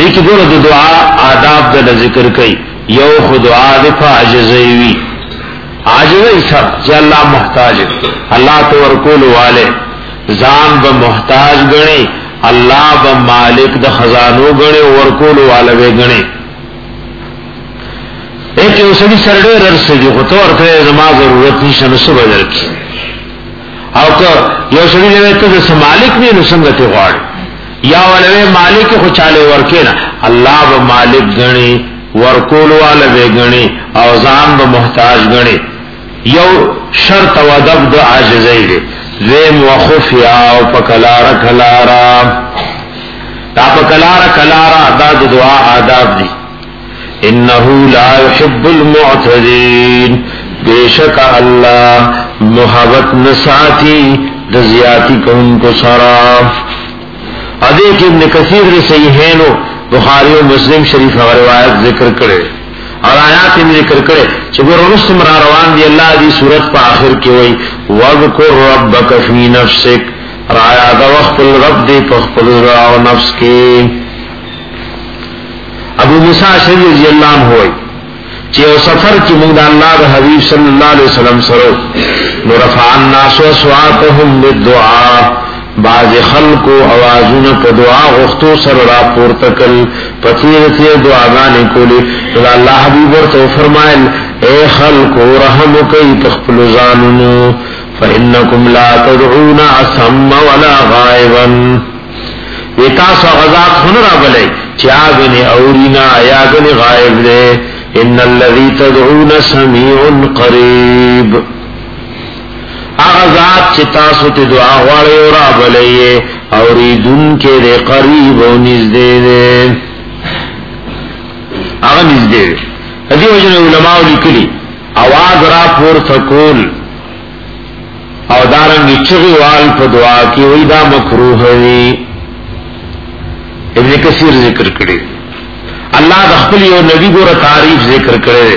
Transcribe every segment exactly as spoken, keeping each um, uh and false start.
دې کې ګوره د دعا آداب د ذکر کوي. یو خدعا د فاجزوی عاجزی سب چې الله محتاج الله تو ورکول والے ځان به محتاج غني الله به مالک د خزانو غني ورکول والے غني. ایک یو سړي سره رسې دي خو تور ته زما ضرورت نشه نو څه بدل کی او که یو سړي له ته د مالک نه نو څنګه ته غواړي یا ولې مالک خو چاله ورکینا الله به مالک غني ورکول والے غني او ځان به محتاج غني. یو شرط و ادب د عاجزی دی زم وخفیا او پکلارا کلارا دا پکلارا کلارا دا د دعا آداب دي. انه لا يحب المعتدين بیشک الله محبت نساتی د زیاتی کون کو سرا. ادے کہ ابن کثیر نے صحیحینو بخاری و مسلم شریف روایت ذکر کرے اور آیات میں ذکر کرے چې ورنست مرا روان دی الله دی صورت په اخر کې وای واذکر ربک فی نفسک رایا دا وخت رب دی په خپل او نفس کې. ابو موسی اشعری رضی اللہ عنہ وای چې او سفر کې موږ د الله د حبیب صلی الله علیه وسلم سره نو رفع الناس اصواتهم بالدعاء باز خلق اوازونه په دعا غوښتو سره را پورته کړ پتیر ته دعاګانې کولې. الله حبیب ورته فرمایل اے خلق رحم کوي تخپل ځانونو فانکم لا تدعون اصم ولا غائبا وتا سغزات هنرا بلې چاغني اورینا یاغني غائب دې ان الذي تدعون سميع قريب اغزاد چې تاسو ته دعا غواړئ او را بلې اوریدون کې دې قریب او نږدې دې هغه نږدې دې وجه علماء لیکلي आवाज را پور تکول او دارنګ چغوال په دعا کې وې دا مکروه دی. ابن کثیر ذکر کړي الله د خپل یو نبی ګوره تعریف ذکر کړي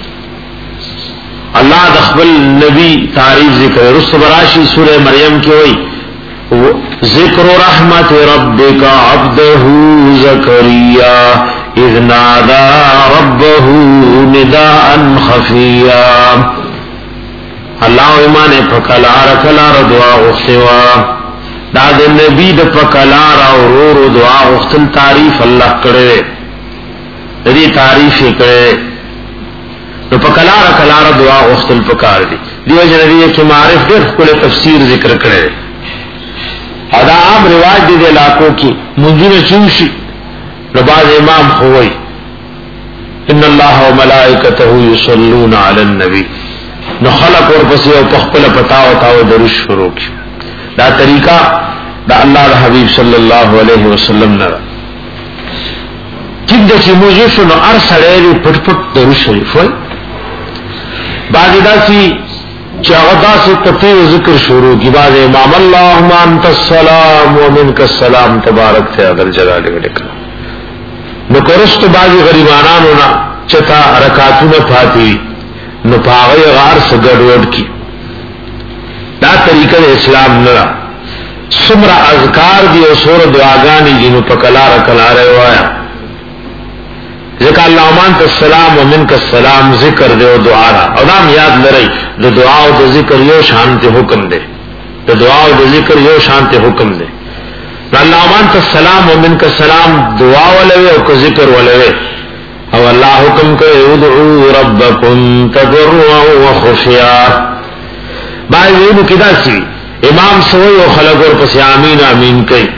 الله د خپل نبی تعریف ذکر رسل براشی سورہ مریم کې وای ذکر رحمت ربک عبده زکریا اذ نادى ربه نداء خفیا. الله ایمان پکلار کلار دعا غوښتوا دا د نبی د پکلار او ورو دعا غوښتل تعریف الله کړي دې تعریف یې کړي نو پکلار کلار دعا غوښتل پکار دي. دیو جنوی کې معرف ډېر خپل تفسیر ذکر کړي ادا عام رواج دي د علاقو کې منځونه چوشي نو باز امام خووي ان الله وملائکته یصلون علی النبی نو خلق ورپسې او خپل پتاو تاو درود شروع کی. دا طریقہ دا الله حبیب صلی الله علیه وسلم نه چې د چې موضوع شنو ارسله پټ پټ درود شریف وای بعد داسي چې هغه داسې تفسیر ذکر شروع کی بعد امام اللهم انت السلام ومنك السلام تبارک ته اگر جلاله وکړه نو کورست بعض غریبانانو نا چتا حرکاتونه پاتې نو پاغه غار سګډوډ کی. دا طریقه اسلام نه سمرا اذکار دی او سور دعاګانی جنو پکلار کلار وایا ذکر اللهم انت السلام ومنك السلام ذکر دی او دعا او نام یاد لرئ د دعا او د ذکر یو شانته حکم دی د دعا او د ذکر یو شانته حکم دی. اللهم انت السلام ومنك السلام دعا ولوي او ذکر ولوي او الله حکم کوي ادعوا ربكم تضرعا وخفيا. باندې نو کدا سي امام سوي او خلق ور پس امين امين کوي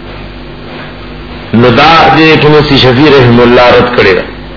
نو دا دې ټول سي شفیع رحم الله رد کړي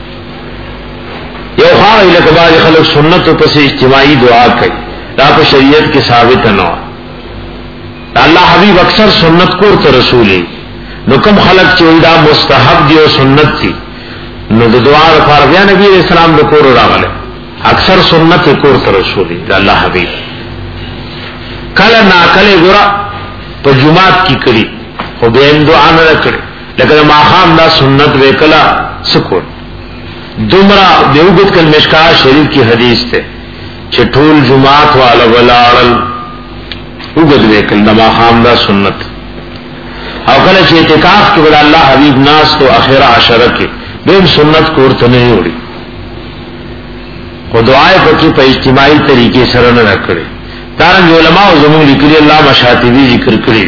یو خای له کبار خلق سنت او پس اجتماعي دعا کوي دا په شریعت کې ثابت نه الله حبیب اکثر سنت کو ته رسولي نو کوم خلق چې دا مستحب دي او سنت دي نو د دعا لپاره بیا نبی اسلام د کور راغله اکثر سنت کو ته رسولي د الله حبیب کله نا کله ګره په جمعات کې کړي خو به دعا نه کړي لکه ما خام دا سنت وکلا سکون دمرا دیوګت کل مشکا شریف کی حدیث ته چې ټول جمعات والا ولاړل وګد وکل ما خام دا سنت او کله چې اعتکاف کې ول الله حبیب ناس تو اخره عشره کې دیم سنت کوړته نه وړي او دعای پکې په اجتماعي طریقې سره نه کړي دارنګ علماء زموږ لیکلي علامه شاطبی ذکر کړی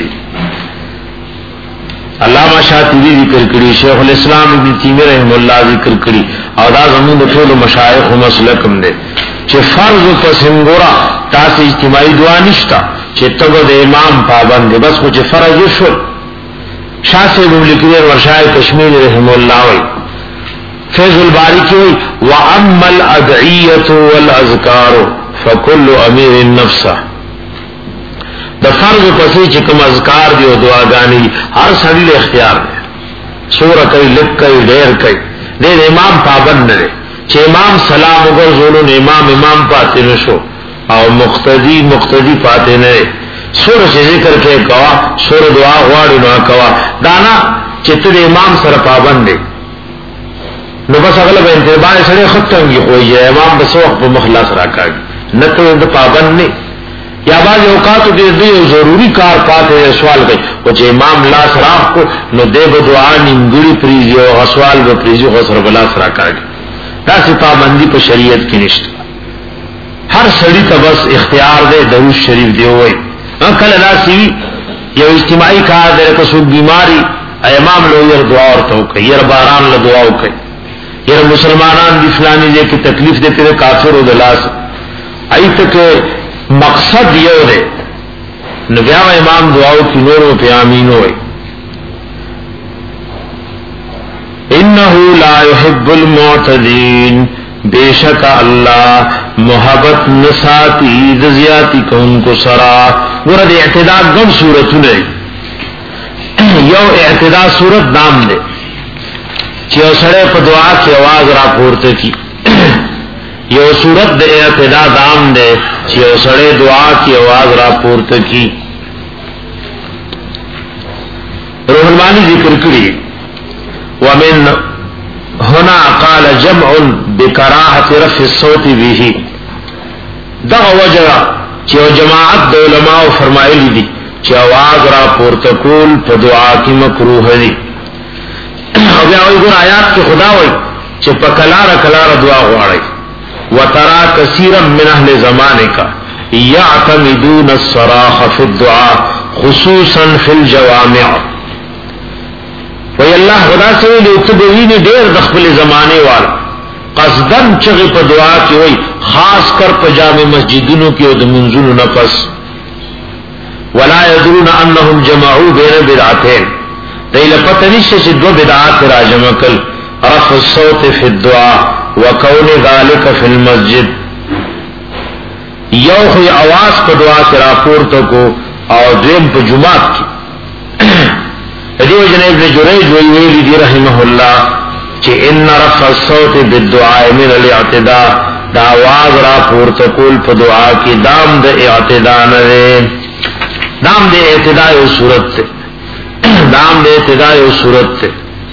علامه شاطبی ذکر کړی شیخ الاسلام ابن تیمیہ رحم الله ذکر کړی او دا زموږ د ټول مشایخ مسلک هم دي چې فرض په سنگورا تاسو اجتماعي دعا نشتا چې تبو د امام پابند دي بس کو چې فرض شو شاه صاحب لیکلي ورشای کشمیر رحم الله وی فیض الباری کی وَأَمَّا الْأَدْعِيَّةُ وَالْأَذْكَارُ فَكُلُّ أَمِيرٍ نَفْسَهُ د فرض پسې چې کوم اذکار دی او دعاګانې هر سړي له اختیار دی سوره کوي لک کوي ډېر کوي د امام پابند نه چې امام سلام وګرځولو نه امام امام پاتې نشو او مقتدی مقتدی پاتې نه سوره ذکر کې کوا سوره دعا غواړي نو کوا دانا چې ته امام سره پابند دی نو بس اغله به انتباه سره ختمږي خو یې امام بس وخت په مخلص راکاږي نه ته د پابند نه یا بعض اوقات دې دې ضروری کار پاتې سوال کوي او چې امام لاس راخ کو نو دې به دعا نیمګړي پریږي او سوال به پریږي خو سره بلاس راکاږي دا څه پابندي په شریعت کې نشته هر سړی ته بس اختیار دی درود شریف دی وای کله راسي یو اجتماعي کار دی که څوک بیماری امام له یو دعا ورته کوي یره باران له دعا کوي یره مسلمانان د فلاني دې کې تکلیف دې ته کافر او دلاس ایت کې مقصد یو دی نو بیا امام دعاو کی نور په امین وای انه لا يحب المعتدين بیشک الله محبت نساتی د زیاتی کون کو سرا ورته اعتداء ګم صورتونه یو اعتداء صورت نام دی چې سره په دعا کې आवाज را پورته کی یو صورت د اعتداء دام ده چې یو سړی دعا کی आवाज را پورته کی روح المانی ذکر کړی ومن هنا قال جمع بكراهه رفع الصوت به دا وجه چې جماعت د علماء فرمایلی دي چې आवाज را پورته کول په دعا کې مکروه دي او بیا وګور آیات کې خدا وایي چې په کلاره کلاره دعا غواړي وترى كثيرا من اهل زمانك يعتمدون الصراخ في الدعاء خصوصا في الجوامع وي الله خدا سے لتبوین ډیر د خپل زمانه وال قصدن چې په دعا کې وي خاص کر په جامع مسجدونو کې او د منځونو نه پس ولا يدرون انهم جمعوا بين بدعتين دایله پته نشي چې دوه بدعات راجمع کړي رفع الصوت في الدعاء وکون ذالک فی المسجد یو خو आवाज په دعا کې راپورته کو او دیم په جمعات کې دیو جناب ابن جریج وی ویلی دی رحمه الله چې ان رفع الصوت بالدعاء من الاعتداء دا आवाज راپورته کول په دعا کې دام د اعتداء نه دام د اعتداء او صورت ته دام د اعتداء او صورت ته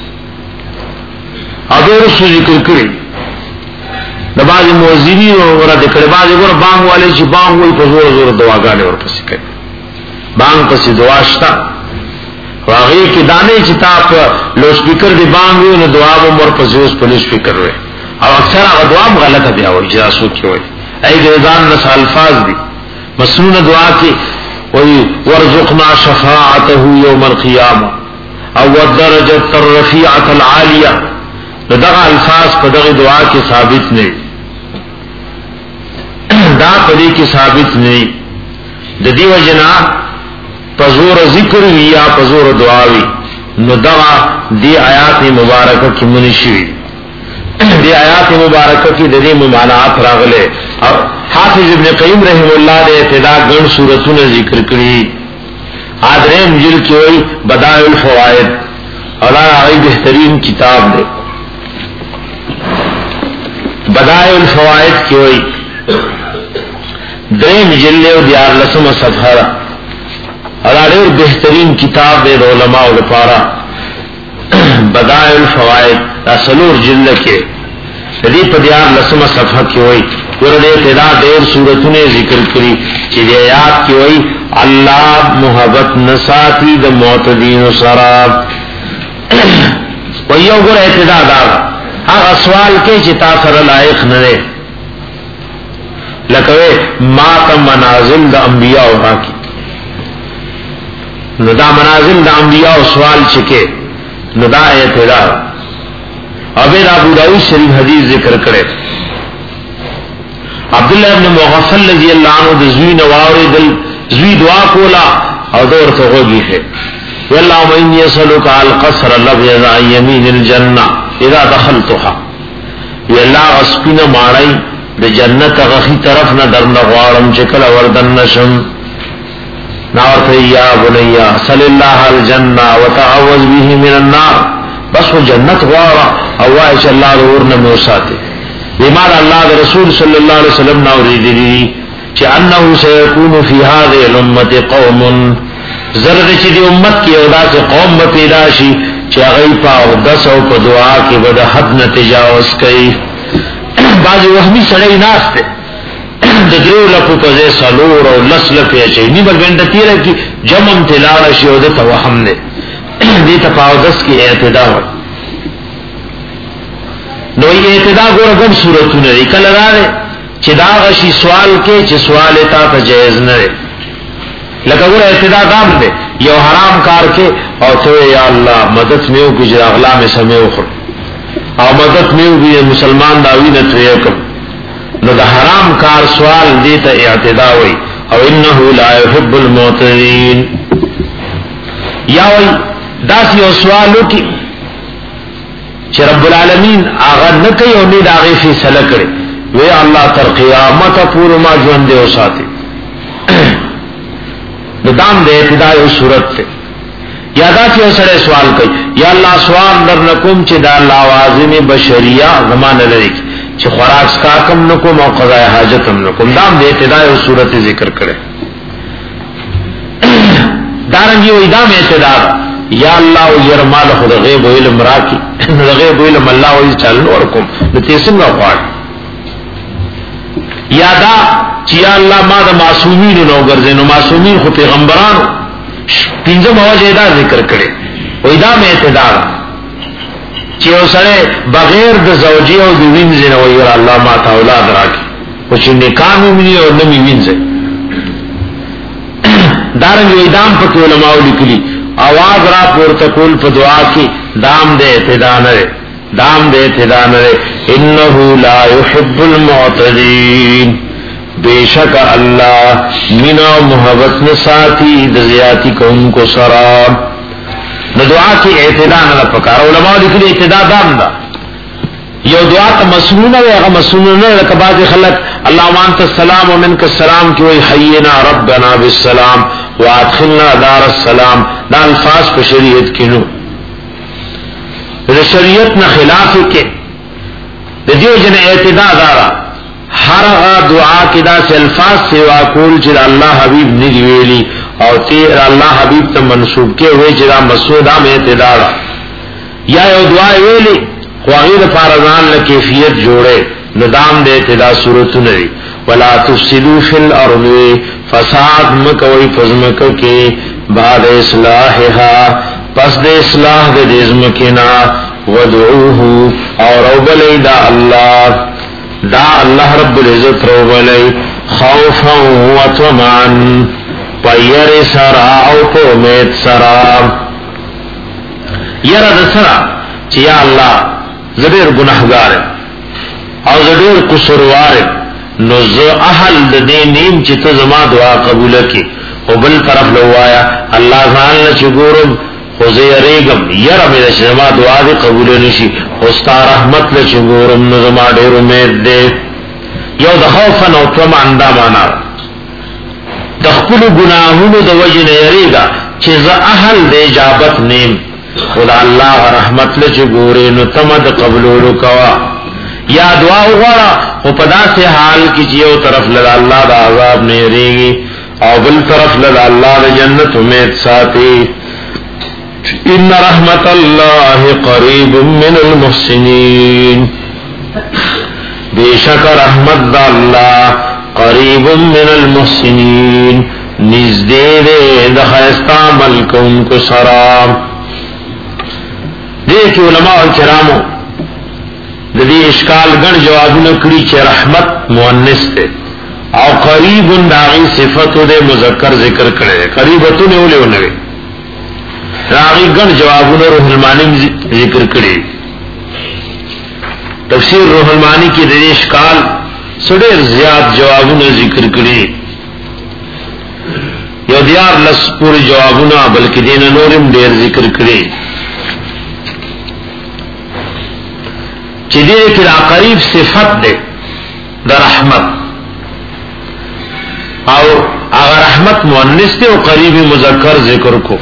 اگر څه ذکر کړی د باج موذینی ورته کړه باج ور بانګ والے چې بانګ وای په زور زور دعاګانې ورپسې کوي بانګ پسې دعا شتا واغې کې دانه چې تاسو لو سپیکر دی بانګ نو دعا مو ورپسې اوس په سپیکر وای او اکثر هغه دعا غلطه بیا وای جاسو کې وای ای ځان نس الفاظ دي مسنون دعا کې وای ورزقنا شفاعته يوم القيامه او الدرجه الرفيعه العاليه دغه الفاظ په دغه دعا کې ثابت نه دا په دې کې ثابت نه د دې وجنا پزور ذکر یا پزور دعا وی نو دغه دی آیات مبارکه کې منشي دی آیات مبارکه کې د دې معنات راغله او حافظ ابن قیم رحم الله دې ابتدا ګڼ سورتونه ذکر کړی ادریم جل کې وی بدائع الفوائد الا ای بهترین کتاب دی بدائع الفوائد کی ہوئی دریم جلد و دیار لسم صفحہ اور بہترین کتاب دے علماء و پارا بدائع الفوائد سلور جلد کے ردی پا دیار لسم صفحہ کی ہوئی ورده ابتدا دیر سورتون ذکر کری چی دی آیات کی وئی اللہ محبت نساتی دا معتدین سراب ویو گر ابتدا دارا اگا سوال کے چی تاثر لائق نرے لکوے ما تا منازل دا انبیاء و راکی ندا منازل دا انبیاء و سوال چکے ندا ابتدا ابن ابو داؤد شریف حدیث ذکر کرے عبداللہ ابن مغفل رضی اللہ عنہ د زوی نواری دل زوی دعا کولا او دور تغوگی ہے واللہم انی یسلوکا القصر لبیض عن یمین الجنہ اذا دخلتها واللہ غسپین مارائی د جنت غخی طرف نہ در نغوارم چکل وردن نشم ناورتی یا بنیا صلی اللہ الجنہ وتعوذ به من النار بس وہ جنت غوارا اوائش اللہ دور نمو ساتے بیمار اللہ رسول صلی اللہ علیہ وسلم ناوری دیدی چی انہو سیکون فی هذه الامت قوم زرد چی دی امت کی اودا سے قوم پیداشی چی غیپا او دس او پا دعا کی بدا حد نتجاوز کئی بعضی وہمی سڑی ناستے دریو لپو پزے سلور او لس لپی اچھئی نی برگنڈا تیرہ کی جمم تلارشی او دیتا وحم دے دیتا پاو دس کی اعتدا ہوئی نو یہ اعتدا گورا گم صورتو نرے کل رارے چی دا غشی سوال کے چی سوال تا تا جائز نرے لکہ گورا اعتدا دام دے یو حرام کار کے او تو یا اللہ مدد میو کی جر اغلا میں سمیو خور او مدد میو کی مسلمان داوی نتویو کم نو دا حرام کار سوال دیتا اعتدا ہوئی او انہو لا يحب المعتدین یا وی داسی او سوالو کی چی رب العالمین آغا نکی او نید آغی فیصلہ کرے وی اللہ تر قیامت پور ما جوندے ہو ساتے دام دے ابتدائی صورت تے یادا چی او سڑے سوال کئی یا اللہ سوال در نکم چی دا لاوازم بشریہ زمان لرے کی چی خوراک سکاکم نکم او قضاء حاجتم نکم دام دے ابتدائی صورت ذکر کرے دارنگی وی دام اعتدار یا اللہ یرمال خود غیب و علم راکی غیب و علم اللہ وی چالن ورکم نتیسنگا خوار یادا چیا اللہ ما دا معصومین نو گرزینو معصومین خود پیغمبرانو پینزم آواز دا ذکر کرے وی دا میں اعتدار چیو سرے بغیر دا زوجی و دا وینزین وی اللہ ما تا اولاد راکی وچی نکامی منی اور نمی وینزین دارنگی وی دام پکی علماء لکلی آواز را پورتکول پا دعا کی دام دے اعتدان رے دام دے اعتدان رے انہو لا يحب المعتدین بے شک اللہ منا محبت نساتی دزیاتی کو ان کو سراب نو دعا کی اعتدان اللہ پکارا علماء لکلی اعتدان دام دا یو دعا تا مسنونہ وی اگا مسنونہ لکا بعض خلق اللہم انت السلام و منک السلام کی وی حینا ربنا بالسلام وادخلنا دار السلام دا الفاظ پا شریعت کی نو دا شریعت نا خلاف کے دا دیو جن اعتدا دارا ہر غا دعا کی دا سے الفاظ سوا کول چرا اللہ حبیب نگویلی اور تیر اللہ حبیب تا منصوب کے ہوئے چرا مسعودہ میں اعتدارا یا یو دعا ویلی خواغیر پارزان لکیفیت جوڑے ندام دے اعتدا صورت نری ولا تفسدوا فی الارض فساد مکوی فزمک کے بعد اصلاحها پس دے اصلاح دے دزمکنا ودعوه اور اوبلی دا اللہ دا اللہ رب العزت روبلی خوفا و طمعا پیر سرا او پومیت سرا یرد سرا چیا اللہ زبیر گناہگار او زبیر قصروار نوز احل دے نیم چی تزما دعا قبول کی او بل طرف لو آیا اللہ زاننا چی گورم خوزی ریگم یرم دا چی زما دعا دی قبول نشی خوستا رحمت لچی گورم نزما دیر امید دے یو دا خوفن او طمعن دا مانا دخپل گناہون دا وجن یریگا چی ز احل دے جابت نیم خدا اللہ رحمت لچی گوری نو تمد قبولو کوا یا دعا اغوارا او پدا سے حال کی چیو طرف لدا اللہ دا عذاب نہیں گی او بل طرف لدا اللہ دا جنت امید ساتی ان رحمت اللہ قریب من المحسنین بیشک رحمت دا اللہ قریب من المحسنین نزدې دې د خیستا ملکون کو سرا. دې کې علماء کرامو د دې اشکال ګڼ جوابونه کړی چې رحمت مؤنث ده او قریب داغي صفت د مذکر ذکر کړي. قریبتون ولې ونوي راغي ګڼ جوابونه روح المانی ذکر کړي. تفسیر روح المانی کې د دې اشکال سړي زیات جوابونه ذکر کړي. یو دیار لس پوری جوابونه بلکې دین نورم ډیر ذکر کړي چې دې کې قریب صفت ده د رحمت او هغه رحمت مؤنث ته او قریب مذکر ذکر کو.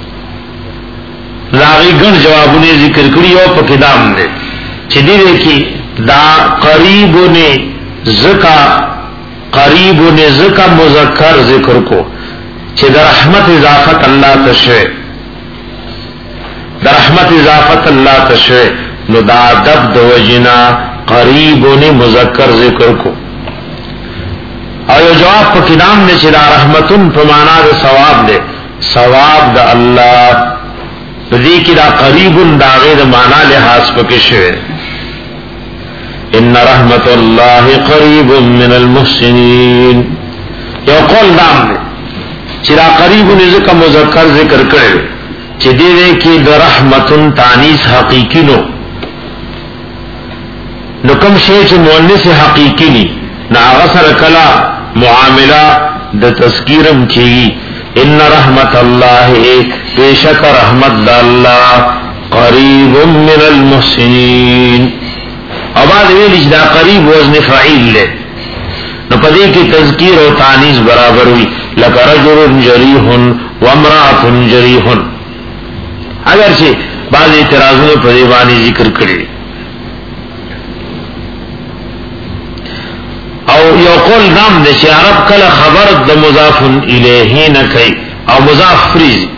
لاغي ګڼ جوابونه ذکر کړي او په کتاب ده چې دې کې دا قریبونه زکا قریبونه زکا مذکر ذکر کو چې د رحمت اضافت الله تشوي د رحمت اضافت الله تشوي نو دا ادب د وجنا قریبونه مذکر ذکر کو. او یو جواب په کلام نه چې دا رحمتن په معنا د ثواب ده ثواب د الله په دې کې دا قریبن دا غیر معنا لحاظ پکې شوی. ان رحمت الله قریب من المحسنین یو قول دام ده چې دا قریب نزدک مذکر ذکر کړي چې دې کې د رحمتن تانیث حقیقی نو نو کوم شی چې مؤنث حقیقی ني نا غسر کلا معاملہ د تذکیرم کی. ان رحمت الله بیشک رحمت الله قریب من المحسنین. او بعد ویل چې دا قریب وزن فعیل له نو پدې کې تذکیر او تانیث برابر وي لکه رجل جریح و امرأة جریح. اگر چې بعض اعتراضونه په دې باندې ذکر کړي او یو قول نام د چې عرب کله خبر د مضاف الیه نه کوي او مضاف فریز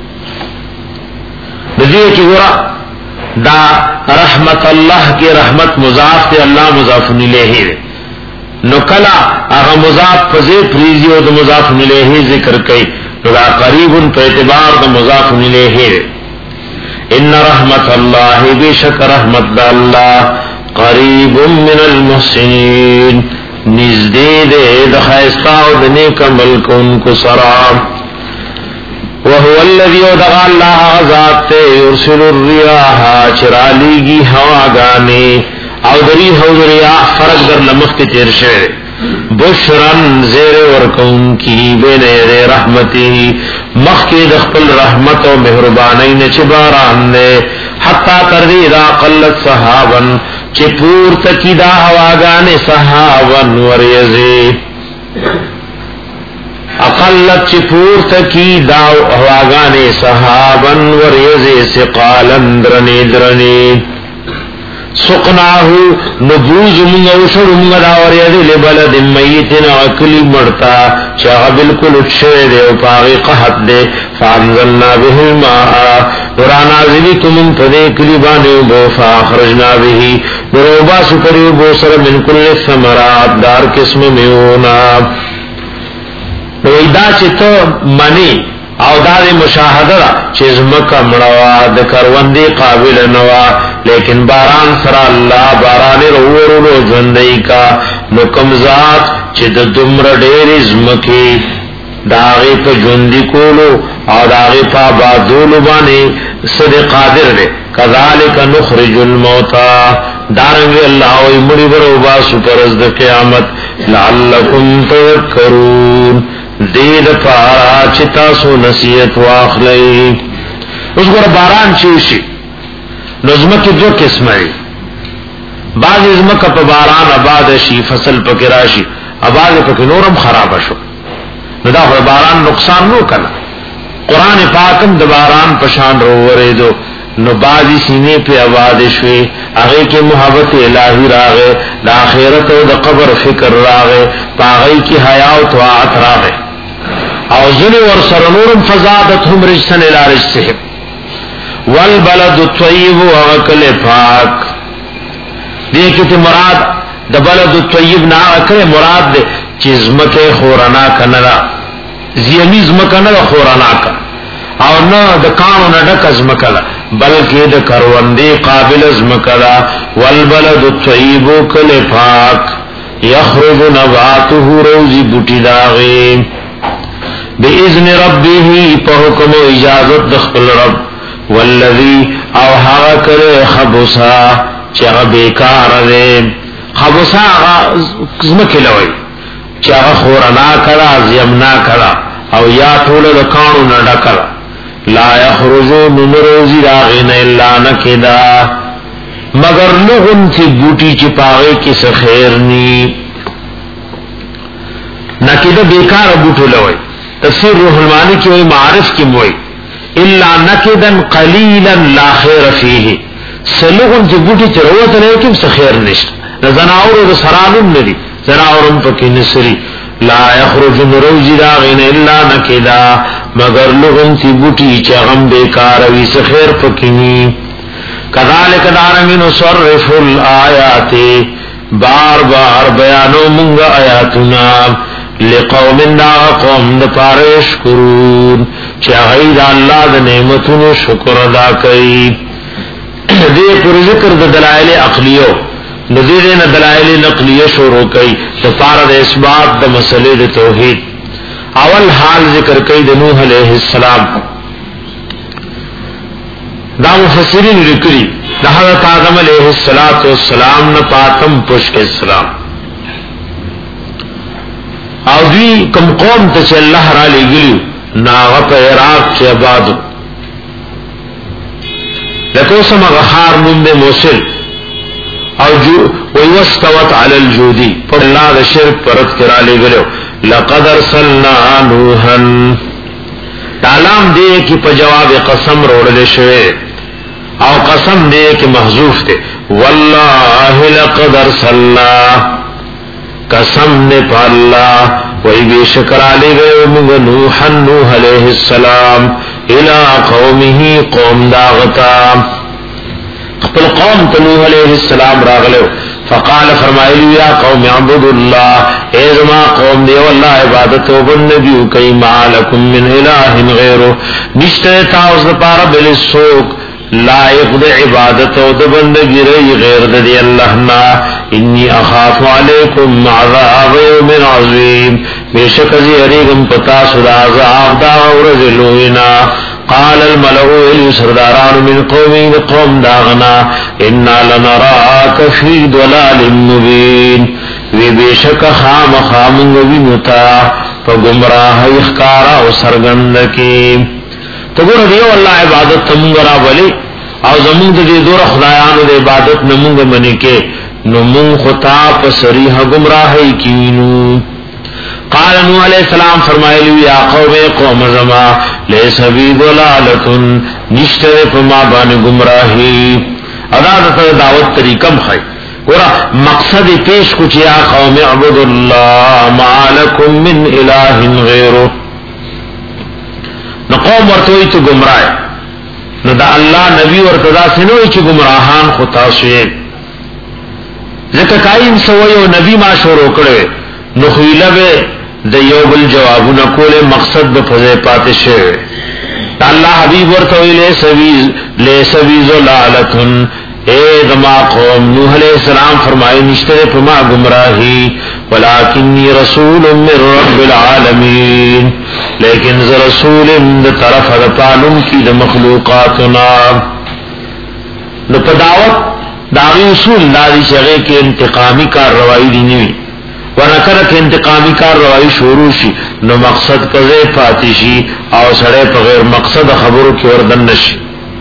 د دې کې ورا دا رحمت الله کی رحمت مضاف ته الله مضاف الیه نو کلا هغه مضاف فزی فریزی او د مضاف الیه ذکر کوي نو دا قریب په اعتبار د مضاف الیه. ان رحمت الله بیشک رحمت الله قریب من المحسنین نزدې د خیستا او د نیک عمل کوونکو سره. وهو الذي ودغ الله ذات يرسل الرياح چرالیگی هواگانی او دری هو رياح فرق در لمخ کے تیر شعر بشرن زیر ورکون کی بین یر رحمتی مخ کے دخل رحمت و مہربانی نے چباران نے حتی تردی دا قلت صحابن چپور تکی دا هواگانی صحابن وریزی اقلت چپور تکی داو هواگانی صحابن وریزی سقالن درنی درنی سقناہو نبوز منگا وشر منگا داوریزی لبلد میتن اکلی مرتا چاہ بالکل اچھوے دے و پاغی قحط دے فانزلنا به الماء نرانازلی کمن پدے کلی بانے بو فاخرجنا به نروبا سکری بو سر من کل ثمرات دار قسم میونا. نو دا چې ته منی او دا د مشاهده چې زمکه مړوا د کروندې قابل نوا لیکن باران سره الله باران ورورو ژوندۍ کا نو کوم ذات چې د دومره ډېر زمکه داغه په ژوندۍ کولو او داغه په بازولو باندې سد قادر دی. کذالک نخرج الموتى دارنګ الله او مړي ورو باسو پرز د قیامت لعلکم تذکرون دید پارا چتا سو نصیحت واخلی. اس گوڑا باران چوشی نظمکی دو قسمائی بعض ازمکا پا باران آباد شی فصل پا کراشی آباد پا نورم خراب شو نو دا خود باران نقصان نو کنا. قرآن پاکم دا باران پشان رو وریدو نو بعضی سینے پہ آباد شوی اغی کی محبت الہی راغے دا آخرت و دا قبر فکر راغے پاغی کی حیاء و طاعت راغے او ذل ورسر نورم فزادتهم رجسا الى رجسهم والبلد الطيب وغکل پاک. دیکھت مراد د بلد الطیب نا اکره مراد ده چې زمکه خورانا کنه زیمی زمکه نه خورانا کا او نه د کانو نه ډک زمکه بلکې د کروندې قابل زمکه والبلد الطیب کل پاک یخرج نباته روزی بوټی داغه باذن ربه په حکم او اجازت د خپل رب والذي او هغه کړه خبوسا چې هغه بیکار دی خبوسا زمکه لوي چې هغه خورانا کړه زیمنا کړه او یا ټول د کانو نه ډکړه لا یخرجو من روزی داغه نه الا نکدا مگر لغن کی بوٹی چی پاغے کی سخیر نی نکدہ بیکار بوٹو لوئی تفسیر روح المانی کی وی معارف کی موئی الا نکدن قلیلا لا خیر فیه سلغن کی بوٹی چی روت لیکن سخیر نشت نزناور و سرالم ندی زناورم پکی نسری لا یخرج نروجی داغین الا نکدا مگر لغن کی بوٹی چی غم بیکار وی سخیر پکنی کذالک دارنگی نصرف الآیات بار بار بیانو منگا آیاتنا لقوم دا قوم دا پارش کرون چی غید اللہ دا نعمتون شکر ادا کئی دے پر ذکر دا دلائل اقلیو نذیرین دلائل نقلیو شروع کئی دا پار دا اثبات دا مسئلے دا توحید اول حال ذکر کئی دا نوح علیہ السلام دا مفسرین لکری دا حضرت آدم علیہ السلام نا پاتم پشک السلام او دوی کم قوم تا چه اللہ را لے گلیو ناغت عراق چه عبادو لکو سم غخار نم دے موسل او جو ویوستوت علی الجودی پر اللہ دا شرک پرد کرا لے گلیو لقد ارسلنا نوحا تعلام دے کی پا جواب قسم روڑ شوے او قسم دے کہ محذوف تے واللہ لقد ارسلنا قسم نے پا اللہ وہی بے شکر آلے گئے منگ نوحا نوح علیہ السلام الى قومہی قوم داغتا خپل قوم تنوح علیہ السلام راغلو فقال فرمائلو یا قوم عبد اللہ اے زما قوم دیو اللہ عبادت و بنبیو کئی معالکم من الہ غیرو نشتر تاوز پارا بلسوک لائق دے عبادت و دے بندگی رئی غیر دے اللہ نا انی اخاف علیکم عذاب یوم عظیم بے شک ازی اریگم پتا صدا عذاب دا ورزلوینا قال الملعو الیو سرداران من قومی قوم داغنا انا لنراک فی دلال مبین وی بے شک خام خامنگ وینتا پا گمراہ اخکارا و سرگندکی تو گوڑا دیو اللہ عبادت تمونگرا ولی او زمونگ دی دور خدایانو دی عبادت نمونگ منی کے نمونگ خطاب سریح گمراہی کینو قال نوح علیہ السلام فرمائلو یا قوم قوم زما لیس بی ضلالتن نشتر پما بان گمراہی عدادت دعوت طریقم خی گورا مقصد پیش کچھ یا قوم عبد اللہ ما لکم من الہ غیرو نو قوم ورتوی تو گمراہ نو دا اللہ نبی ورتدا سنوی چی گمراہان خطاسوئے ذکر قائم سوئی و نبی ما شروع کرے نو خیلب دا یوبل جوابو نکولے مقصد دا فضے پاتے شوئے دا اللہ حبیب ورتوی لے سوی زلالتن اے دما قوم نوح علیہ السلام فرمائے نشتر پما گمراہی ولیکنی رسول من رب العالمین لیکن ز رسول دا طرف دا پالن کی دا مخلوقاتنا دا پداوت داغی اصول دادی شغے کے انتقامی کار روائی دینوی ونکر کے انتقامی کار روائی شروع شی نو مقصد کزے پاتی شی او سڑے پغیر مقصد خبرو کی وردن نشی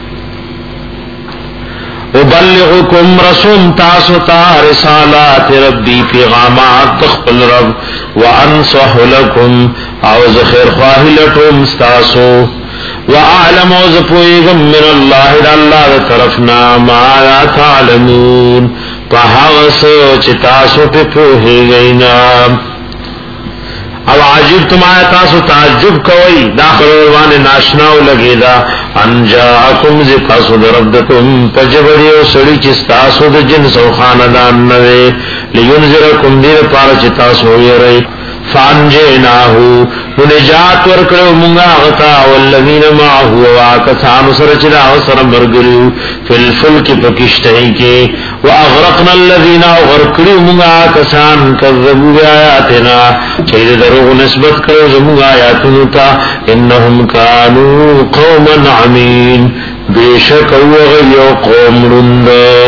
ابلغکم رسول تاسوتا رسالات ربی پیغامات تخبل رب وانصح لکم او زخیر خواہی لٹوم ستاسو واعلم او زپویگم من اللہ دا اللہ دا طرفنا ما لا تعلمون پا حغس چتاسو پی پوہی گئینا او عجبتم آیتاسو تعجب کوئی داخل وروان ناشناو لگی دا انجاکم زتاسو دربدکم پجبریو سڑی چستاسو دا جنس و خاندان نوے لینزرکم دیر پارا چتاسو یرئی فانجیناہو نجات ورکڑو منگا غطا والذین معہو واکسانو سرچدا وسر مرگریو فی الفلک پکشتہی کے واغرقنا الذین غرقڑو منگا کسان کذبو بیایاتنا چید دروغ نسبت کرو زمگا آیاتنو تا انہم کانو قوما عمین بیشک وغیو قوم رند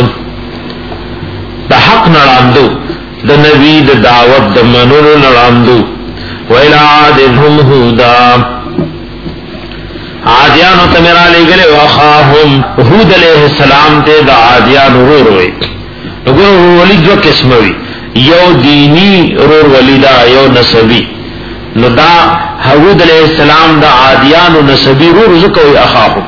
دا حق نراندو دا نبی دا دعوت دا منون نراندو وَإِلَىٰ عَادٍ هُمْ هُودًا عادیانو تمیرا لے گلے وَأَخَاهُمْ هود علیہ السلام تے دا عادیان رور ہوئے نگو رور ولی دو قسم ہوئی یو دینی رور ولی دا یو نسبی نو دا هود علیہ السلام دا عادیان و نسبی رور زکوئی اخاهم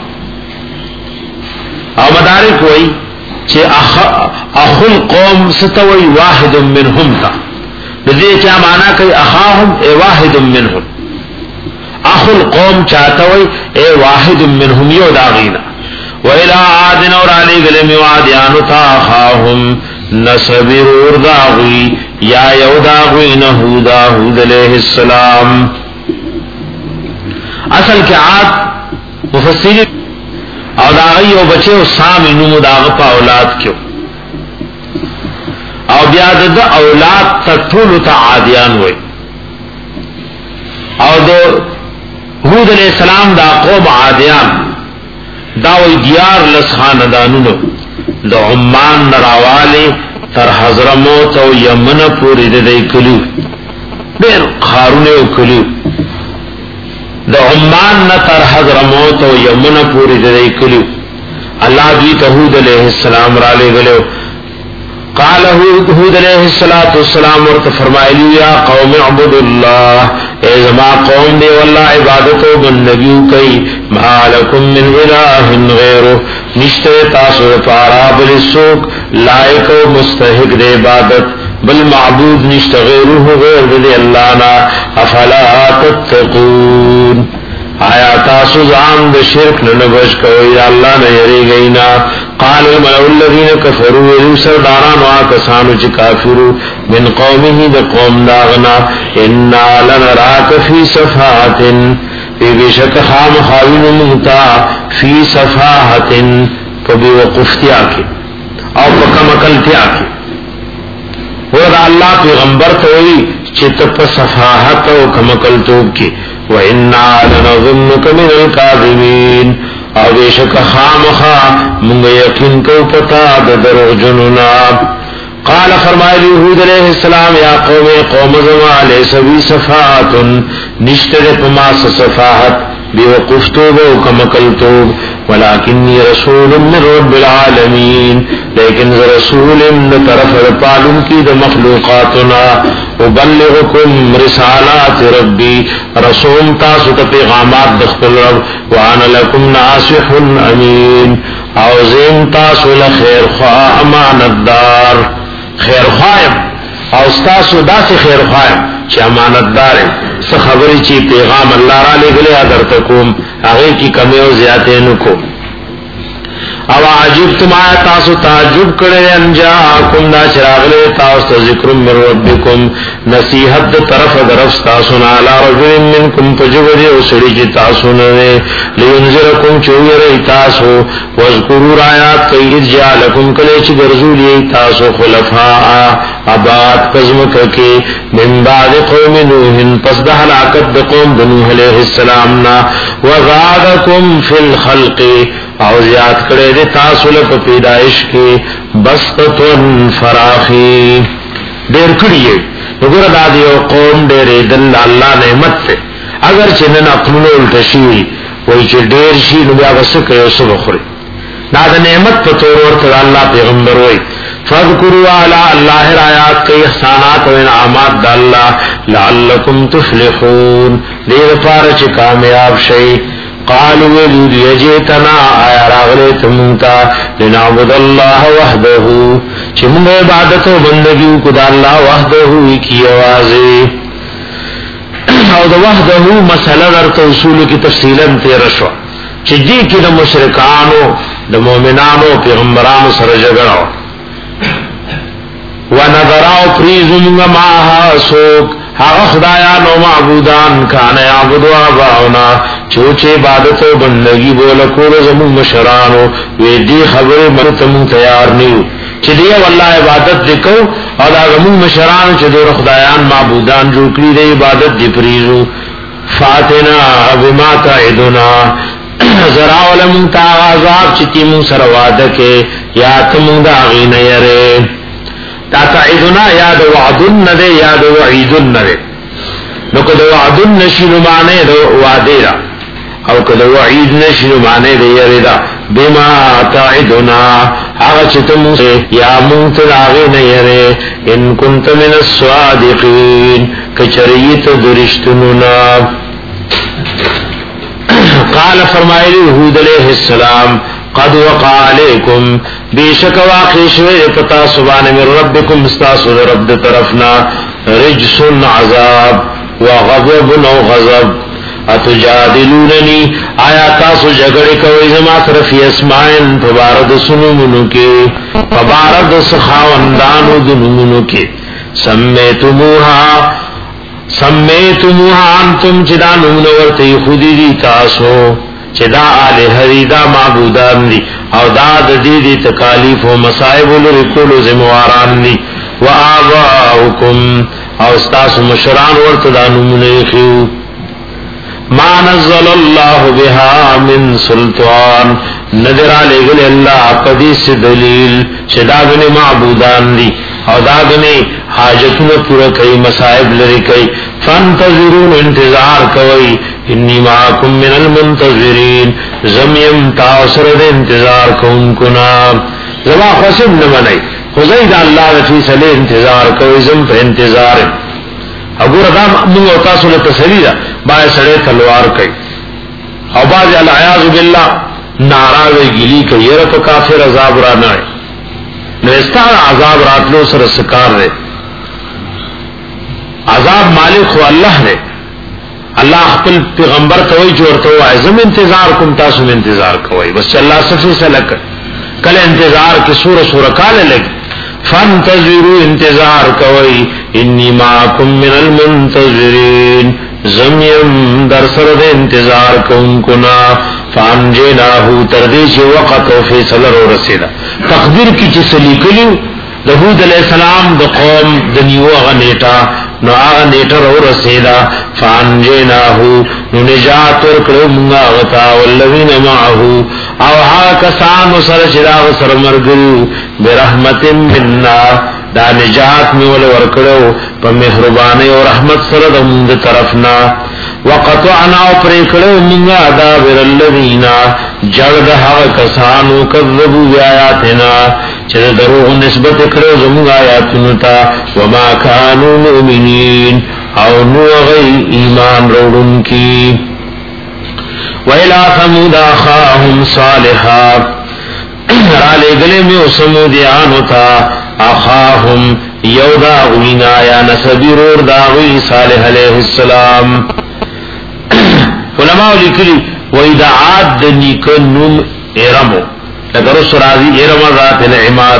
او مدارک ہوئی چھے اخو القوم ستوئی واحد منهم تا لذی کیا معنی کئی اخاهم اے واحد منهم اخو القوم چاہتوئی اے واحد منهم یو داغینا وَإِلَىٰ عَادٍ اور علی گلے میں وعدیانو تا اخاهم نصبر اور داغوی یا یو داغوی نہودا ہود علیہ السلام اصل کے عاد مفسری او داغی او بچے او سام انو داغ پا اولاد کیوں او بیاد دا اولاد تا طول تا عادیان ہوئی او دا حود علیہ السلام دا قوم عادیان داوی دیار لس خاندانونو دا عمان نراوالی تر حضرموت او یمن پوری دا دی کلیو دیر خارونے او کلیو دا عمان نتر حضرموت او یمن پوری دا دی کلیو اللہ دوی تا حود علیہ السلام را لے گلیو قال حود علیہ السلام ورت فرمائلیو یا قوم اعبدوا اللہ اے زما قوم دے واللہ عبادتو بندگیو کئی ما لکم من الہ غیرو نشتے تاسو پارا بل سوک لائق و مستحق دے عبادت بل معبود نشت غیرو غیر دے اللہ نا افلا تتقون آیا تاسو زعام دا شرک ننبش کوئی اللہ نہ یری گئینا قال الملأ الذین کفروا ویلو سرداران واکسانو چی کافرو من قومه دا قوم داغنا انا لنراک فی صفحات فی بشک خام خاوین منتا فی صفحات کبھی وقفتیا کی او پکمکلتیا کی ورد اللہ پیغمبر توئی چی تپ صفحات و کمکلتوب کی وَإِنَّا لَنَظُنُّكَ مِنَ الْكَاذِبِينَ او بیشک خامخا منگ یقین کو پتا ددرغ جنونا قال فرمائے حود علیہ السلام یا قوم قوم زما لیس بی صفاحت نشتر پماس صفاحت بیوقفتوب و کمکلتوب ولیکنی رسول من رب العالمین لیکن رسول من طرف پالن کی دا مخلوقاتنا ابلغکم رسالات ربی رسول تاسو تا پیغامات دخل رب وانا لکم ناصح امین او زین تاسو لخیر خواہ امانت دار خیر خواہم او ستاسو دا سی خیر خواہم چی امانت دارم سا خبری چی پیغام اللہ را لے گلے ادر تکوم اغیر کی کمی و زیادے نکو او عجبتم آیا تاسو تعجب کرے انجاکم دا چراغلے تاسو ذکر من ربکم نصیحت دا طرف درف تاسونا علا رجل منکم پجبری و سڑی چی تاسونا لینزرکم چوئی رئی تاسو وذکرور آیات کئی اجعالکم کلے چی درزولی تاسو خلفاء عباد قزمک کے من بعد قوم نوح پس دا حلاکت دا قوم نوح علیہ السلامنا وغادکم فی الخلق او زیاد کرے دے تاسو لپا پیدائش کی بسطتن فراخی دیر کریے نگر دا دیو قوم دیر دل اللہ نعمت تے اگر چنن اقلن التشیوی وی چی دیر شی نبیا بسکے و سب خوری دا دا نعمت پا طور ورطا اللہ پیغمبر ہوئی فاذکروا علی اللہ رایات کے احسانات و انعامات دا اللہ لعلکم تفلحون دیر پارچ کامیاب شئی قالوا ولید یجیتنا آیا راغلے تمونتا لنعبد اللہ وحدہو چی منگ عبادت و بندگیو کدا اللہ وحدہو کی آوازی او د وحده مسله درته اصول کی تفصیلا تیر شو چې دې کې د مشرکانو د مؤمنانو پیغمبرانو سره جګړه و نظراو پریزم معها سوک هغه خدایان او معبودان کان یعبدوا باونا چوچه عبادت او بندگی بوله کول زمو مشرانو وی دی خبره مرتم تیار نیو چې دی والله عبادت وکاو او دا زمو مشرانو چې د خدایان معبودان جوړ کړی دی عبادت دی پریزو فاتنا بما تعدنا زرا ولم تا عذاب چې تیمو سره وعده کې یا تم دا غینه یره تا تعدنا یاد وعدن نده یاد وعیدن نده نو کده وعدن نشنو معنی دو وعده دا او کده وعید نشنو معنی ده یره دا بما تعدنا آغا چتمو یا منتل آغی نیره ان کنت من الصادقین کچریت درشتنونا قال فرمائلی حود علیہ السلام قد وقع علیکم بیشک واقع شوئے پتا سبحان من ربکم استاسو رب طرفنا رجس عذاب وغضب و غضب اتجادلوننی آیا تاسو جگڑی کوئی زما صرفی اسمائن فبارد سنمونو کے فبارد سخاوندانو دنمونو کے سمیتموها سمیتموها انتم چدا نمونورتی خودی دی تاسو چدا آلہ دی دا معبودان دی او دا دی دی تکالیف و مصائب لرکول و زمواران دی و آباؤکم او استاس مشران ورتدا نمونیخیو ما نزل اللہ بها من سلطان نظر آلگل اللہ قدیس دلیل چداغن معبودان دی او داغن حاجتون پورا کئی مصائب لری کئی فانتظرون انتظار کوئی انی معاکم من المنتظرین زمیم تاثرد انتظار کون کنا زما خسب نمانی خزید اللہ رفی صلی انتظار کوئی زم پہ انتظار اگر ادام منگ و تاثر تسلیدہ بائی سڑے تلوار کئی او باز العیاض باللہ ناراوی گلی کئی یرپ کافر عذاب را نائے نوستان عذاب راتلو سر سکار رے عذاب مالک و اللہ رے اللہ خپل پیغمبر توئی جوړته وای زم انتظار کوم تاسو انتظار کوئ بس اللہ صفی سلک کله انتظار کی سور سور کال لګ فانتظروا انتظار کوئ انی معکم من المنتظرین زمیم در سر دے انتظار کوم کنا فانجیناہو تردیش وقت و فیصل رو رسیدہ تقدیر کی چس لیکلیو دہود علیہ السلام دا قوم دنیو اغا نیٹا نو آغا نیٹا رو رسیدہ فانجیناہو نو نجات ورکلو منگا غتا واللوین معہو او ہا کسانو سر شراغ سر مرگلو برحمت مننا دا نجات میول ورکلو پا محربانی و رحمت سر دا مند طرفنا وقطعنا و پریکلو منگا دابر اللذین جرد حق کسانو کذبو بی آیاتنا چه دروغ نسبت کرو زمو آیاتنتا وما کانو مؤمنین او نو غی ایمان روڑن کی وَإِلَىٰ ثَمُودَ أَخَاهُمْ صَالِحًا رالے گلے میں سمودیانو تا اخاهم یودا غوینا یا نسبی رور داغوی صالح علیہ السلام علماء لکلی وَإِذَا عَادَ نِكَنُّمْ ارمو لکر اس راضی ارم ذات العماد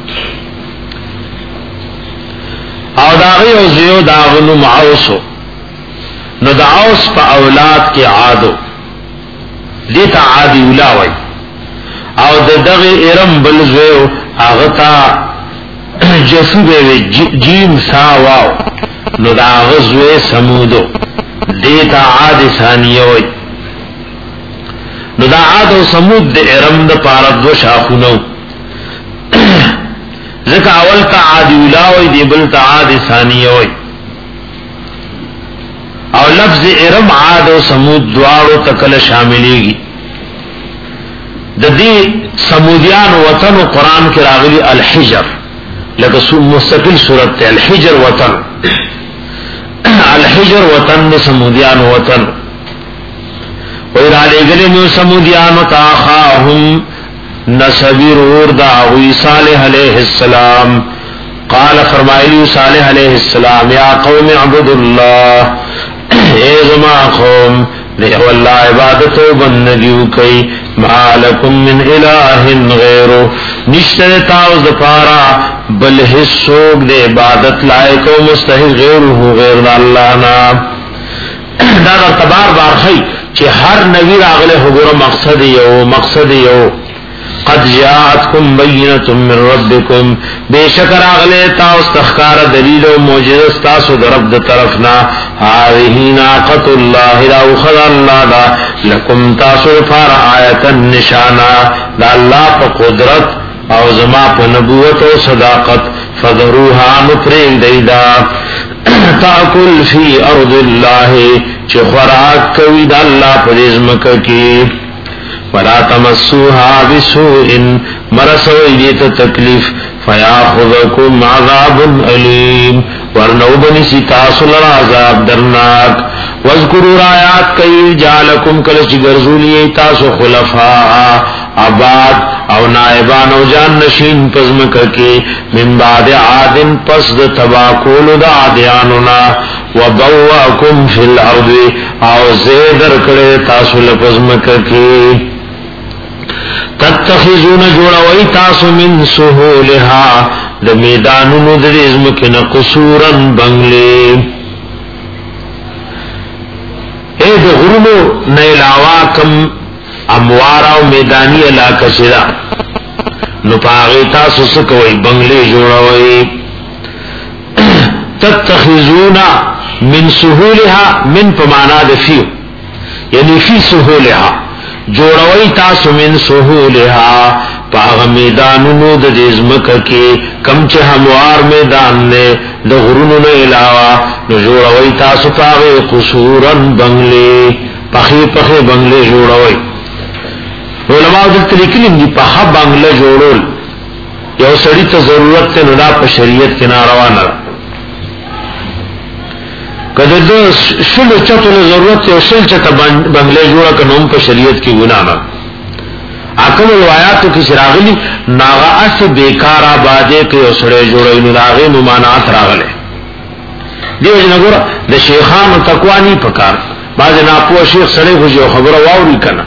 او داغی او زیو داغنو معاوسو نو دعوس پا اولاد کے عادو دیتا عادی اولاوی او د دغه ارم بلزو اغتا جسو به جیم سا واو نو دا غزوه سمودو دیتا عاد ثانیوی نو دا عاد و سمود د ارم د پارد و شاخونو ذکا اول تا عادی اولاوی دی بل تا عاد ثانیوی او لفظ ارم عاد و سمود دوارو تکل شاملیگی د دې سمودیان وطن و قرآن کې راغلي الحجر لکه مستقل صورت ته الحجر وطن الحجر وطن د سمودیان وطن و اراده غلي نو سمودیان تاخاهم نسبیر ور داوی صالح علیہ السلام قال فرمایلی صالح علیہ السلام یا قوم اعبدوا الله اے زما قوم دے واللہ عبادت و بندگیو کئی ما لکم من الہ غیرو نشتر تاوز دپارا بل حصوک دے عبادت لائق و مستحق غیرو غیر اللہ نا دادا تبار بار خی چی ہر نبی راغلے حضور مقصد یو مقصد یو قد جاءتکم بینۃ من ربکم بے شکر اغلے تاس تخکار دلیل و معجزہ تاسو درب د طرفنا هذه ناقۃ اللہ لا اخذ اللہ دا لکم تاسو فار آیت النشانہ دا اللہ پا قدرت او زما پا نبوت و صداقت فذروها نپریگ دیدا تاکل فی ارض اللہ چی خوراک کوي دا اللہ پا رزمک کی ولا تمسوها بسوء مرسوی دیتا تکلیف فیاخذکم عذاب علیم ورنو بنی سی تاسل عذاب درناک وذکروا رایات کئی جالکم کلچ گرزولی تاسو خلفاء عباد او نائبان او جان نشین پزمکا کی من بعد عادن پس د تباکول دا عادیانونا وبواکم فی الارض او زیدر کڑے تاسو لپزمکا کی تتخذون جوڑوئی تاسو من سہولها د میدانونو د ازمکن قصورا بنگلی اے د غرونو نیلاوا کم اموارا و میدانی علاقہ چدا نو پاغی تاسو سکوئی بنگلی جوڑوئی تتخذون من سہولها من پمانا دفیو یعنی فی سہولها جوڑوئی تاسو من سہولها پاغ میدانونو د دزمکا کی کم چه هموار میدان نے د غرونو نه علاوہ نو جوړوي تاسو پاغه قصورن بنگلے پخې پخې بنگلے جوړوي علماء د تلیکلم دی پخه بنگلے جوړول یو سړی ته ضرورت ته نه په شریعت کې ناروا نه کله د شلو چتو ضرورت یو شل چته بنگلے جوړه کنوم په شریعت کې ګناه نه اکم روایاتو کی شراغلی ناغا اس بیکار آبادے کے اسڑے جوڑے نراغی ممانعات راغلے دیو جنگورا دا شیخان و تقوانی پکار بعض ناپو شیخ سڑے خوشی و خبر واوری کنا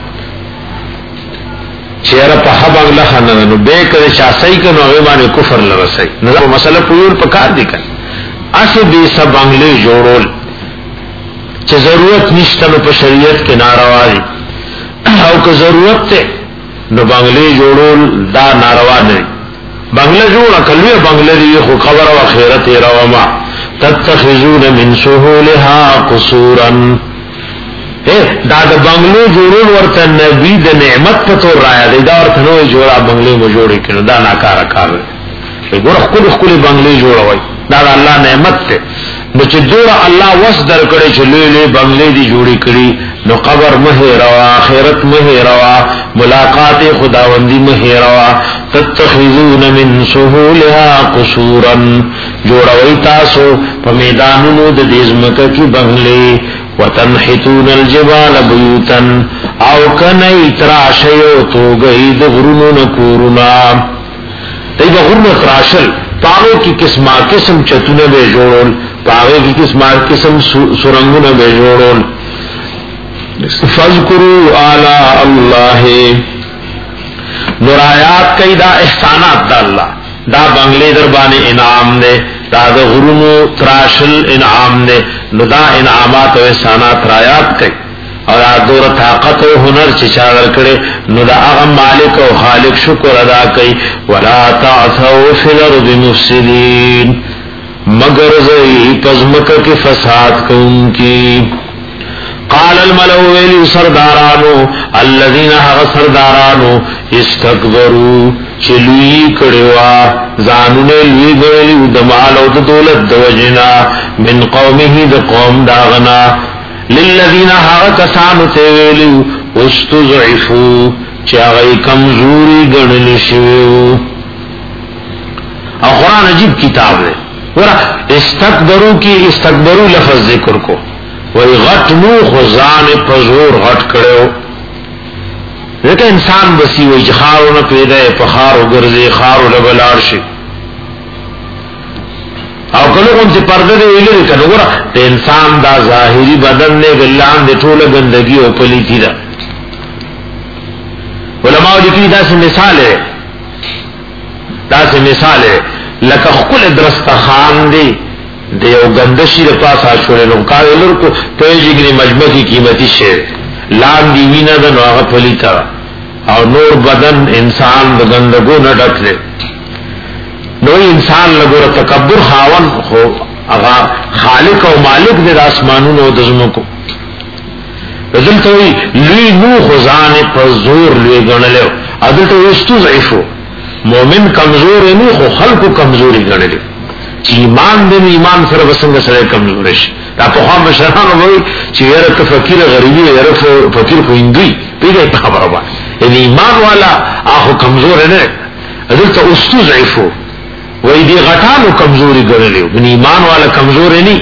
چیرہ پا حب اگلہ خاندنو بے کدے شاسائی کنو غیبان کفر لرسائی نظر مسئلہ پویور پکار دی کن اس بے سب انگلے جوڑول چه ضرورت نشتنو پا شریعت کے نارواری او که ضرورت تے نو بنگلے جوڑول دا ناروا نہیں بنگلے جوڑا کلوی بنگلے دی خو خبر و خیرت روما تتخذون من سہولها قصورا اے دا دا بنگلے جوڑول ورطا نبی دا نعمت پتو رایا دی دا ورطا نوی جوڑا بنگلے مو جوڑی کنو دا ناکارا کار دی گورا خکل خکل بنگلے جوڑا وی دا دا اللہ نعمت تے نو چه جوڑا اللہ وس در کڑے چه لے لے بنگلے دی جوڑی کری نو قبر مہی روا آخرت مہی روا ملاقات خداوندی مہی روا تتخذون من سہولها قصورا جوڑوئی تاسو پا میدانونو دا دیزمکا کی بنگلے وتنحتون الجبال بیوتا او کنئی تراشیو تو گئی دا غرونو نکورنا تی با غرون تراشل پاگو کی قسمہ قسم چتون بے جوڑول پاگو کی قسمہ قسم سرنگون بے جوڑول فذکروا آلاء اللہ نرایات کئی دا احسانات دا اللہ دا بنگلے دربان انعام دے دا دا غرونو تراشل انعام دے نو دا انعامات و احسانات رایات کئی اور دور طاقت و ہنر چچاگر کرے نو دا اغم مالک و خالق شکر ادا کئی ولا تعثوا فی الارض مفسدین مگر زئی پزمک کی فساد کن کی قال الملأ ویلی سردارانو الذین حق سردارانو استکبروا چلوی کڑوا زانونے لوی گولی دمال او دولت دوجنا من قومه د قوم داغنا للذین حق کسانو تیویلی استضعفو چاگئی کمزوری گنلی شویو اور قرآن عجیب کتاب ہے ورہ استکبرو کی استکبرو لفظ ذکر کو وی غٹ نو خزان پزور غٹ کڑیو لیکن انسان بسی وی خارو نا پیدا ہے پخارو گرزے خارو لبلار شی او کله کوم چې پرده دی ویلې کنه ګوره د انسان دا ظاهري بدن نه ګلان د ټوله ګندګي او پلیتی ده. علماء لیکي دا څه مثال ہے دا څه مثال ہے لکه خپل درستخان دی د یو ګندشي د پاسه شولې نو کاولر کو تېجګنی مجموعي قیمتي شی لاندې وینا د نوغه پلیتا او نور بدن انسان د ګندګو نه ډک دی. نو انسان لګور تکبر خاون خو هغه خالق او مالک د اسمانونو او د زمکو دلته وی لوی نو خزان په زور لوی غنلو عدالته وستو ضعیفو مومن کمزور نه خو خلق کمزوري غنلو چې ایمان دې ایمان سره وسنګ سره کمزور شي. دا په خام مشران وایي چې یره ک فقیر غریبي یره فقیر خو اندوی پیږي په خبره باندې یعنی ایمان والا اخو کمزور نه عدالته وستو ضعیفو وی دی غټانو کمزوری ګرځلیو بن ایمان والا کمزور نه.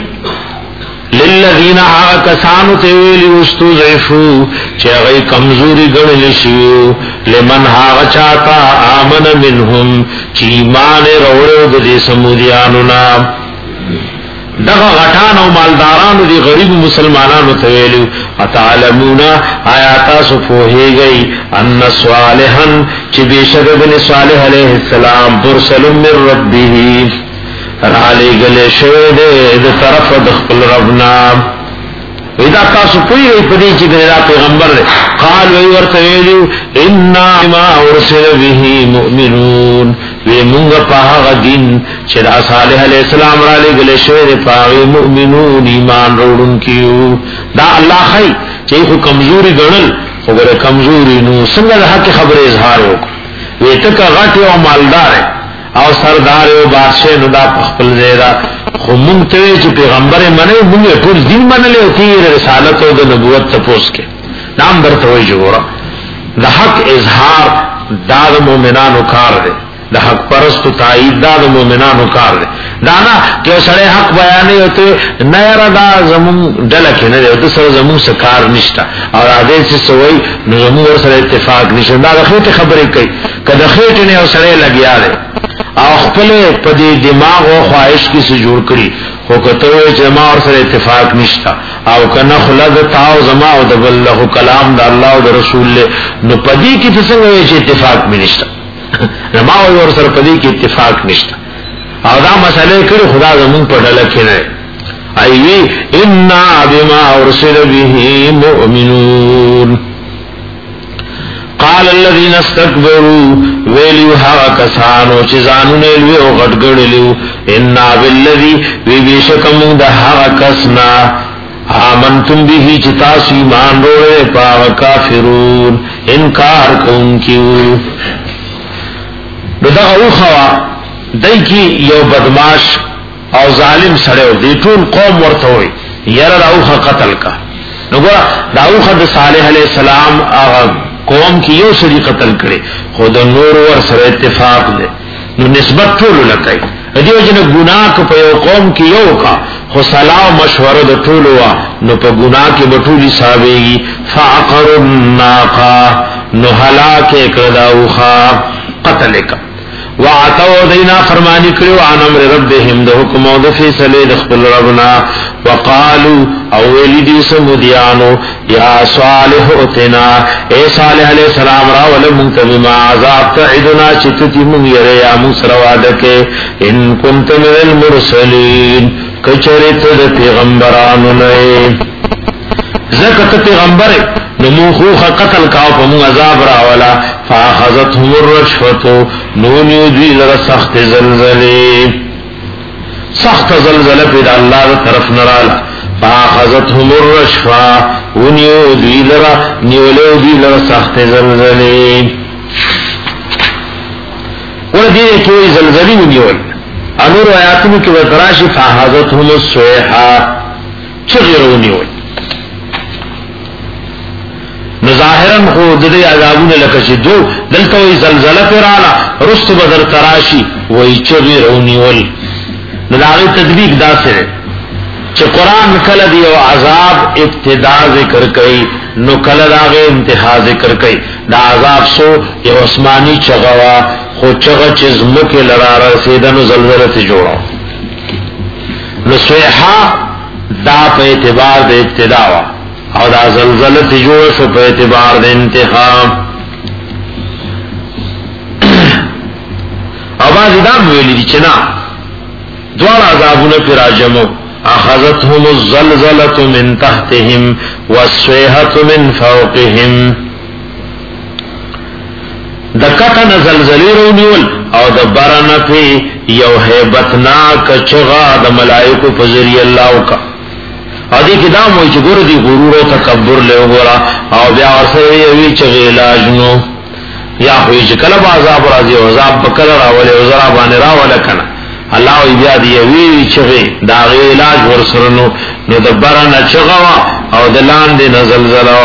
للذین کسانو تیویلی استضعفو چې هغه کمزوری ګرځل شي لمن هغه چاته امن منهم چې ایمان وروړو د دې سمودیانو نا دغه غټانو مالدارانو دي غریب مسلمانانو تیویلو اتعلمون آیات صفوهیږي ان صالحا چې بشک ابن صالح علیہ السلام مرسل من ربه رالی گلے شوید د طرف د خپل ربنا اذا تاسو پوی پدې چې دا پیغمبر دی قال وی ورته ویلو ان ما ارسل به مؤمنون وی موږ په هغه دین چې د صالح علیہ السلام را لګل شوی په هغه مؤمنون ایمان وروړونکو دا الله خی چې خو کمزوري ګڼل وګوره کمزوري نو څنګه د حق خبره اظهار وکړي وی ته کا غټ او مالدار او سردار او بادشاہ نو دا خپل زیرا خو مونږ ته چې پیغمبر منه مونږ ټول دین منل او تیر رسالت او د نبوت تپوس کې نام درته وی جوړه د حق اظهار دا د مؤمنانو کار دی د حق پرستو تایید دا د مؤمنانو کار دی دا نه چې سره حق بیان ہوتے نه را دا زمون ډله کې نه دی د سره زمون سکار نشتا او راځي چې سوی نو زمون سره اتفاق نشته دا خېټه خبرې کوي کله خېټه نه سره لګیا دی او خپل په دې دماغ او خواهش کې څه جوړ کړی خو کته چې ما اور سره اتفاق نشتا او کنه خلد تاو زما او د الله کلام د الله او د رسول له نو پدې کې څنګه چې اتفاق مې نشتا ما اور سره پدې کې اتفاق نشتا او دا مسئله کړي خدا زمون په ډله کې نه ایوی ان بما ارسل به مؤمنون. قال الذين استكبروا ویلو ها کسانو چې ځانونه لوي او غټګړلیو ان بالذي وی بشکم د ها کسنا آمنتم به چې تاسو ایمان وروړې پاو کافرون انکار کوونکیو. دغه اوخوا دای کی یو بدمعاش او ظالم سره دی ټول قوم ورته وي یره اوخه قتل کا نو ګور دا اوخه د صالح علیہ السلام هغه قوم کی یو سری قتل کړي خود نور ور سره اتفاق دي نو نسبت ټول لکای دیو جن ګناه کو په یو قوم کی یو کا خو صلاح مشوره د ټول وا نو په ګناه کې بټولي صاحبېږي فعقر الناقه نو هلاک کړه اوخه قتل کا وعتو دینا فرمانی کړو ان امر ربهم د حکم او د فیصله د خپل ربنا وقالو او ویلی سمودیانو یا صالح اتنا اے صالح علیہ السلام را ول منتبما عذاب تعدنا چتتی من یری یا مسروادکه ان کنت من المرسلین کچریت د پیغمبرانو نه زکه پیغمبر نمو خوخ قتل کاو پا مو عذاب راولا فاخذتهم الرشفتو نونیو دوی لغا سخت زلزلی سخت زلزل پید اللہ دا طرف نرالا فاخذتهم الرشفا ونیو دوی لغا نیولو دوی لغا سخت زلزلی وردی کوئی زلزلی نیول انور آیاتنو کی وطراشی فاخذتهم السویحا چغیرو نیول ظاهرا خو د دې عذابونه لکه چې دو دلته وی زلزلہ پیراله رست بدر تراشی وای چوي رونیول نو داغه تدبیق داسره چې قران کله دی او عذاب ابتدا ذکر کړي نو کله داغه انتها ذکر کړي دا عذاب سو یو آسمانی چغوا خو چغه چې زمکه لرا رسیدنو زلزلہ ته جوړو نصیحہ دا په اعتبار د ابتدا وا او دا زلزلہ جوړ شو په اعتبار د انتخاب اواز دا ویلی دي چې نا دوار عذابونه پر راجمو اخذتهم الزلزلة من تحتهم والصيحة من فوقهم دکتا نزلزلی رونیول او دبرنا پی یو حیبتناک چغا دا ملائکو پذری اللہ کا او دی کدام ہوئی چی گر دی غرور و تکبر لے گورا او بیا ورسر یوی چغی علاجنو یا ہوئی چی کلب عذاب رازی عذاب بکل راولی عذرابان راولی کنا اللہ وی بیا دی یوی چغی دا غی علاج ورسرنو نو دبرنا چغوا او دلان دی نزلزلوا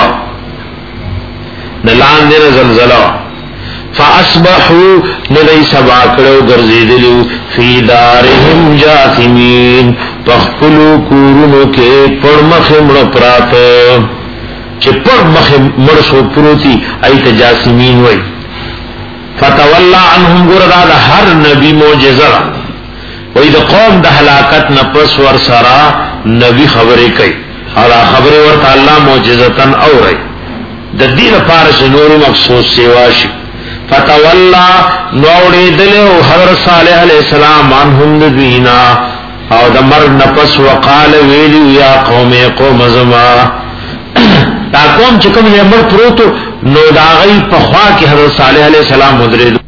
دلان دی نزلزلوا فاصبحوا ندی سبا کړو ګرځیدلو فی دارهم جاثمین تخلو کورونو کې پړمخ مړ پراته چې پړمخ مړ شو پروتي ایت جاثمین وای فتولى عنهم ګردا د هر نبی معجزه وای د قوم د هلاکت نه پس ور سرا نبی خبرې کوي او خبره ورته الله معجزتن اوري د دې لپاره چې نور مخصوص سیوا شي فتولى نوڑی دلیو حضرت صالح علیہ السلام عنہم دبینا او دمر نفس وقال ویلیو یا قوم قوم زما تا قوم چکم نیمبر پروتو نو داغی پخوا کی حضرت صالح علیہ السلام مدردو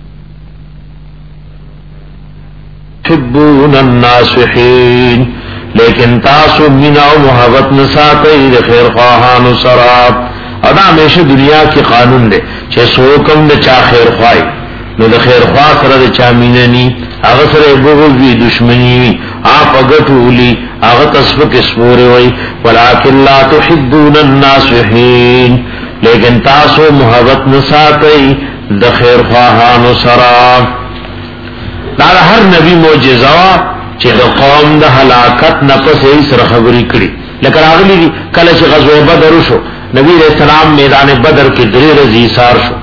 تحبون الناسحین لیکن تاسو مینا و محبت نساتی خیر خواہان و سراب ادا ہمیشہ دنیا کی قانون دے چه سوکم د چا خیر خوای نو د خیر خوا سره د چا میننی هغه سره بغض وی دشمنی وی اپ غټولی هغه تسبق اسپوري وی ولکن لا تحبون الناسحین لیکن تاسو محبت نساتی د خیر خواهانو سره دا هر نبی معجزه چې د قوم د هلاکت نه پسې سره خبرې کړي لکه راغلی کله چې غزوه بدر شو نبی علیہ السلام میدان بدر کی درې رضی سار شو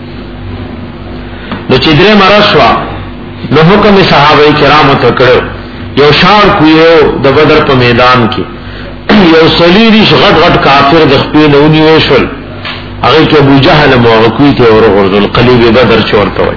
نو چې درې مرشوا نو حکم صحابه کرامو ته کړو یو شار کویو د بدر په میدان کې یو سلیری غټ غټ کافر د خپل نونی وشل هغه کې ابو جهل موقوی ته اور غرض قلیب بدر چورته وای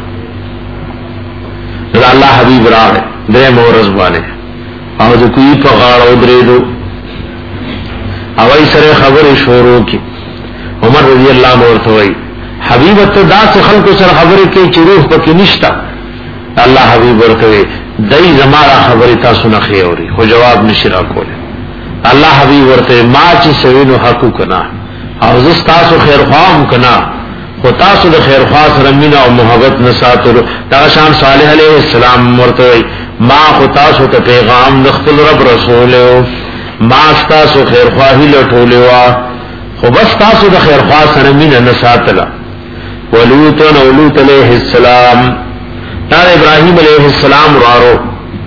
الله حبیب راغ درې مورز باندې او د کوی په غاړه درېدو او ای سره خبر شروع کی عمر رضی اللہ عنہ ورته وای حبیب ته داس خلق سره خبرې کوي چې روح پکې نشتا الله حبیب ورته وای دای زمارا خبرې تاسو نه خيوري خو جواب نشي راکوله الله حبیب ورته ما چې سوینو حق کنا او زس تاسو خیر خوام کنا خو تاسو د خیر خوا سره مینا او محبت نه ساتلو دا شان صالح علیہ السلام ورته وای ما خو تاسو ته پیغام د خپل رب رسول ما ستاسو خیر خواهی لټولې وا خو بس تاسو د خیر خوا سره مینه نه ساتله ولوط او لوط علیہ السلام دا ابراهیم علیہ السلام ورارو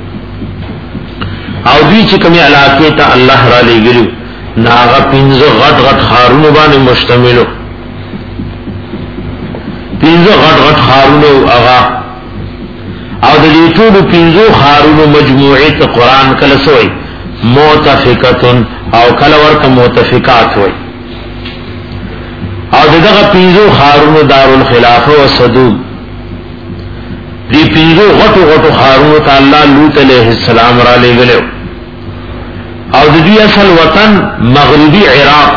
او دوی چې کومه علاقه ته الله را لګیلو ناغه پینځه غټ غټ خارونو باندې مشتملو پینځه غټ غټ خارونو هغه او د دې ټول پینځو خارونو مجموعه ته قران کله سوې موتفقتن او کله ورته موتفقات وای او دغه پینځو خارونو دارالخلافه او صدوق دی پینځو غټو غټو خارونو ته الله لوط علیہ السلام را لګلو او د دې اصل وطن مغربي عراق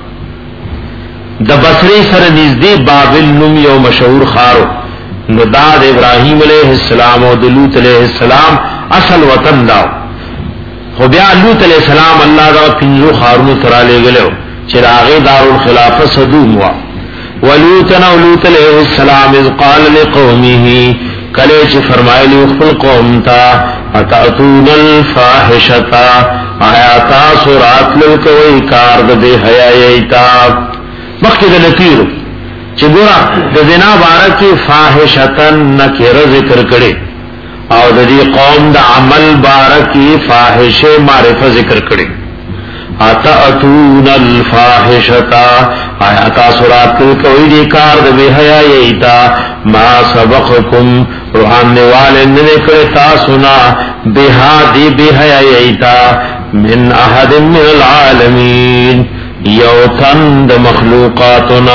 د بصری سره نږدې بابل نوم یو مشهور خارو نو دا د ابراهیم علیہ السلام او د لوط علیہ السلام اصل وطن دا خو بیا لوط علیہ السلام الله دا پینځو خارونو ترا لګلو چې راغې دارالخلافه صدوم وا ولوط نو لوط علیہ السلام اذ قال لقومه کله چې فرمایلی خپل قوم ته اتاتون الفاحشتا آیات سورات لکوي کار د حیا ایتا مخکې د نتیرو چې ګورا د زنا بارکه فاحشتن نکره ذکر کړي او د دې قوم د عمل بارکی فاحشه معرفه ذکر کړي اتاتون الفاحشتا آیا تاسو راتل کوئی دی کار د بے حیائی ایتا ما سبقکم روحان نیوالن نکر تاسونا بها دی بے حیائی ایتا من احد من العالمین یوتن د مخلوقاتنا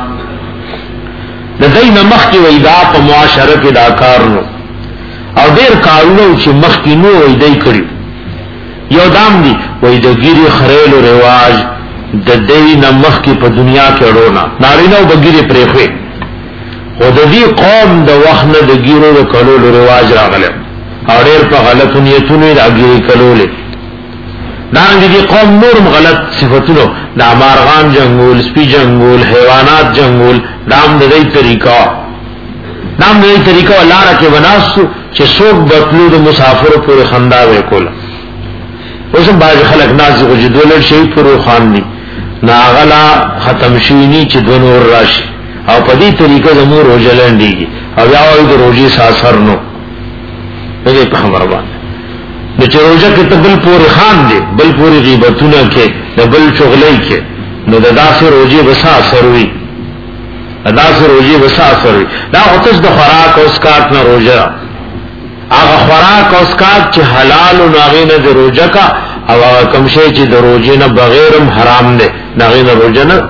د دین مخکی ویدا په معاشره کې دا کار نو او ډیر کارونه چې مخکی نو ویدای کړی یو دام دی وای د ګيري خریل او رواج د دین مخکی په دنیا کې اړونا نارینه وګيري پرېخوي خو د دې قوم د وخت د ګيرو د کولو رواج راغله او ډیر په غلط نیتونو راګيري کولې دانګ دي قوم نورم غلط صفاتونو دا مارغان جنگول سپی جنگول حیوانات جنگول دام د دې طریقہ دام د دې طریقہ لاره کې وناسو چې څوک بتلو د مسافر پورې خندا وکول اوسم باز خلک ناز وجدول شي پر خان دي ناغلا ختم شینی چې د نور راشي او په دې طریقې زموږ روزلن دي او یاوي د روزي ساسر نو دغه په خبره باندې د چروجه کې تبل پورې خان دي بل پورې غیبتونه کې د بل چغلې کې نو د داسې روزي وسا اثر وي داسې روزي وسا اثر وي دا اوتس د خوراک او اسکات نه روزه هغه خوراک او اسکات چې حلال او ناغینه د روزه کا او کوم شی چې د روزه نه بغیرم حرام دي ناغینه روزه نه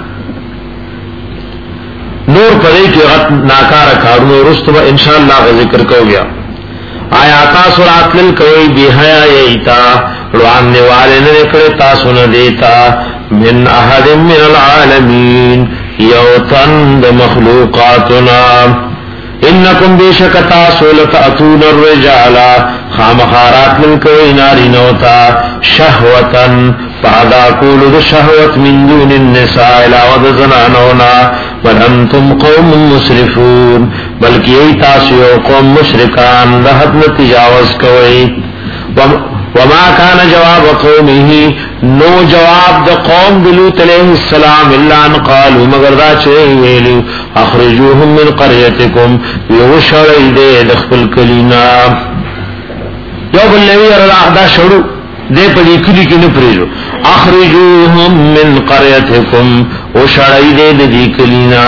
نور پرې کې غت ناکاره کارونه رستو ان شاء الله ذکر کوو آیا تاسو راتل کوئی بحیا ایتا روان نیوالے نکڑے تاسو ندیتا من احد من العالمین یوتن د مخلوقاتنا انکم بیشک تاسو لتأتون الرجالا خامخارات من کوئی ناری نوتا شہوتن فادا کولو د شہوت من دون النساء علاوہ د زنانونا بل انتم قوم مسرفون بلکہ ای تاسو قوم مشرکان د حد نه تجاوز کوي وما كان جواب قومه نو جواب د قوم لوط علیہ السلام الا ان قالوا مگر دا چې ویلو اخرجوهم من قريتكم یوشړی دې د خپل کلینا یو بل لوی الله دا شړو دې په دې کلی کې نه پریږو اخرجوهم من قريتكم وشړی دې د کلینا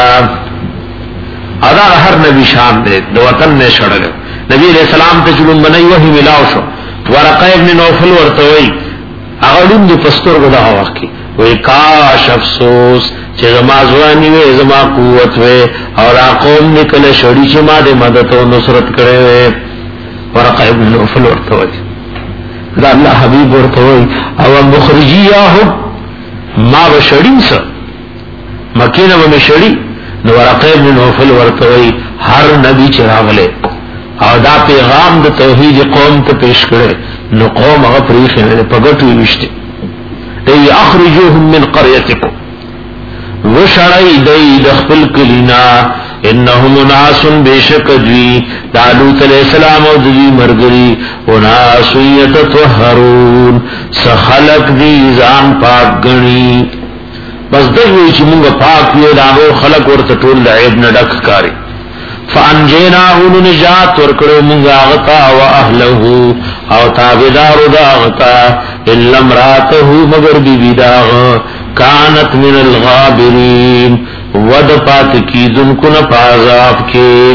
ادا هر نبی شان دے دو وطن نے شڑل نبی علیہ السلام ته چلون بنای وحی ملاو شو ورقه ابن نوفل ورتوي اغلون دی پستر غدا واقعي وی کاش افسوس چې زما ځواني وي زما قوت وي او قوم نکله شړی چې ما دې مدد او نصرت کړي ورقه ابن نوفل ورتوي دا الله حبيب ورتوي او مخرجيهم ما بشړین سره مکینه و مشړی نو ورقه ابن نوفل ورتوي هر نبی چې راغله او دا پیغام د توحید قوم ته پیش کړي نو قوم هغه پریښه نه پګټو وشته ای اخرجوهم من قريتكم وشړای دای د خپل کلینا انهم ناس بشکدوی دالوت علیہ السلام او دوی مرګری او ناس یتطهرون سخلق دی ځان پاک غنی بس دوی چې موږ پاک یو داغو خلق ورته ټول عیب نه ډک کاری فانجیناه نجات ورکړو موږ هغه او اهله او تابعدار داغتا الا امراته مگر بی بی داغ کانت من الغابرین ود پات کی دن کو نہ پازاب کے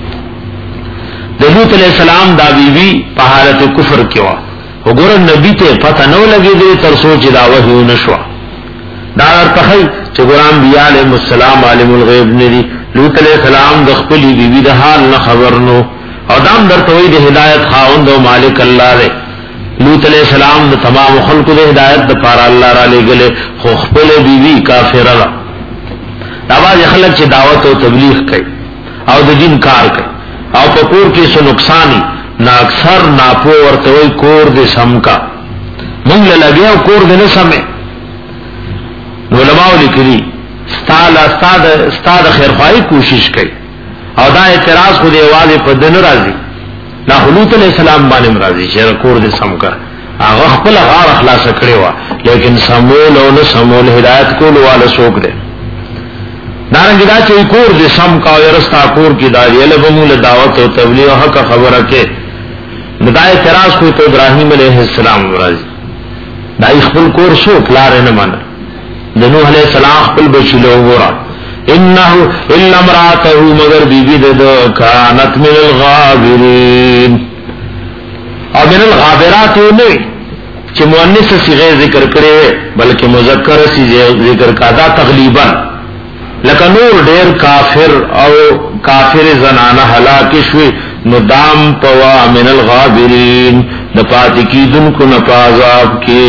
لوط علیہ السلام دا بی بی په حالت کفر کې وا وګور نبی ته پته نو لګی دی تر سوچ دا وحی نشوا دا ورته چې ګرام بیا علیہ السلام عالم الغیب ندی لوط علیہ السلام د خپل بی بی د حال نه خبر نو او دام درته وی د هدایت خاوند او مالک الله دی لوط علیہ السلام د تمام خلق د هدایت د پار الله را لګله خو خپل بی بی کافر را دا باز خلک چې دعوت او تبلیغ کوي او د دین کار کوي او په کور کې څه نقصان نه اکثر ناپو ورته وی کور دې سم کا موږ له لګیاو کور دې نه سمې علماء لیکلي ستاله استاد استاد خیرخواهی کوشش کوي او دا اعتراض خو دی आवाज په دن راځي لا لوط علیہ السلام باندې راځي چې کور دې سم کا هغه خپل غار اخلاص کړی و لیکن سمول او نه سمول هدایت کول والا څوک دی دارنګ دا چې کور دې سم کا او رستا کور کې دایې له بمول دعوت او تبلیغ حق خبره کې دا اعتراض کوي ته ابراهیم علیہ السلام راځي دای خپل کور شو پلار نه من د نوح علیہ السلام خپل بچی له وګورا انه الا امراته مگر بیبی د کانت من الغابرین او من الغابرات نه چې مؤنث صيغه ذکر کړي بلکې مذکر صيغه ذکر کادا تغلیبا لکه نور ډیر کافر او کافر زنانه هلاک شوي نو دام پوا من الغابرین د پاتې کیدون کو نه پازاب کی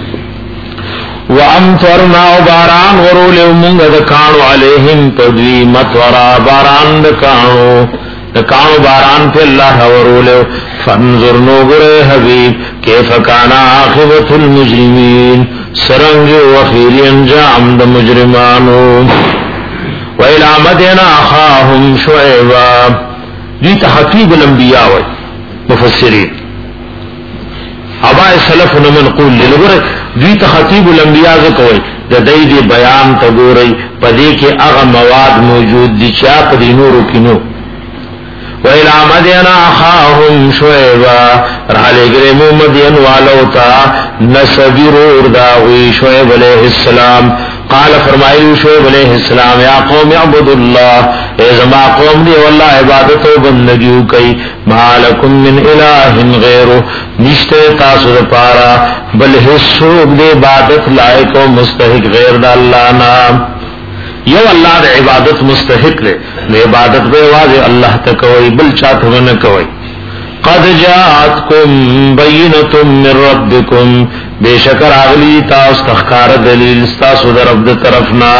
وامطرنا باران ورول موږ د کانو علیهم تدوی مطرا باران د کانو د کانو باران په الله ورول فانظر نوغره حبیب کیف کان عاقبت المجرمین سرنگ وخیر انجام د مجرمانو وإلى مدين أخاهم شعيبا دي تحقيب الانبیاء و مفسرین ابا سلف من قول لغره دي تحقیب الانبیاء زکوي د دې دی بیان ته ګوري پدې کې هغه مواد موجود دي چې په دې نورو کې نو وإلى مدين أخاهم شعيبا رحلګره محمدین والو تا نسبیر ارداوی شعیب علیہ السلام قال فرمایلی شعیب علیہ السلام یا قوم اعبدوا الله اے زما قوم دی والله عبادت او بندگی کوي مالکم من اله غیره نشته تاسو لپاره بل هیڅ د عبادت لایق او مستحق غیر د الله نام یو الله د عبادت مستحق دی نو عبادت به واجب الله ته کوي بل چاته نه کوي قد جاءتكم بينة من ربكم بشکر اغلی تاسو تخکار دلیل تاسو در رب طرفنا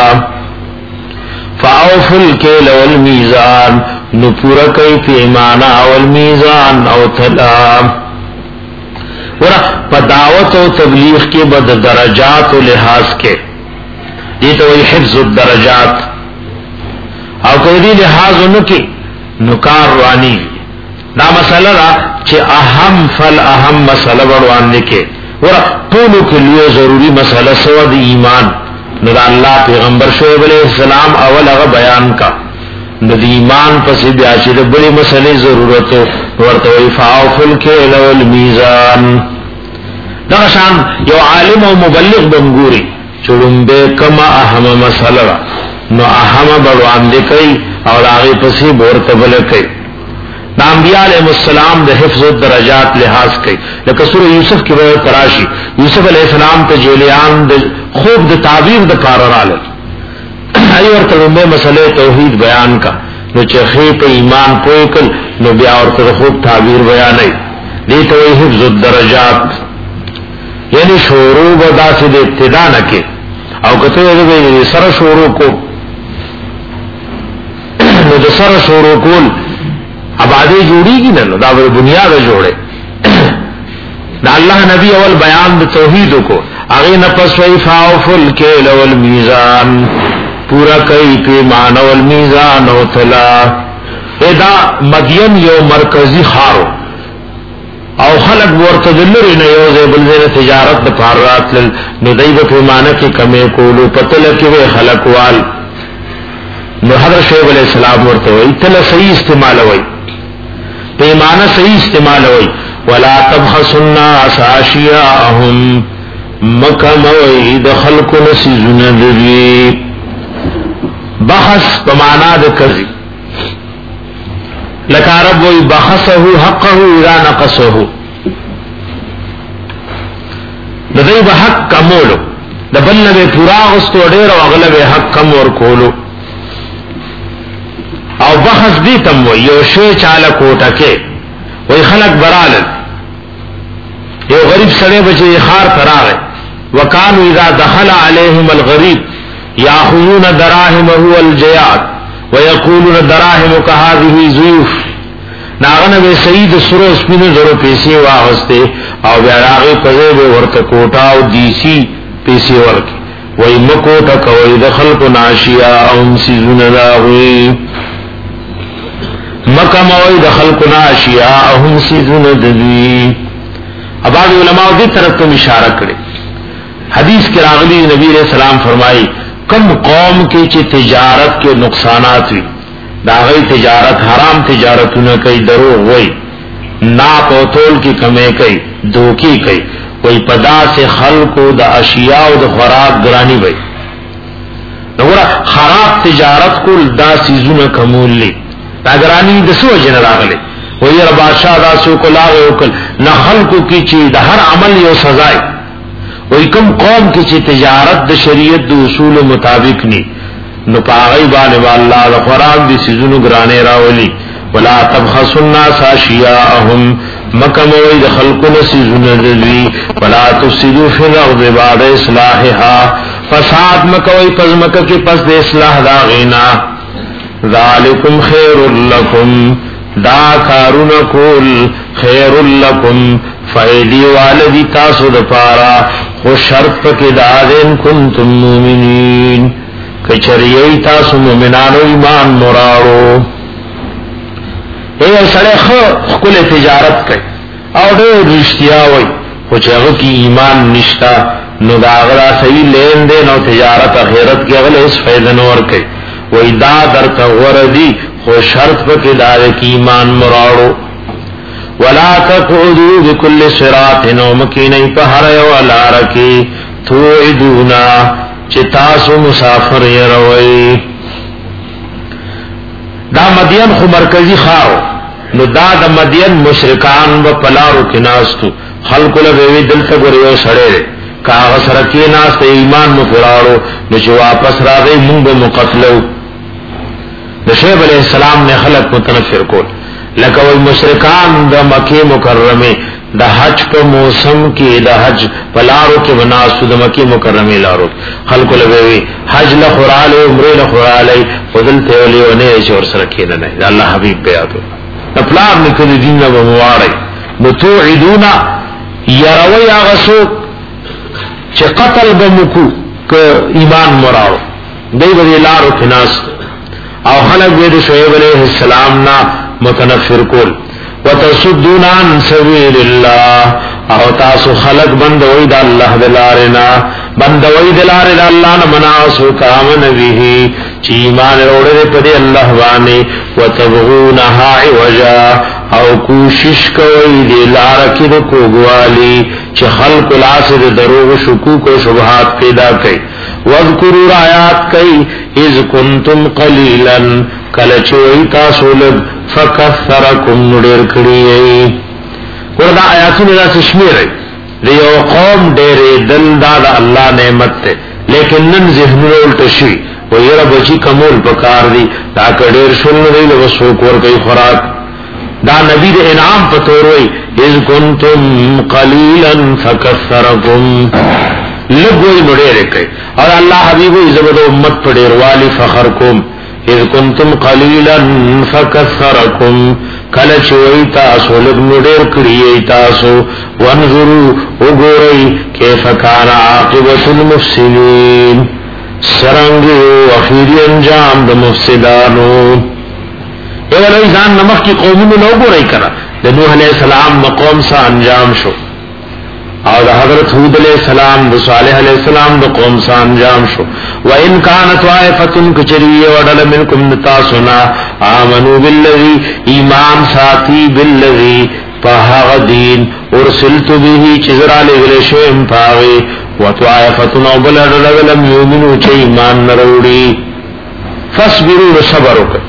فاوفوا الكيل والميزان نو پورا کوي پیمانه او المیزان او تلا ورا په دعوت او تبلیغ کې بد درجات او لحاظ کې دي ته وي حفظ الدرجات او کوي لحاظ انکه نو کار رواني دا مسله را چې اهم فل اهم مسله ورواندې کې ورا ټول کې لوی ضروری مسله سو د ایمان نو الله پیغمبر شعیب علیہ السلام اول هغه بیان کا د ایمان پس بیا چې د بلې مسلې ضرورت ورته وی فاوفل کې لول میزان دا شان یو عالم او مبلغ بنګوري چړم به کما اهم مسله نو اهم بلواندې کوي او هغه پسې ورته بل کوي د انبیاء علیهم السلام د حفظ الدرجات لحاظ کوي لکه سورہ یوسف کې به تراشی یوسف علیہ السلام ته جیلیان د خوب د تعبیر د کار رااله ای ورته موږ مسله توحید بیان کا نو چې خې په ایمان پوکل نو بیا ورته خوب تعبیر بیانای دې ته حفظ الدرجات یعنی شروع ودا سے د ابتدا نه کې او کته دې سره شروع کو نو د سره شروع کول آبادی جوړیږي نه دا به بنیاد جوړه دا الله نبی اول بیان د توحید کو هغه نه پس وی فاوفل کیل والمیزان پورا کوي پیمان او المیزان او تلا ادا مدین یو مرکزی خارو او خلق ورته دلری نه یو ځای بل ځای تجارت د فارات نو دای په پیمانه کې کمې کولو پتل کې وی خلق وال نو حضرت شعیب علیہ السلام ورته وی تل صحیح استعمال وی پیمانه صحیح استعمال وی ولا تبخسوا الناس اشیاءهم مکم وی دخل کو نسیزن دوی بحث بمانا د کذی لکه عرب وی بحثه حقه اذا نقصه دای به حق کمولو د بل نه پورا غستو ډیر او اغلب حق کم ور کولو او بحث دی تم وی یو شی چاله کوټه کې وی خلق برالل یو غریب سره بچي خار تراغه وکانو اذا دخل عليهم الغريب ياخذون دراهمه والجياد ويقولون دراهمك هذه زيوف ناغنه به سید سرو سپینو زرو پیسې واغسته او بیا راغی پځې به ورته کوټا او دیسی پیسې ورکي وای مکوټه کوي د خلکو ناشیا او سيزونه راوي مکه موي د خلکو ناشیا او سيزونه دوی اباظ علماء دې طرف ته اشاره کړي حدیث کې راغلي نبی علیہ السلام فرمایي کم قوم کې چې تجارت کې نقصانات وي دا غي تجارت حرام تجارتونه کوي دروغ وای نا په تول کې کمې کوي دوکي کوي وی پدا سے خلقو دا اشیاء و دا خوراک گرانی بھئی نگورا خراب تجارت کل دا سیزون کمول لی دا گرانی دا سو جن راغلے وی ربادشاہ دا سو کو لاغے اکل نا خلقو کی چی دا ہر عمل یو سزائی وی کم قوم کی چی تجارت دا شریعت دا اصول مطابق نی نو پاغی بانے واللہ دا خوراک دی سیزون گرانے راولی ولا تبخسوا الناس اشیاءهم مکموی دا خلقو نسیزون دلوی ولا تفسدوا فی الارض بعد اصلاحها فساد مکوی پس مکہ کی پس دے اصلاح دا غینا ذالکم خیر لکم دا کارون کول خیر لکم فیدی والدی تاسو دپارا خوش شرط پکی دادن کنتم مومنین کچریئی تاسو مومنانو ایمان مرارو اے سڑے خو کل تجارت کئی او دے رشتیا وی خوچ اغا کی ایمان نشتا نو دا اغلا صحیح لین دے نو تجارت اخیرت کی اغلا اس فیدنور کئی وی دا در تغوردی خو شرط پکی دادے کی ایمان مراڑو ولا تقعدوا بكل صراط نو مکینی پہر ولا رکی توعدونا چتاسو مسافر یروئی دا مدین خو مرکزی خاو نو دا دا مدین مشرکان و پلارو کی ناستو خلقو لگوی دلتا گریو سڑے رے کاغس رکی ناست ایمان مفرارو نو چو واپس را گئی منگ مقتلو نو شعیب علیہ السلام نے خلق متنفر کول لکوی مشرکان دا مکی مکرمی دا حج پا موسم کی دا حج پلارو کی بناسو دا مکی مکرمی لارو خلقو لگوی حج لخورالی عمری لخورالی فضل تیولی و نیش اور سرکینا نہیں دا اللہ حبیب بیاتو نپلار نکل دین با مواری نتوعدونا یروی آغسو چه قتل بمکو که ایمان مراو دی بدی لارو کناست او خلق بید شعیب علیہ السلام نا متنفر کول وتصدون عن سبیل اللہ او تاسو خلق بندوئی دا اللہ دلارنا بندوئی دلارنا اللہ نمناسو کامن بیہی چی ایمان روڑے پدی اللہ بانے وتبغونہا عوجا او کوشش کوئی دی لارکی دا کوگوالی چی خلق لاسد دروغ شکوک و شبہات پیدا کئی وذکروا رایات کئی اذ کنتم قلیلا کلچوئی تاسو لگ فکثرکم نڈیر کریئی وردا آیاتون دا سشمیر ہے دیو قوم دیرے دل دا دا اللہ نعمت تے لیکن نن ذہن رولت شوی ویرہ بچی کمول پکار دی تاکہ دیر شلن دی لبسوک ورکی خوراک دا نبی دے انعام پتوروئی اذ کنتم قلیلا فکثرکم لگوئی نڈیر کئی اور اللہ حبیبوی زبد امت پڑیر والی فخرکم اذ کنتم قلیلا فکثرکم کلچ وی تاسو لگ نڈیر کریئی تاسو وانظروا اگوری کیف کان عاقبت المفسدین سرنگی و اخیری انجام دا مفسدانو اگر ایزان نمک کی قومون لو گوری کرا دا نوح علیہ السلام مقوم سا انجام شو اور دا حضرت حود علیہ السلام دا صالح علیہ السلام دا قوم سا انجام شو وَإِن كَانَتْ وَائِفَةٌ كَچَرِيَّ وَدَلَ مِنْكُمْ نَتَاسُنَا آمَنُوا بِالَّذِي ایمان ساتھی بِالَّذِي پاہاغ دین ارسلت به چزرا لگلشویم پاغی وَتْوَائِفَةٌ وَبَلَدَ لَمْ يُؤْمِنُوا چه ایمان نروڑی فَاسْبِرُوا صبروا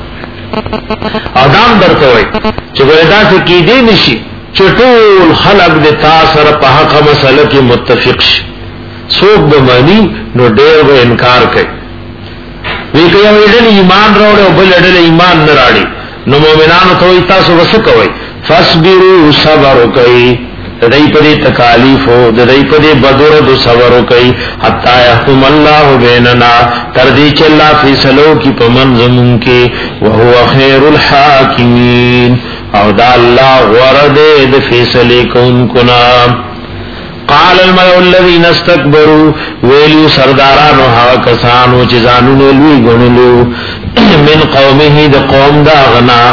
ادام درتوئی چگویدہ سے کی دے نشی چطول خلق دے تاثر پاہاق مسئلہ کی متفق شی سوک بمانی نو دیر و انکار کئی وی کہ یو ایڈل ایمان روڑے و بل ایڈل ایمان نراڑی نو مومنانو تو ایتاسو بسکوئی فاسبرو صبرو کئی ددائی پدی تکالیفو ددائی پدی بدردو صبرو کئی حتی یحکم اللہ بیننا تردی چلا فیصلو کی پمن زمون کی وہو خیر الحاکمین او دا اللہ غردے دا فیصلے کون کنام قال الملأ الذين استكبروا ویلو سردارانو ها کسانو چې ځانونو لوی ګڼلو من قومه د قوم دا غنا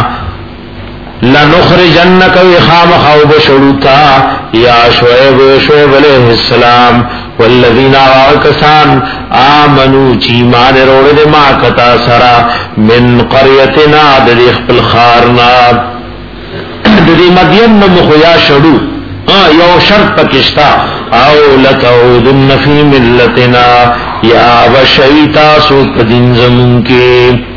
لنخرجنك وخام خوب شروطا یا شعیب شعیب علیہ السلام والذین آکسان آمنوا چی مان روڑ دے ما کتا سرا من قریتنا ددی خپل خارنا ددی مدین نمخیا شڑو یو شرط پکشتا او لتعودن فی ملتنا یا وشیتا سو پدین زمون کے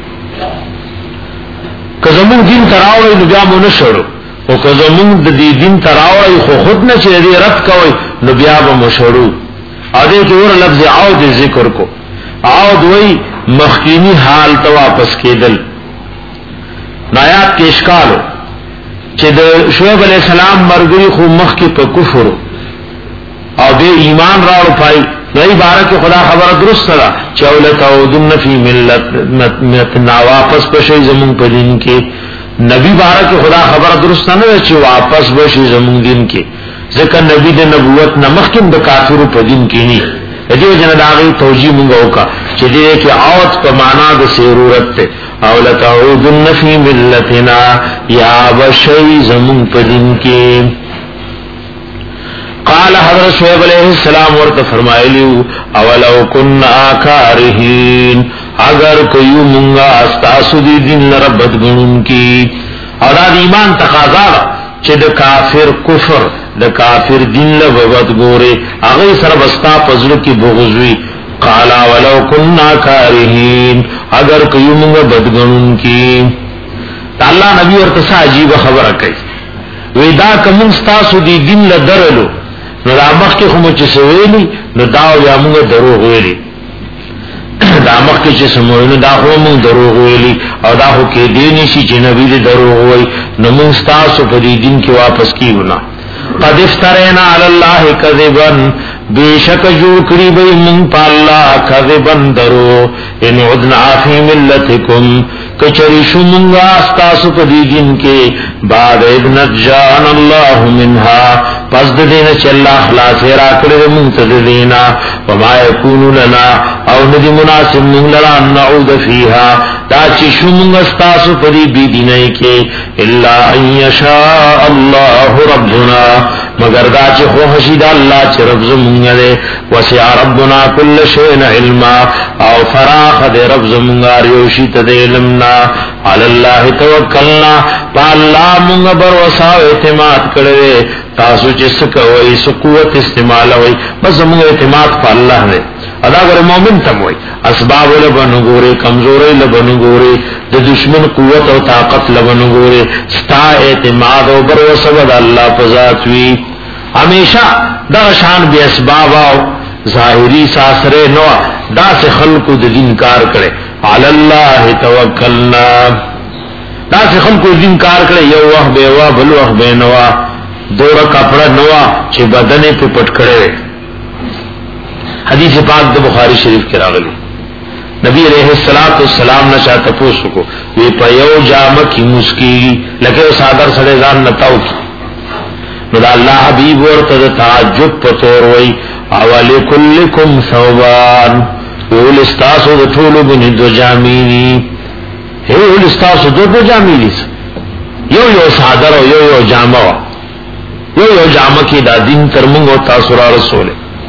که زمون دین تراوڑی نو بیا مو نشڑو او که زمون دی دین تراوڑی خو خود نه چې دی رد کوي نو بیا به مو شړو ا دې کې ور لفظ عود ذکر کو عود وی مخکینی حال ته واپس کېدل نایات کې اشکال چې د شعیب علی السلام مرګري خو مخ کې په کفر او دې ایمان راو پای نو عبارت خدا خبره درست ده چې اولت او دن فی ملت متنا واپس بشي زمون په دین کې نبی بارک خدا خبره درست نه چې واپس بشي زمون دین کې ځکه نبی د نبوت نه مخکې د کافرو په دین کې نه دې جن داغي توجیه مونږ وکړه چې دې کې عوت په معنا د ضرورت ته اولت او دن فی ملتنا یا بشي زمون په دین کې قال حضرت شعیب علیہ السلام ورته فرمایلیو اولو كنا کارهین اگر کوي مونږه استاسو دي دین ربت غنون کی اور د ایمان تقاضا چې د کافر کفر د کافر دین له وبد ګوره هغه سره بستا پزړه کی بغضوي قال اولو كنا کارهین اگر کوي مونږه بدغنون کی الله نبی ورته عجیب خبره کوي ودا کوم استاسو دي دین له درلو نو دا مخ کې کوم چې سویلی نو دا یا موږ دروغ ویلي دا مخ کې چې سموینو دا خو موږ دروغ ویلي او دا خو کې دی نشي چې نبی دې دروغ وای نو موږ تاسو په دې دین کې واپس کیو نه قد افترینا علی الله کذبا بیشک جو کړي به موږ په الله کذبا درو ان عدنا فی ملتکم کچری شومنگا استاسو په دې دین کې بعد ابن جان الله منها پس د دین چې الله خلاص را کړو موږ ته دینا وما یکون لنا او ندی مناسب موږ لرا نعود فیها دا چې شومنگا استاسو په دې دینه کې الا ان یشاء الله ربنا مگر دا چې خو حشید الله چې رب زمونږ له وسع ربنا كل شيء علما او فراخ دې رب زمونږ یوشي ته علمنا علی الله توکلنا الله مونږ بر وسا اعتماد کړو تاسو چې څه کوي سو قوت استعمالوي بس زمونږ اعتماد په الله دی ادا ګر مؤمن تم وي اسباب له بنګوري کمزوري له بنګوري د دشمن قوت او طاقت له بنګوري ستا اعتماد او بر وسا د الله په ذات وی ہمیشہ دا شان بے اسباب او ظاہری ساسرے نو دا سے خلق د دین کار کرے علی اللہ توکلنا دا سے خلق د دین کار کرے یو وح بے وا بل وح بے نوا دور کپڑا نوا چې بدن په پټ کړي حدیث پاک د بخاری شریف کې راغلی نبی علیہ الصلوۃ والسلام نے چاته پوښتنه کو وی په یو جامه کې مسکی لکه صادر سره ځان نتاو نو دا الله حبیب ورته تعجب پتور وای اولی کلکم ثوبان ول استاسو د ټولو بنی دو جامی هي ول استاسو دو دو جامی یو یو صادر او یو یو جامه یو یو جامه کې دا دین تر موږ او تاسو را رسول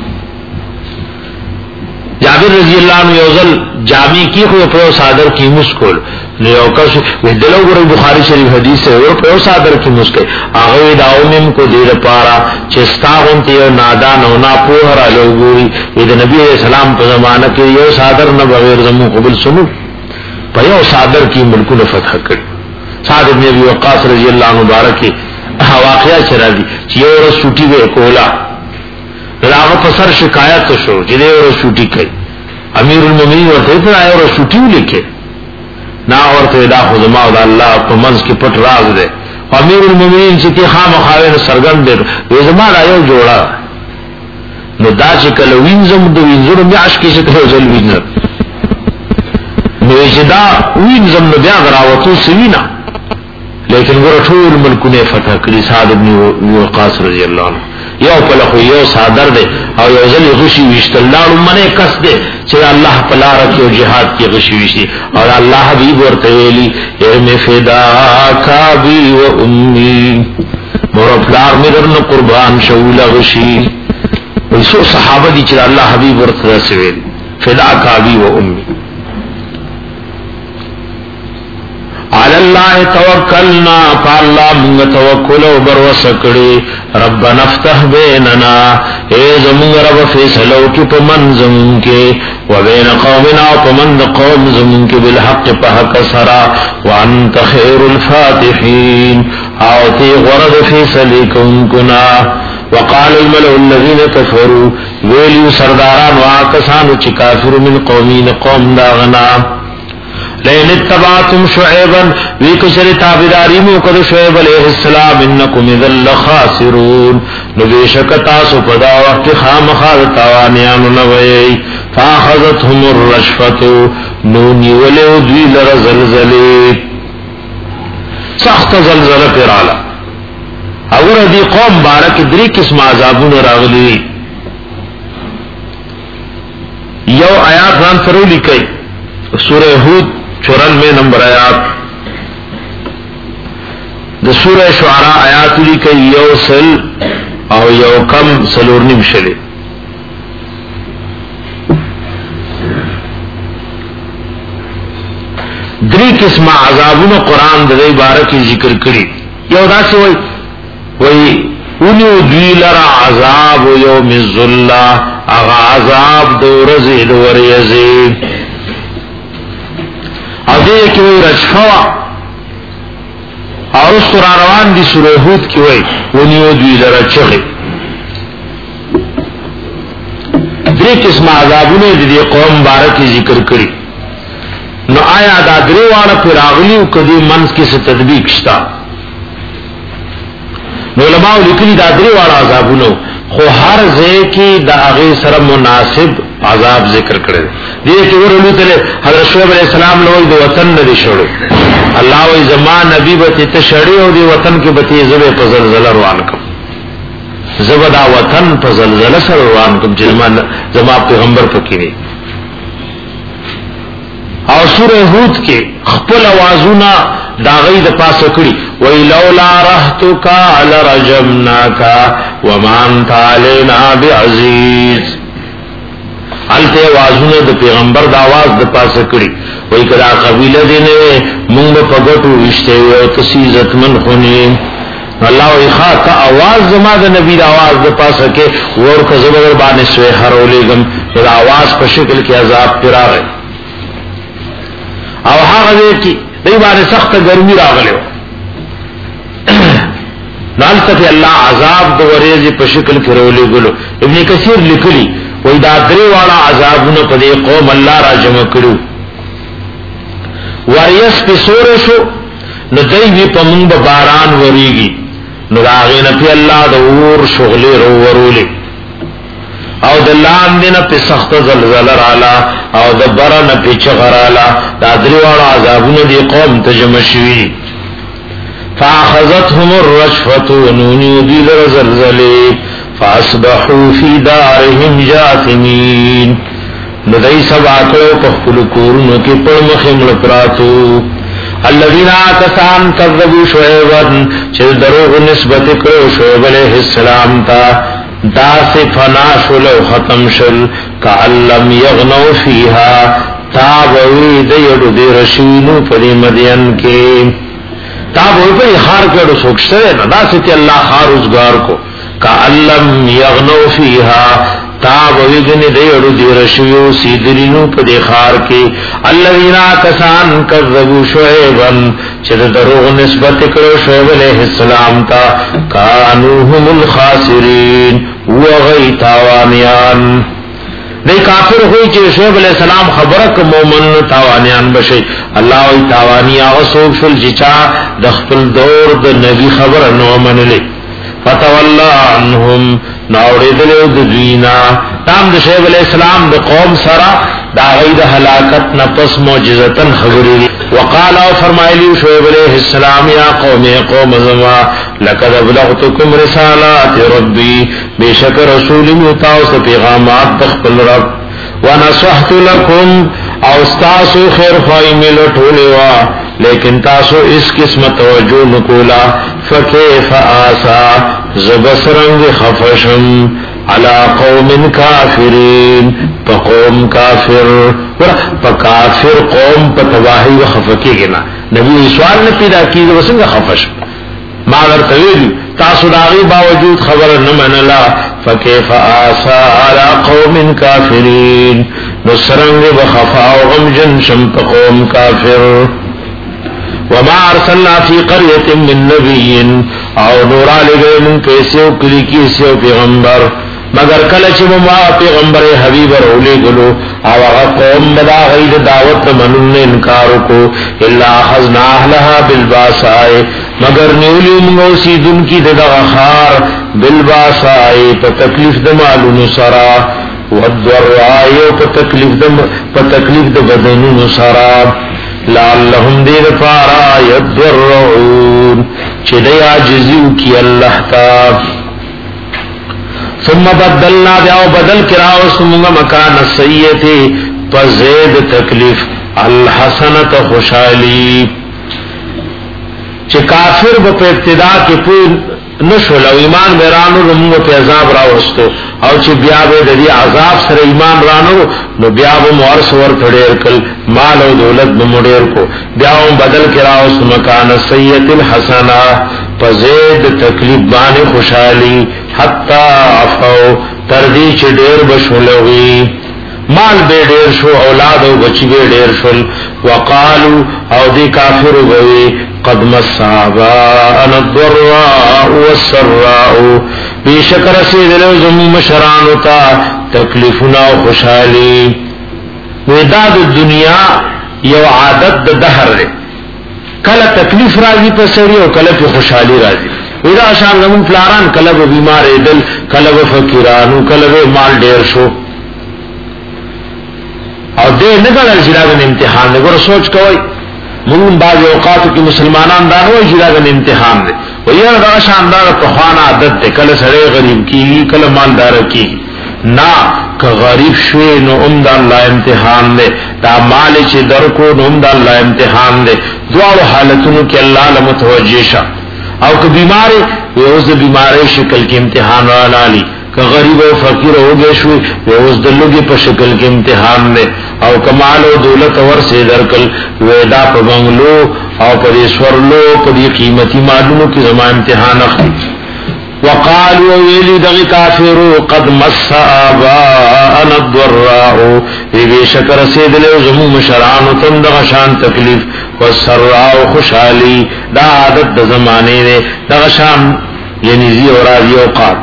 جابر رضی اللہ عنہ یوزل جامی کی خو په صادر کې مسکول نو یو کس ودلو ګورې بخاری شریف حدیث ہے او په صادر کې مسکه هغه داومم کو دې لپاره چې ستاون ته یو نادان او نا پوه را لوګوري دې نبی اسلام په زمانہ کې یو صادر نه بغیر زمو قبول سنو په یو صادر کې ملکونه فتح کړ صاد ابن ابي وقاص رضی اللہ عنہ مبارک واقعہ چر دي چې یو سټي وې کولا راغه په سر شکایت شو چې یو سټي کوي امیر المؤمنین ورته ته یو سټي ولیکه نا ورته دا خدما او الله په منځ کې پټ راز ده امیر المؤمنین چې خامخاوي سرګند ده زما را یو جوړا نو دا چې کله وینځم د وینځو میاش کې څه ته ځل وینځ نو چې دا وینځم نو بیا غراوتو سوینا لیکن ګور ټول ملکونه فتح کړی صاد ابن وقاص رضی الله عنه یو په لخوا یو صادر ده او یو ځل غشي وشتلاړو منه کس ده چې الله په لار کې jihad کې غشي وشي او الله حبيب ورته ویلي ارم فدا کا بي و امي مور پلار مې درنه قربان شول غشي وسو صحابه دي چې الله حبيب ورته ویلي فدا کا بي و امي على الله الله توکلنا فالله موږ توکل او بر وسکړي ربنا افتح بيننا اے زموږ رب فیصلو کې په منځم کې وبين قومنا ومن قوم زمون کې بالحق په حق سرا وانت خير الفاتحين او تی غرض فیصله کوم کنا وقال الملأ الذين كفروا ویلو سرداران واکسانو چې کافر من قومین قوم داغنا لئن اتبعتم شعيبا وکشر تابعداري مو کړو شعیب علیہ السلام انکم اذل خاسرون نو بشک تاسو په دا وخت خامخا تاوانیان نو وی فاخذتهم الرجفه نو نیولو دوی لر زلزله سخت زلزله پراله اور دی قوم بارک دری قسم عذابون راغلی یو آیات ران فرو لکی سورہ ہود چورانوے نمبر آیات د سورہ شعراء آیات لکی یو سل او یو کم سلور نیم شلی دری قسم عذابون قرآن د دی بارک ذکر کری یو دا سی وی وی اونیو دوی لرا عذاب یوم الظلہ اغا عذاب دو رزی دو ریزی او دیکی وی رجفوا اور اس قرآن روان دی سورہ ہود کی وی اونیو دوی لرا چغی دری قسم عذابونے دی قوم بارکی ذکر کری نو آیا دا دری وانا پر آغلیو کدی منز کی سے تدبیق شتا نو علماء لیکلی دا دری والا عذابونو خو ہر ځای کې دا هغه سره مناسب عذاب ذکر کړي دي چې ورلو ته حضرت شعیب علیہ السلام نو د وطن نه شړو الله وی زمان نبی به ته شړی او دی وطن کې به ته زبه په زلزلہ روان کوم زبدا وطن په زلزلہ سره روان کوم چې زمان زما پیغمبر پکې نه او سورہ ہود کې خپل आवाजونه دا غي د پاسه کړی وی لولا رحتک علی رجمناک وما انت علينا بعزیز الته आवाजونه د پیغمبر د आवाज د پاسه کړی وی کدا قبیله دې نه مونږ په ګټو وشته او تسی عزتمن خونی الله وی خاطه आवाज زما د نبی د आवाज د پاسه کې ور کزبر باندې سوی هرولېګم د आवाज په شکل کې عذاب پیراغه او هغه کې دای باندې سخت ګرمي راغله نالته الله عذاب د ورېږي په شکل کې رولې ګلو ابن کثیر لیکلی وای دا درې واړه عذابونه په دې قوم الله را جمع کړو وریس په سور شو نو دای وی په مونږ باران وریږي نو راغې نه په الله د اور شغلې رو ورولې او د لاندې نه په سخت زلزلہ رااله او د باران په چغراله دا درې واړه عذابونه دې قوم ته جمع شوي فاخذتهم الرجفه ونوني دل زلزله فاصبحوا في دارهم جاثمين ندای سبا کړو په خپل کورونو کې په مخه مړ پراتو الذين كسان كذبوا شعيبا چې دروغ نسبت کړو شعیب علیہ السلام ته دا سے فنا شل ختم شل کعلم یغنو فیها تابوی دیڑو دی رشینو پدی مدین کے تابوی پدی خار کڑو سوکشترے نا دا سیتی اللہ خار ازگار کو کعلم یغنو فیها تابوی دنی دیڑو دی رشیو سیدرینو پدی خار کے الذین کسان کذبو شعیبا چر دروغ نسبت کرو شعیب علیہ السلام تا کانوهم الخاسرین وغی تاوانیان دی کافر ہوئی چی شعیب علیہ السلام خبرک مومن تاوانیان بشی اللہ وی تاوانی آغا سوک شل جچا دخپل دور د نبی خبر نومن لی فتولا عنہم ناوڑی دلیو دوینا تام د شعیب علیہ السلام د قوم سرا دا غید حلاکت نفس موجزتن خبری وقال او فرمائلی شعیب علیہ السلام یا قوم قوم زما لقد ابلغتکم رسالات ربی بے شک رسول میتاو سے پیغامات تخبل رب ونصحت لکم او استاسو خیر خواہی میں لٹھولیوا لیکن تاسو اس قسم توجہ نکولا فکیف آسا زبسرنگ خفشم علی قوم کافرین پا قوم کافر پا کافر قوم پا تباہی و خفکی گنا نبی سوال نے پیدا کی وسنگا خفش ماغر طویل تاسو داغی باوجود خبر نمنلا فکیف آسا علی قوم کافرین نسرنگ بخفا و غمجن شم پا قوم کافر وما ارسلنا فی قریت من نبی او نورا لگئے من کیسیو کلی کیسیو پیغمبر مگر کله چې ما پیغمبر حبیب رولې ګلو او هغه قوم بدا غید دعوت منن انکار وکړو الا اخذنا اهلها بالباساء مگر نیولی موږ سیدن کی دغه خار بالباساء په تکلیف د مالونو سرا والضراء په تکلیف د په تکلیف د بدنونو سرا لعلهم دیر فارا یضرعون چې دی عاجزیو کی الله تعالی ثم بدلنا بیاو بدل کراو سمونگا مکان السیئتی پزید تکلیف الحسنت خوشحالی چه کافر با پا ابتدا کی پوی نشول او ایمان بیرانو رمونگا پی عذاب راوستو او چه بیابه دی عذاب سر ایمان رانو نو بیابو مورس ورط دیر کل مال و دولت بمدیر کو بیاو بدل کراو سمکان السیئت الحسنہ پزید تکلیف بان خوشحالی حتی عفو تردی چه دیر بشولوی مال بے دیر شو اولاد و بچی بے دیر شل وقالو او دی کافر گوی قد مصابان الضراء والسراء بی شکر سیدلو زمو مشرانو تا تکلیفنا و خوشحالی وداد الدنیا یو عادت د دهر ری کله تکلیف راځي په سړی او کله په خوشحالي راځي ودا شان زمون پلاران کله به بیمار دل کله به فقیرانو کله به مال ډیر شو او دې نه کله چې دا امتحان دی ګور سوچ کوی مونږ بعض اوقات کې مسلمانان دا نو چې دا امتحان دی ویا دا شاندار په خوانه عادت دی کله سړی غریب کی کله مالدار کی نا که غریب شوی نو ام دا اللہ امتحان دے دا مال چی درکو نو ام دا اللہ امتحان دے دوارو حالتونو کی اللہ لمتوجہ شا او که بیماری ویوز دا بیماری شکل کی امتحان رانا لی که غریب و فقیر ہو گئے شوی ویوز دلوگی پا شکل کی امتحان دے او کمال و دولت ورسی درکل ویدا پا بنگلو او پا دی سورلو پا دی قیمتی مالونو کی زمان امتحان اخلی وقالوا ویلی دغی کافرو قد مس آباءنا الضراء وی شکر سیدلے زمو مشرانو تم دغشان تکلیف والسراء خوشحالی دا عادت دا زمانے دے دغشان یعنی زی و راضی اوقات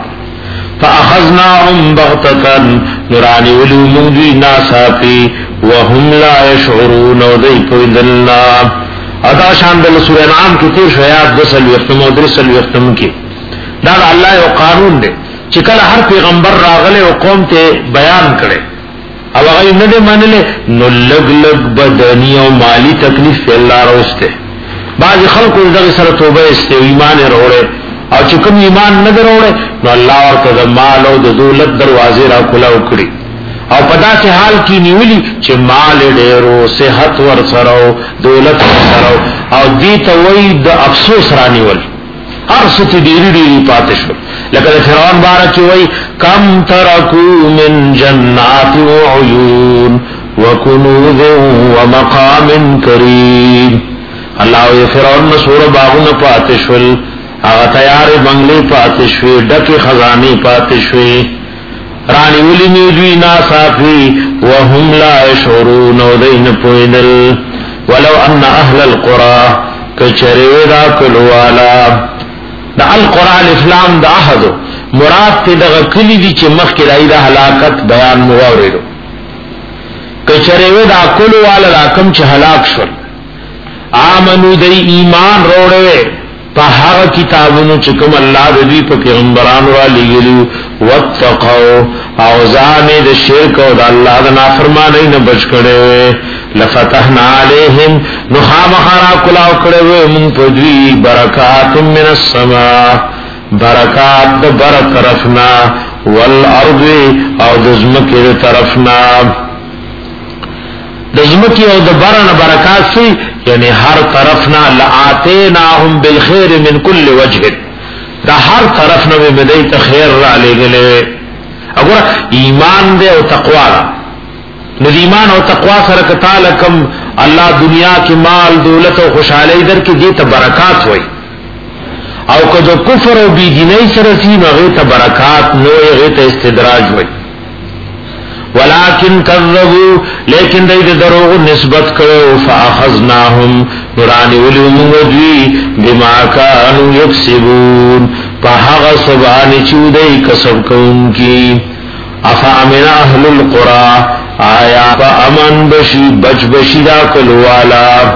فاخذناهم بغتتا نرانی ولی مندوی ناساپی وهم لا يشعرون ودی پویدلنا ادا شان دل سورہ انعام کی تیر شیاد دسل ویختم و درسل ویختم کی دا اللہ یو قانون دے چکل ہر پیغمبر راغلے و قوم تے بیان کرے اب اگر نہ دے مان لے نو لگ لگ بدنی و مالی تکلیف تے اللہ روستے بعض خلق کو دغه سره توبه استے ایمان روڑے او چکم ایمان نہ روڑے نو اللہ ورته مال او دولت دروازے را کھلا وکړي او پدا سے حال کی نیولی چې مال ډیرو صحت ور سره دولت ور سره او دی ته وای د افسوس رانیول ارست دیری دیری پاتش لکه فرعون بارکی وای کم ترکو من جنات و عیون و کنوذ و مقام کریم اللہ وی فرعون مسور باغون پاتش ول اغا تیار بنگلی پاتش وی ڈکی خزانی پاتش وی رانی ولی نیدوی ناسافی و هم لا شعرون و دین پویدل ولو ان اہل القرآ کچریو دا کلوالا دا القرآن اسلام دا احدو مراد تی دا کلی دی چه مخ کی رائی دا حلاکت بیان مواردو کچریوی دا کلو والا دا کم چه حلاک شل آمنو دی ایمان روڑوے پا حق کتابونو چکم اللہ دی پا پیغمبران را لگلیو واتقو اوزانی دا شرک و دا اللہ دا نافرمانی نبچ کڑوے لفتحنا علیہم نخام خارا کلاو کڑوے من پدوی برکات من السماء برکات دا بر طرفنا والارض او دزمکی دا طرفنا دزمکی او دا برن برکات سی یعنی ہر طرفنا لآتیناہم بالخیر من کل وجہ دا ہر طرفنا میں بدیت خیر را لے گلے وګوره ایمان دې او تقوا نو ایمان او تقوا سره کتاله کم الله دنیا کې مال دولت او خوشحالي درکې دې ته برکات وای او کله کفر او بی دیني سره سي هغه ته برکات نو هغه ته استدراج وای ولكن كذبوا لیکن دې دروغ نسبت کړو فاخذناهم قران ولهم ودي بما كانوا يكسبون فهغ سبحان چودای کسب کوونکی افامن اهل القرى آیا فامن بشي بچ بشي دا کلوالا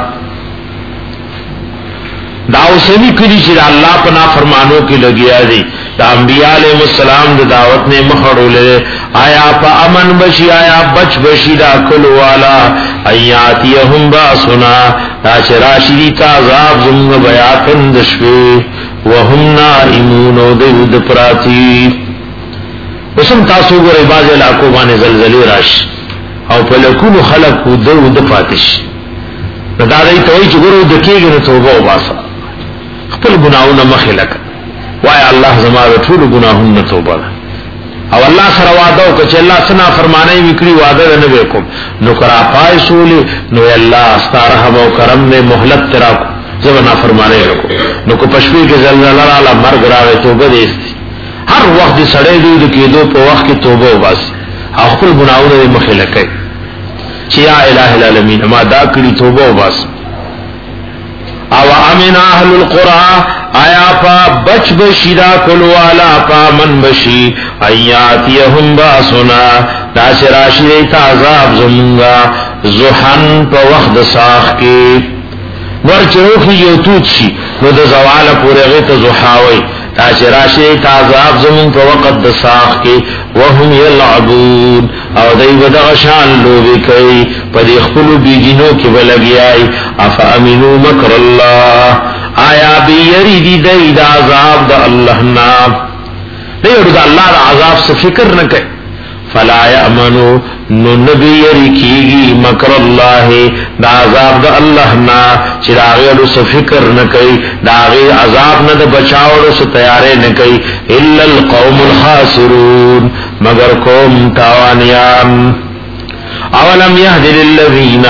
داو سمی کلی چې الله په نافرمانو کې لګیا دي دا انبیاء علیهم السلام د دعوت نه مخړولې آیا په امن بشي آیا بچ بشي دا کلوالا ایاتیهم باسنا دا شراشی تا عذاب زمغ بیاتن دشوی وهم نائمون او دود پراتی وسم تاسو ګورې باز علاقو باندې زلزلې راشي او په لکونو خلق دود پاتش دا دای ته وي چې ګورو د کېږي نو توبه وباسه خپل ګناہوں مخه لک وای الله زما ټول ګناہوں توبه او الله سره وعده او چې الله سنا فرمانه وکړي وعده نه وکوم نو کرا پای سولې نو الله استرحم او کرم نے مهلت ترا زما فرمانه وکړو نو کو پښوی کې زلزلہ را مرګ راوي توبه دې هر وخت سړی دې کېدو په وخت کې توبه وباسي او خپل ګناہوں مخه لکای چې یا الہ العالمین ما دا کړی توبه وباسي او امن اهل القرى آیا پا بچ بشیدا کلوالا پا من بشی ایاتیهم باسنا دا شراشی دیتا عذاب زمونگا زحن پا وقت ساخ کی ورچوخی یو توت شی نو دا زوال پورے غیت زحاوی دا شراشی دیتا عذاب زمون پا وقت ساخ کی وهم یلعبون او دی بدغشان لوبی کئی پا دی خپلو بیدینو کی بلگی آئی افا امنو مکر اللہ آیا بی یری دی دی دا عذاب دا اللہ نام نہیں دا اللہ دا عذاب سے فکر نہ کئی فلا یأمنو نو نبی یری کیگی مکر اللہ دا عذاب دا اللہ نا چرا غیرو سے فکر نہ کئی دا غیر عذاب نا دا بچاوڑو سے تیارے نہ کئی الا القوم الخاسرون مگر قوم تاوانیان اولم یهد للذین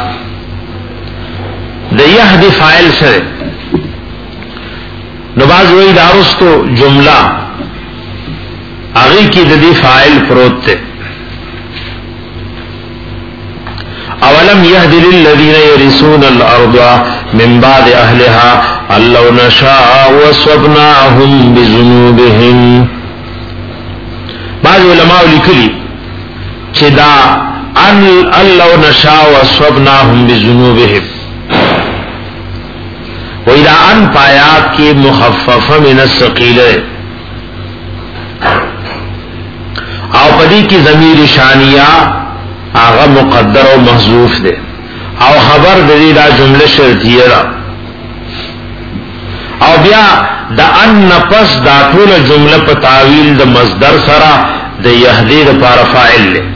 دا یهد فائل سے نباز وی دارستو جملہ آغی کی ددی فائل پروت تے اولم یهد للذین یرثون الارض من بعد اهلها ان لو نشاء وصبناهم بذنوبهم بعض علماء لکلی چه دا ان لو نشاء وصبناهم بذنوبهم وَإِذَا أَن پایات کی مخفف من الثقیلہ او پدی کی ضمیر شانیہ آغا مقدر و محذوف دے او خبر دے دا جملہ شرطیہ دا او بیا دا ان نفس دا طول جملہ پا تعویل دا مصدر سرا دا یهدی دا پارا فائل لے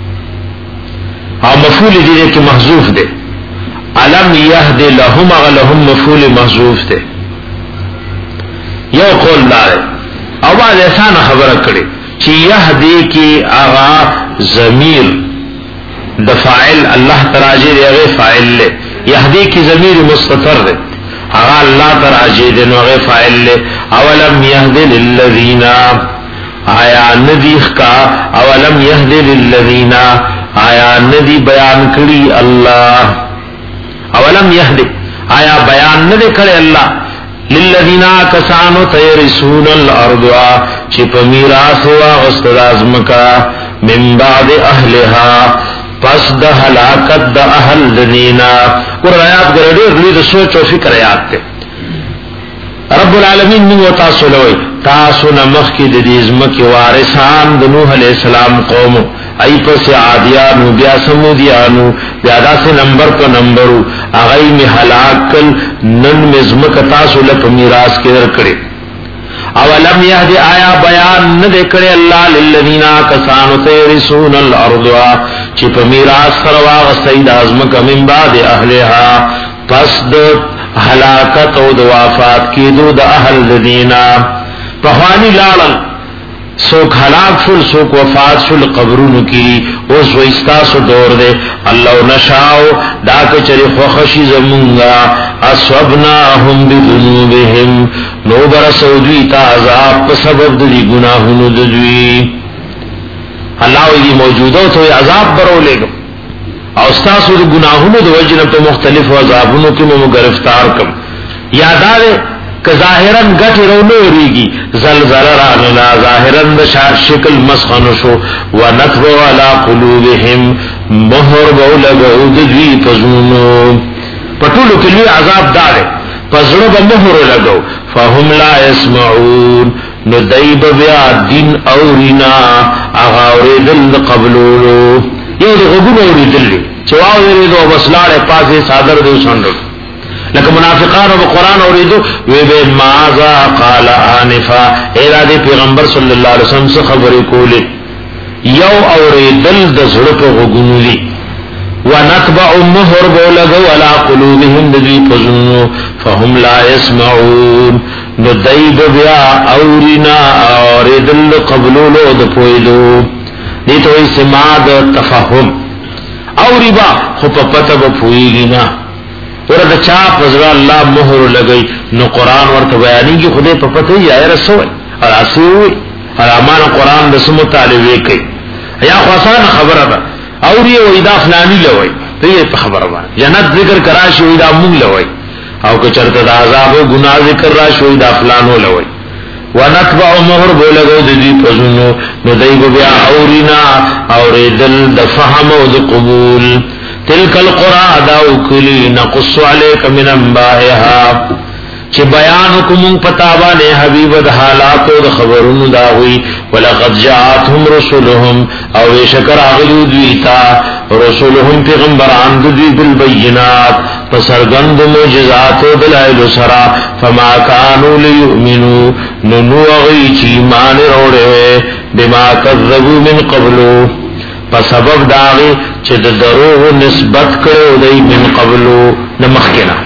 او مفعول دے کی محذوف دے علم یهد لهم اغلهم مفعول محذوف تے یو قول دار او بعد احسان خبر کړي چې یهدی کی اغا ضمیر د فاعل الله تراجی دی هغه فاعل له یهدی کی ضمیر مستتر دی اغا الله تراجی دی نو هغه فاعل له اولم یهد للذین آیا ندیخ کا اولم یهد للذین آیا ندی بیان کړي الله اولم یهد آیا بیان نہ کرے اللہ للذین کسانو تیرسون الارض چی پا میراث واغست ازمکا من بعد اہلها پس دا ہلاکت دا اہل دنینا اور آیات گردیر لید سوچ و فکر آیات تے رب العالمین من و تاسو لوئی تاسو نمخ کی ددیزمک وارثان دنوح علیہ السلام قومو ای پس عادیانو بیا سمودیانو بیا دا سے نمبر پا نمبرو اغی میں حلاک کل نن مزمک تاسو لپ میراث کے در کرے اولم یهدی آیا بیان ندے کرے اللہ للذین کسانو تیرسون الارض چی پا میراث سرواغ سید ازمک من بعد اہلها پس دا حلاکت او دا وافات کی دو دا اہل دینا پہوانی لالن سوک حلاک شل سوک وفات شل قبرونو کی اوس وستاسو دور دے اللہ نشاو دا کچری خوخشی زمونگا اصوبناهم بذنوبهم نو برسو دوی تا عذاب پا سبب دی گناہنو دوی اللہ وی موجودو تو عذاب برو لے گم او استاسو دی گناہنو دو وجنب تو مختلف عذابونو کی مو گرفتار کم یادارے کہ ظاہراً گٹ رونو ریگی زلزل راننا ظاہراً دشار شکل مسخنشو ونتبو علا قلوبهم مہر بولگو دوی پزونو پٹولو کلوی عذاب دارے پزنو با مہر لگو فهم لا يسمعون ندیب بیا دین اورینا اغاوری دل قبلولو یہ دی غبون اوری دلی چواو دیری دو بسلار پاسی صادر دیو سندر لکه منافقان او قرآن اوریدو وی به ماذا قال انفا اے دی پیغمبر صلی الله علیه وسلم څخه خبرې کولې یو اوریدل د زړه په غوګونولي ونتبع مهر بولغو على قلوبهم ذی فزنوا فهم لا يسمعون ندیب بیا اورینا اوریدل قبلولو د پویدو دې ته سماع د تفهم اوریبا خو په پته به پویږي نه ورته چا پزړه الله مهر لګي نو قران ورته بیانې کی خدای په پته یې آیا رسول او اسوي ارامان قران د سمو طالبې کوي یا خاصه خبره ده او ری و اذا فلانی لوي ته یې خبره ده جنت ذکر کرا شو اذا مونږ لوي او که چرته د عذاب او ګناه ذکر را شو اذا فلانو لوي ونتبع مهر بولغو د دې پزونو نو دایو بیا اورینا اوریدل د فهم او د قبول تلک القرى داو کلی نقص علیک من انبائها چه بیان حکم پتاوانے حبیب د حالات و د خبرون داوی ولقد جاءتهم رسولهم او شکر اغلو دویتا رسولهم پیغمبران دوی بالبینات فسرگند معجزات و دلائل سرا فما کانوا لیؤمنوا ننو اغی چی مان روڑے بما کذبوا من قبلو سبب داغی چې د دروغ نسبت کړو دی من قبلو نمخکنا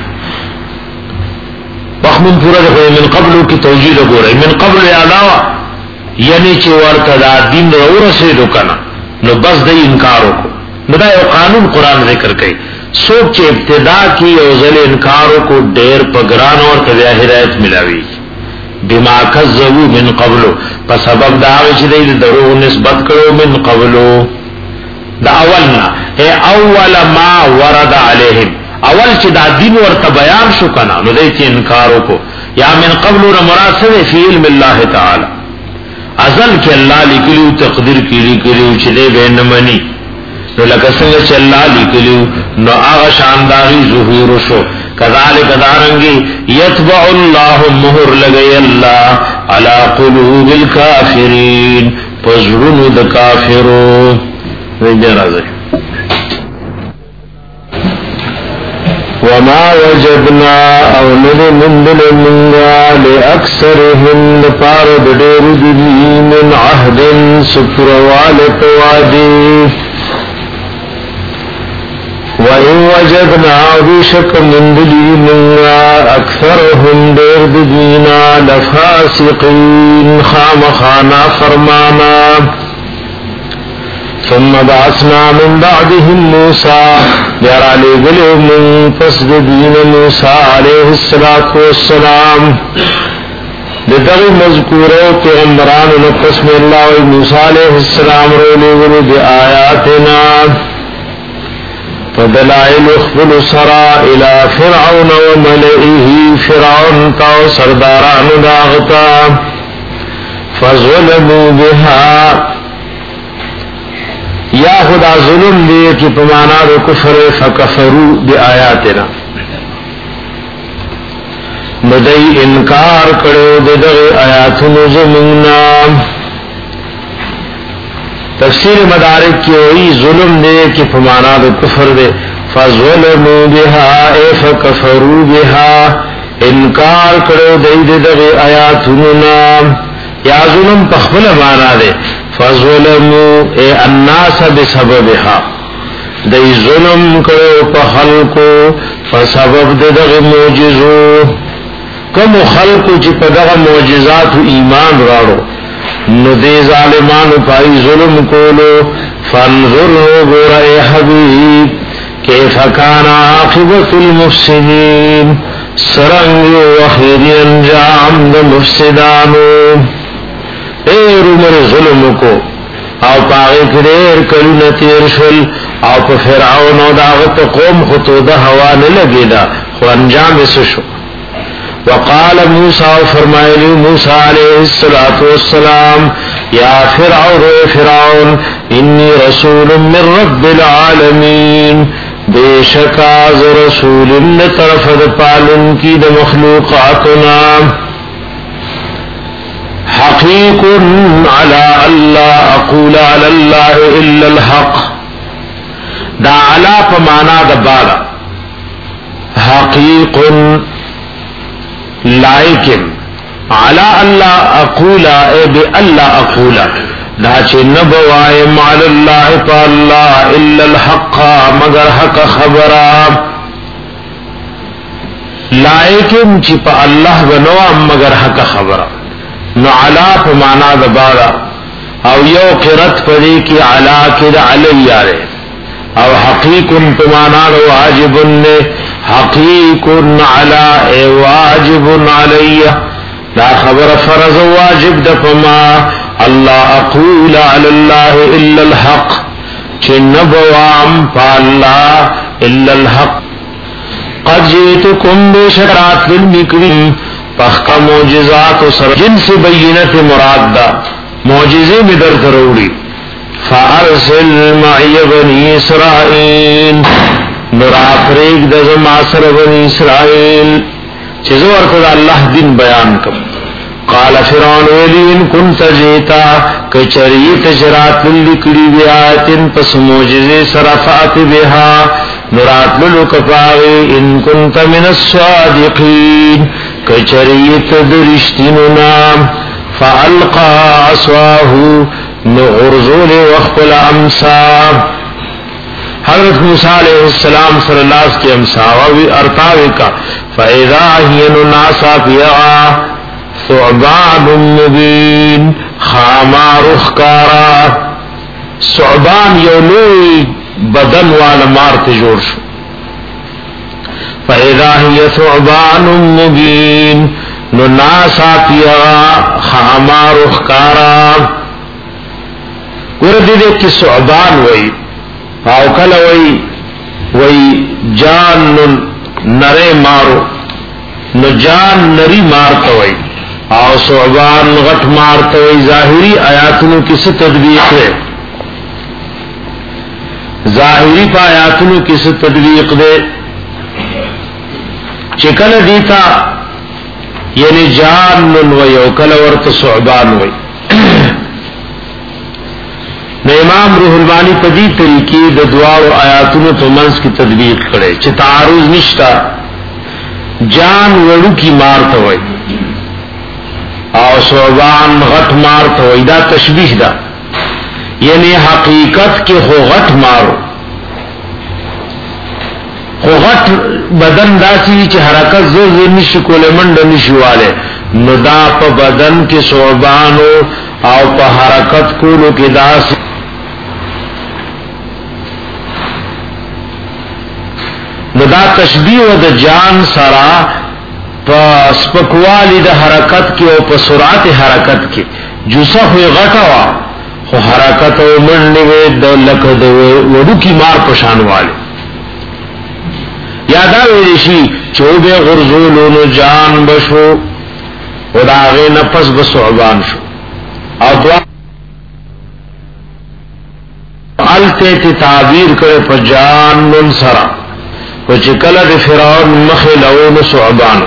بخمن پورا ده من قبلو کی توجیه وګورئ من قبل علاوه یعنی چې ورته دا دین ورسېدو کنه نو بس د انکار وکړو نو دا یو قانون قران ذکر کوي څوک چې ابتدا کی او ځل انکار کو ډېر پګران اور ته هدایت ملاوي بما کذبوا من قبلو په سبب داغی چې د دروغ نسبت کړو من قبلو دا اولنا اے اول ما ورد علیہم اول چې دا دین ورته بیان شو کنه نو دې انکار وکړو یا من قبل ور مراسل فی علم الله تعالی ازل کې الله لیکلو تقدیر کې لیکلو چې دې بینمنی نو لکه څنګه چې الله لیکلو نو هغه شانداري ظهور شو کذالک دارنګي یتبع الله مهر لګي الله علی قلوب الکافرین پزړونو د کافرو وما وجدنا او ندی مندل منگا لأکثرهم لپارد دیر دی من عهد سکروالت وادی وَإِن وَجَدْنَا بِشَكَّ مِنْ دِينِنَا أَكْثَرَهُمْ دِرْ دِينَا لَفَاسِقِينَ خَامَخَانَا فَرْمَانَا ثُمَّ بَعَثْنَا مِنْ بَعْدِهِمْ مُوسَى يَرَالِي بِلِهِمْ فَسْدِ دِينَ مُوسَى عَلَيْهِ الصَّلَاةُ وَالسَّلَامُ لِدَغِ مَذْكُورَ پیغمبران نقسم اللہ و موسیٰ علیہ السلام رولی ولی بآیاتنا فدلائل اخبر سرا الى فرعون وملئه فرعون تا سرداران داغتا فظلموا بها یا خدا ظلم دیئے کی پمانا رو کفر فکفروا بآیاتنا ندئی انکار کرو ددغ آیاتن زمنا تفسیر مدارک کی ہوئی ظلم دے کہ فمانا دو کفر دے فظلموا بها اے فکفروا بها انکار کرو دے ددغ آیاتننا یا ظلم پخبل مانا دے فظلموا اے الناس بسببها دے ظلم کرو پخلقو فسبب ددغ موجزو کم خلقو چی پدغ موجزات ایمان راڑو نو دے ظالمانو پای ظلم کولو فانظر غور اے حبیب کیف کان عاقبت المفسدین سرنگ و خیری انجام دا مفسدانو ایر عمر ظلم کو او پاغی کریر کلون تیر شل او پا فرعون او داغت قوم خطو دا ہوا نلگی دا خو انجام اسشو وقال موسیٰ فرمائلی موسیٰ علیہ السلام یا فرعون فرعون انی رسول من رب العالمین بے شکاز رسول طرف دا پالن کی دا مخلوقاتنا حقیق علی اللہ اقول علی اللہ الا الحق دا علا پا مانا دا بالا حقیق لائکن علی اللہ اقولا اے بے اللہ اقولا دا چه نبوائم علی اللہ پا اللہ الا الحق مگر حق خبرا لائکن چی پا اللہ بنوام مگر حق خبرا نو علا پا مانا دبارا او یو قرت پدی کی علا کد علی آرے او حقیقن پا مانا دو واجبن نے حقیقن علا اے واجبن علی لا خبر فرض واجب دفما اللہ اقول علی اللہ الا الحق چه نبوام پا اللہ الا الحق قد جیتکم بشکرات للمکرین پخکا معجزات و سر جنس بینت مراد دا معجزے میں در ضروری فارسل معی بنی اسرائیل نرا فریق دزم آسر بنی اسرائیل چیزو ارتد اللہ دن بیان کم قال فرعون ویلی ان کنت جیتا کچریت جرات للکڑی بیاتن پس معجزے سرفات بها نرات للکفاغی ان کنت من الصادقین کچریت درشتننا فالقا عصواہو نغرزول وخپل امسا حضرت موسیٰ علیہ السلام صلی اللہ علیہ وسلم امساوی ارتاوی کا فَإِذَا هِيَ نُنَاسَا فِيَغَا ثُعْبَانٌ مُبِينٌ خامار اخکارا ثعبان یولوی بدن والا مارت جوڑ شو فَإِذَا هِيَ ثُعْبَانٌ مُبِينٌ نُنَاسَا فِيَغَا خامار اخکارا گردی دیکھ کی ثعبان وئی او کل وئی وئی جان نرے مارو نو جان نری مارتا وئی او ثعبان غٹ مارتا وئی ظاہری آیاتنو کس تدبیق ہے ظاہری پا آیاتنو کس تدبیق دے چکل دیتا یعنی جان نن وئی او کل ورت ثعبان وئی نو امام روح البانی پدی طریقی د دوار و آیاتونو تو منز کی تدبیق کرے چه تعارض نشتا جان وڑو کی مارتا ہوئی او ثعبان غٹ مارتا ہوئی دا تشبیح دا یعنی حقیقت کے خو غٹ مارو خو غٹ بدن داسی چه حرکت زر زر نشو کولے منڈ نشو والے نو دا پا بدن کے ثعبانو او پا حرکت کولو کے داسی دا تشبیح و دا جان سرا پا سپکوالی دا حرکت کی او پا سرعت حرکت کی جوسا خوی غٹا وا خو حرکت او منڈوے دا لکا دا وڈو کی مار پشان والے یادا ویدشی چوبے غرزولونو جان بشو و دا آغی نفس بسعبان شو او دعا علتے تی تعبیر کرے پا جان من سرا و چکل دی فرعون مخلعون ثعبانو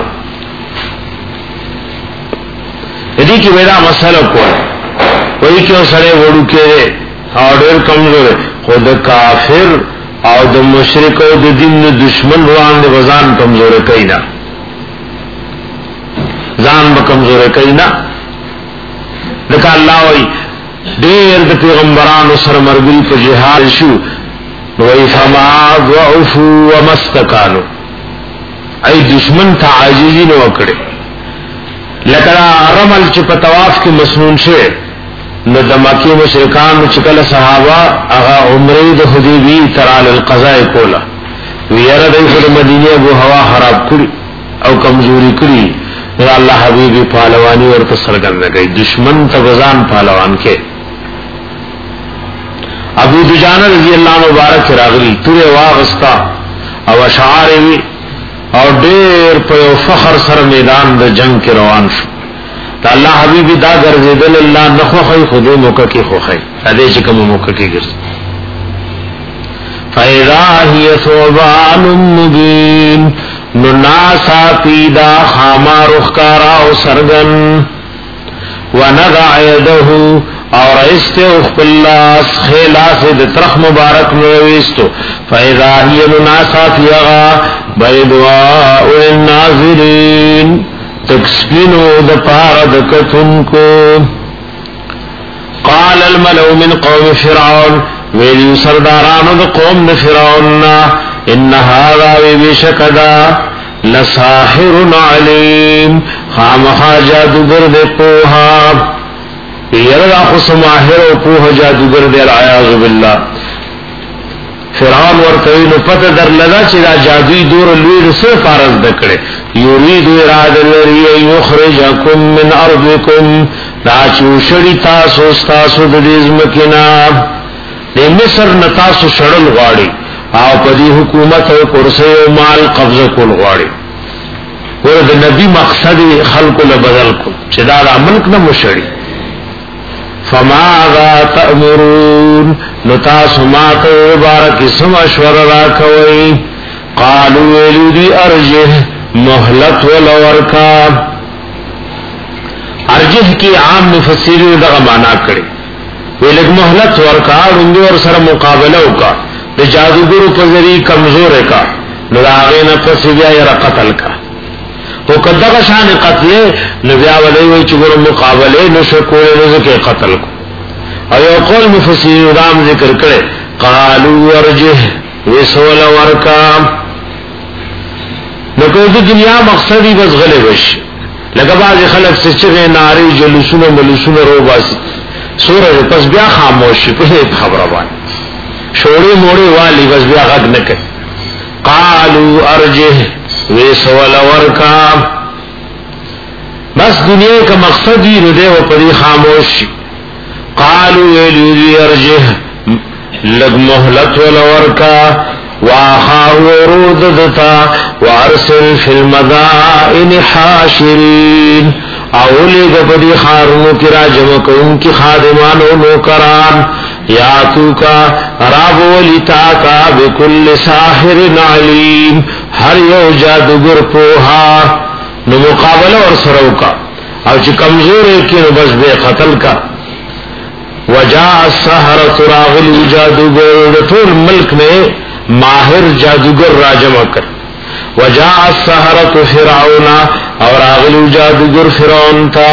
یدی کی بیدا مسئلہ کوئی وہی کیوں سرے وڑو کے دے اور دیر کمزور ہے خود کافر او د مشرک او د دین دشمن روان دی وزان کمزور کینا ځان به کمزور کینا دغه الله وی ډیر د پیغمبرانو سره مرګل په جهاد شو وی فما ضعفوا ومستكانوا ای دشمن ته عاجزی نه وکړي لکه رمل چې په طواف کې مسنون شه نو د مکی مشرکان چې کله صحابه هغه عمره د حدیبی ترال القضاء کولا ویره د مدینه ابو هوا خراب کړی او کمزوري کړی نو الله حبیبی پهلوانی ورته سرګند کوي دشمن ته غزان پهلوان کې ابو دجانه رضی الله عنه مبارک راغلی توره واغستا او اشعار وی او ډیر په فخر سره میدان د جنگ کې روان شو دا الله حبیبی دا ګرځیدل الله نخوخی خودی موقع کې خوخی دې چې کوم موقع کې ګرځي فإذا هي ثوبان مبین نناسا پیدا خامار اخکارا و سرگن ونضع یده اور ایستے اخپلاس خیلاس دترخ مبارک نویستو فإذا هی نناسا فیغا بیدواء الناظرین تکسپینو دپار دکتن کو قال الملو من قوم فرعون ویلیو سردارانو دا قوم دا فرعوننا ان هذا بشکدا لساحر علیم خامخا جادوگر دے پوها یردا خص ماہر و پوها جادوگر دے العیاذ باللہ فرعون ورتوی نو پتہ در لگا چې دا جادوی دور لوی سے فارغ دکړي یرید اراده لري یخرجکم من ارضکم دا چوشړی تاسو تاسو د دې ځمکینا د مصر نتاسو شړل غواړي او په دې حکومت او کرسي او مال قبضه کول غواړي ورته نبی مقصد خلق له بدل کو چې دا ملک نه مشړي فماذا تأمرون نتاسو ما ته مبارک سم اشور را کوي قالوا ولدي ارجه مهلت ولورکا ارجه کی عام مفسرین دغه معنا کړي ولګ مهلت ورکا ور سره مقابله وکا د جادوګرو په ذری کمزور کا نو هغه نه پس بیا یې قتل کا او کداغه شان قتل نو بیا ولې وی چې ګورو مقابله نشو کولای نو کې قتل کو او یو قول مفسرین رام ذکر کړي قالوا ورجه وسول ورکا نو کو د دنیا مقصدی بس غلې وش لکه باز خلک چې چغې ناری جلوسونه ملوسونه رو باسي سورہ پس بیا خاموش په خبره باندې شوړی موړی والی بس بیا غږ نه کوي قالوا ارجه وسول ورکا بس دنیا کا مقصد ہی ردے و پری خاموش قالوا الذي ارجه لگ مهلت ولورکا واخاه ورودتا وارسل فی المدائن حاشرین اولی گبری خارونو کی راجم کون کی خادمان و نوکران یاتو کا راب ولیتا کا بکل ساحر علیم ہر یو جادوگر پوہا نو مقابلہ اور سرو کا او چی کمزور ہے کہ بس بے قتل کا وجاء السحرۃ راغل جادوگر طول ملک میں ماہر جادوگر راجم کر وجاء السحرۃ فرعون اور راغل جادوگر فرعون تا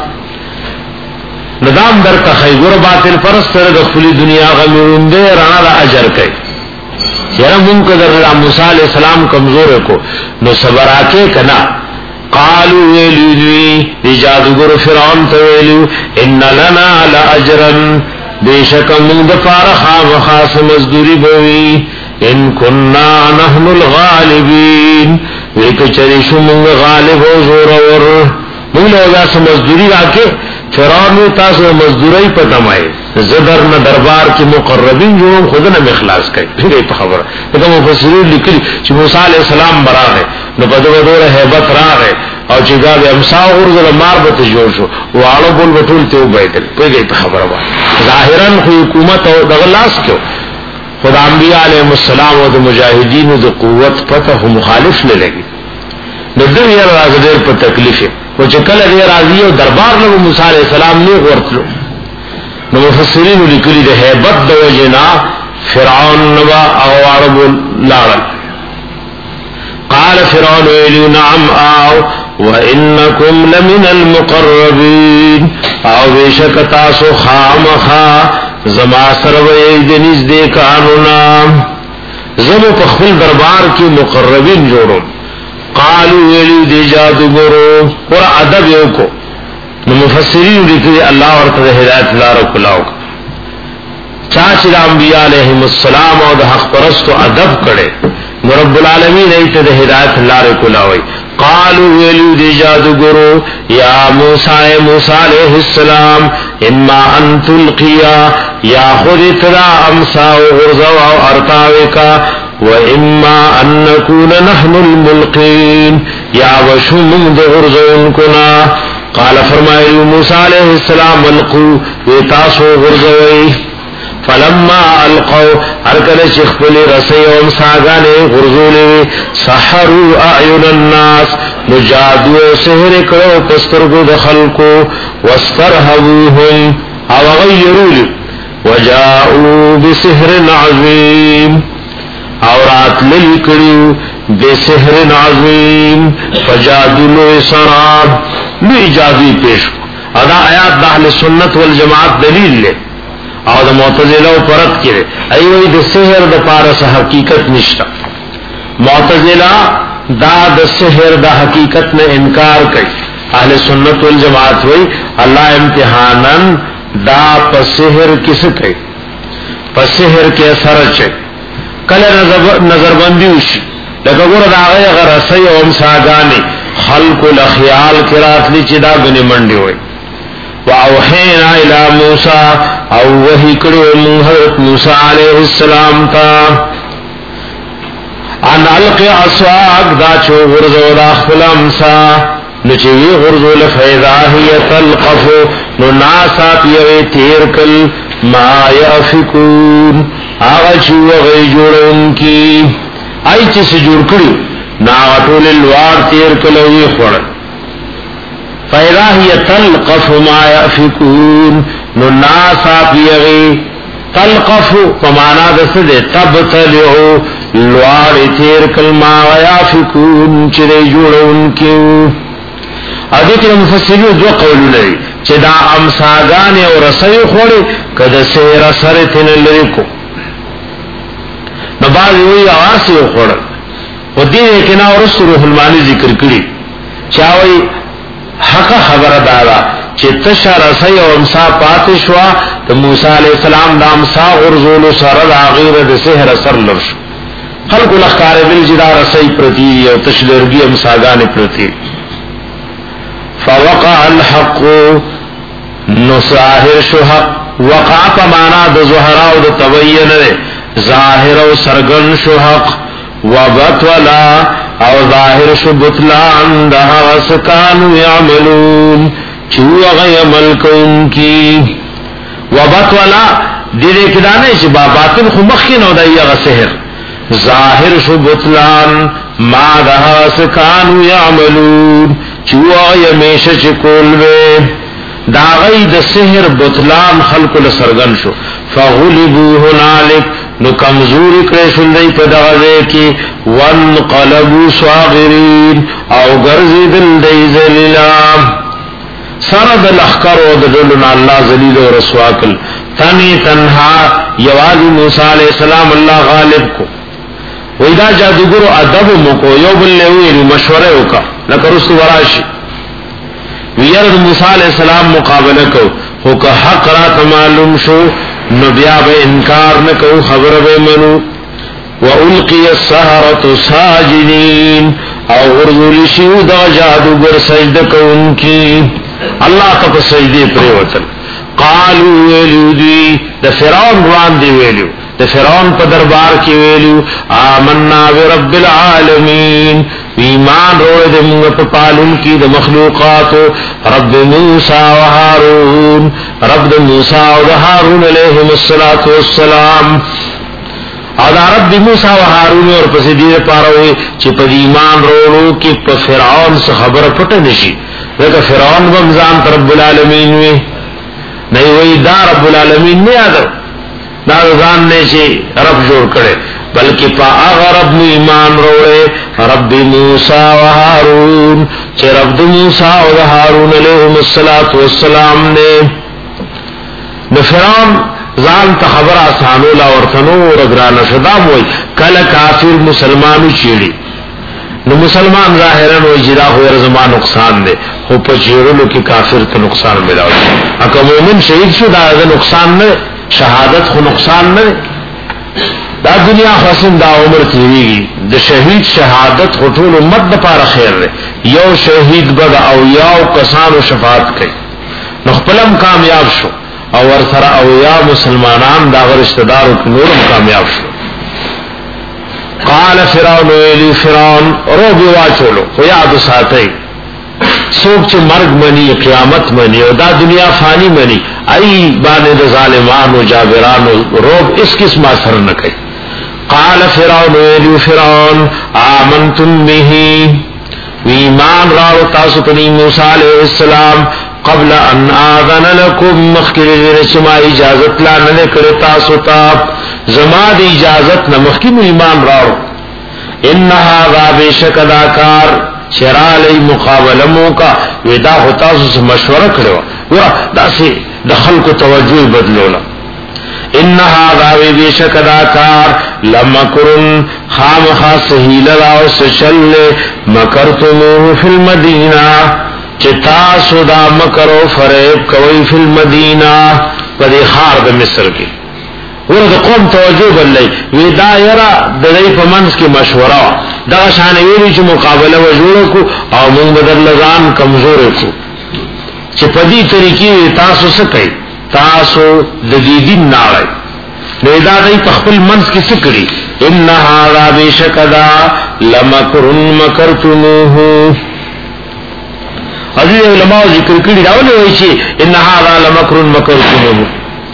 ندام در تخیگر باطل پرست در خپل دنیا غمون دے رانا اجر کئی یرا مون کو در موسی علیہ السلام کمزور کو نو صبر آکے کنا قالوا ویلوی دی جادوگر فرعون تو ویلو ان لنا لاجرا بیشک من دفار خام خاص مزدوری بوی ان کننا نحن الغالبین ویک چریشو من غالب و زور ور من لوگا سے مزدوری راکے فرعون تاسو مزدوری پتمائے زدر نہ دربار کی مقربین جو خود نہ اخلاص کئ پھر یہ خبر ہے مفسرین لکھی کہ موسی علیہ السلام برا ہے نو بدو بدو هیبت راغه او چې دا د امسا ورزله ماربت جوړ شو واړو بول بتول ته وبایدل په خبره وای ظاهرا حکومت او د غلاس کو خدای انبیاء علیهم السلام او د مجاهدینو د قوت پته مخالف نه لګي نو دوی راځي په تکلیف او چې کله دی راځي او دربار له موسی علیہ السلام نه ورتلو نو مفسرین لیکلي د هیبت د وجنا فرعون نو او عرب لاړ قال فرعون ویلو نعم آو وَإِنَّكُمْ لَمِنَ الْمُقَرَّبِينَ او بیشک تاسو خامخا زما سروی دنیز دے کانونا زمو پخفل دربار کی مقربین جوڑو قالو ویلو دی جادو گرو اور عدب یو کو نو مفسرین لیکي الله ورته هدایت لار کلاو چاچ انبیاء علیہم السلام او د حق پرستو ادب کړي نو رب العالمین ایت د هدایت لار کلاوي قالوا ویلو دی جادوګرو یا موسی موسی علیہ السلام اما ان تلقیا یا خود ترا امسا او غرزا او ارتاوکا و اما ان نكون نحن الملقین یا وشم د غرزون کنا قال فرمایو موسی علیہ السلام القو وتاسو غرزوی فلما القوا ارکل شخپل رسی او ساگانے غرزولی سحروا اعین الناس نجادو سحر کرو پسترگو دخلکو واسترهبوهم او غیرولی وجاؤوا بسحر عظیم اورات للکریو بسحر عظیم فجادلو سراب لوی جادوی پیش ادا آیات دا اہل سنت والجماعت دلیل لے او د معتزله او پرد کړي ایوې د سحر د پارس حقیقت نشته معتزله دا د سحر د حقیقت نه انکار کوي اهل سنت والجماعت وای الله امتحانن دا په سحر کیسه کوي په سحر کې اثر چي کله نظر نظر بندي وشي لکه ګور دا هغه غرسي او مساګاني خلق الاخيال کراتلی چې دا غني منډي وای واوحینا الى موسی او وحی کړو موږ حضرت موسی علیہ السلام ته ان القی عصاک دا چو غرزو دا خلمسا نو چې وی غرزو لفیضا هی تلقف نو ناسا پیوی تیر کل ما یافکون آغا چو غی جوڑن کی آئی چی سے جوڑ کړو نا غطول الوار تیر کلوی خوڑ فَإِذَا هِيَ تَلْقَفُ مَا يَأْفِكُونَ نو ناسا پیغی تلقف فمانا دسده تبتلعو لوار تیر کلما ویافکون چرے جوڑون کیو ادھکر مفسرین دو قولو لئی چه دا امساگان او رسای خوڑی کد سیر سر تن لرکو نبازی وی آواسی خوڑ و دین ایکنا ورست روح المانی ذکر کری چاوی حق خبر دادا چې تشا رسي او امسا پاتشوا ته موسی عليه السلام د امسا غرزول سره د غیره د سحر اثر لرش خلق الاخکار بالجدا رسي پرتی او تشلرګي امساګان پرتی فوقع الحق نو ظاهر شو حق وقع معنا د ظهرا او د تبین ظاهر او سرګن شو حق وبطلا او ظاهر شو بطلان دها وسکانو یعملون چو غی عمل کون کی وبطلا دیده کدانے چی باطن خو مخین او دائی اغا سحر ظاهر شو بطلان ما دها وسکانو یعملون چو غی میش چکول بے دا غی دا سحر بطلان خلق لسرگن شو فغلبو هنالک نو کمزوری کرشن دی پا دغزے کی وانقلبو صاغرین او گرزی دل دی زلیلا سرد الاخکر و دلنا اللہ زلیل و رسواکل تنی تنہا یوازی موسیٰ علیہ السلام اللہ غالب کو ویدہ جادوگر ادب مکو یو بلنویلی مشورے کا لکرست وراشی ویرد موسیٰ علیہ السلام مقابلہ کو ہو کہ حق رات معلوم شو نو بیا به انکار نکو خبر به منو والقی السحرۃ ساجدین او غرزول شیو دا جادوگر سجده کوونکی الله ته سجده پریوتل قالوا ویلو دی د فرعون روان دی ویلو د فرعون په دربار کې ویلو آمنا برب العالمین ایمان روڑے دے منگا پا پالن کی دے مخلوقات رب موسیٰ و حارون رب دے موسیٰ و حارون علیہم السلام ادا رب موسیٰ و حارون اور پسی دیر پاروئے چی پا ایمان روڑو کی پا فرعون سے خبر پتا نشی لیکن فرعون بمزان پا رب العالمین وی نہیں وی دا رب العالمین نہیں آدھر دا رضان نے چی رب جوڑ کرے بلکہ پا آغا رب ایمان روڑے رب موسیٰ و حارون چه رب موسیٰ و حارون علیہم السلام نے نفران ځان ته خبر آسانو لا ورتنو رګران شدام وای کله کافر مسلمانو چیړي نو مسلمان ظاهرا و اجرا ہو ارزما نقصان دے خو پچیرلو کی کافر تا نقصان ملاو اکا مومن شہید شو دا دا نقصان نہ شہادت خو نقصان نہ دا دنیا خاصم دا عمر تیریگی دا شہید شہادت خو طول امت دا پارا خیر دے یو شہید بد او یاو کسانو شفاعت کئی نخپلم کامیاب شو او ورسر او یا مسلمانان دا غرشتدارو کی نورم کامیاب شو قال فرعون ویلی فرعون رو بیوا چولو خو یادو ساتی سوک چه مرگ منی قیامت منی او دا دنیا فانی منی ای بانے دا ظالمان و جابران و روب اس قسم اثر نکی قال فرعون ویلی فرعون آمنتم بهی ویمان راو تاسو پنی موسیٰ علیہ السلام قبل ان آذن لکم مخکر رچما اجازت لا نلکر تاسو تاب زما دی اجازت نمخکم ایمان راو انہا غاب شکداکار شرالی مقابلموں کا ویدا تاسو سے مشورہ کرو ورہ دا سے دخل کو توجہ بدلولا انہا غاب شکداکار لمکرن خام خاص حیل راو سچل مکرتموه فی المدینہ چتاسو دا مکرو فریب کوئی فی المدینہ پدی خار دا مصر کی ورد قوم توجہ بلئی وی دا یرا ددائی پا منس کی مشورہ دا شانویلی چی مقابلہ وجوڑو کو او من بدر لزان کمزور کو چی پدی طریقی وی تاسو سکئی تاسو ددیدین نارائی وی دا دای پخپل منس کی سکری انہا را بیشکدا لمکرن مکرتموہو عزیز علماء ذکر کری راولی ہوئی چی انہا را لمکرن مکرتموہو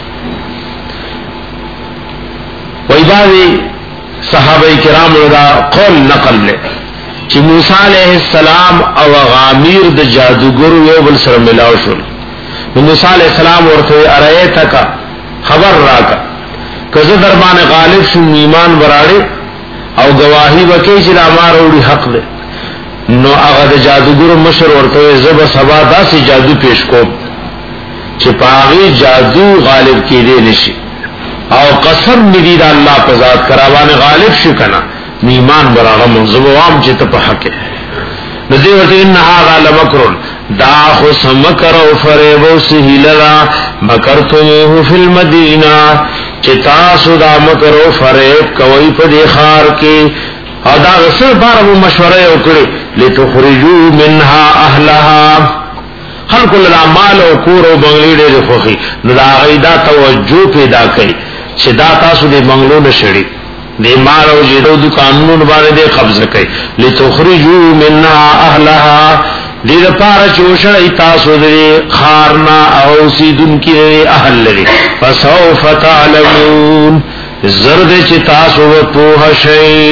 ویبادی صحابہ کرام دا قول نقل لے چی موسیٰ علیہ السلام او غامیر دا جادوگر یو بل سر ملاو شل موسیٰ علیہ السلام ورطوی ارائیتا کا خبر راکا کز دربان غالب شو ایمان براڑے او گواہی وکی چی لامار اوڑی حق دے نو اغا دا جادوگر مشر ورطوی زب سبا دا سی جادو پیش کو چی پاغی جادو غالب کی دے نشی او قسم ندی دا اللہ پزاد کراوان غالب شکنا نیمان براغا منظم وام چیتا پا حق ہے نزیوت انہا غال مکرن دا خس مکر و فریبو سہیللا مکرتموه فی المدینہ چتاسو دا مکر و فریب کوئی پا دیخار کے او دا غصر بارا مشورہ اکڑے لتخرجو منہا اہلہا خلق اللہ مال و کور و بنگلی دے خوخی ندا غیدہ توجہ پیدا کئی چه دا تاسو دے بنگلو نشڑی دے مال و جیدو دکانون بانے دے قبض کئی لتخرجو منها اہلها دے دا پارا چوشڑی تاسو دے خارنا اوسی دن کی دے اہل لگے فسوف تعلمون زرد چه تاسو پوہ شئی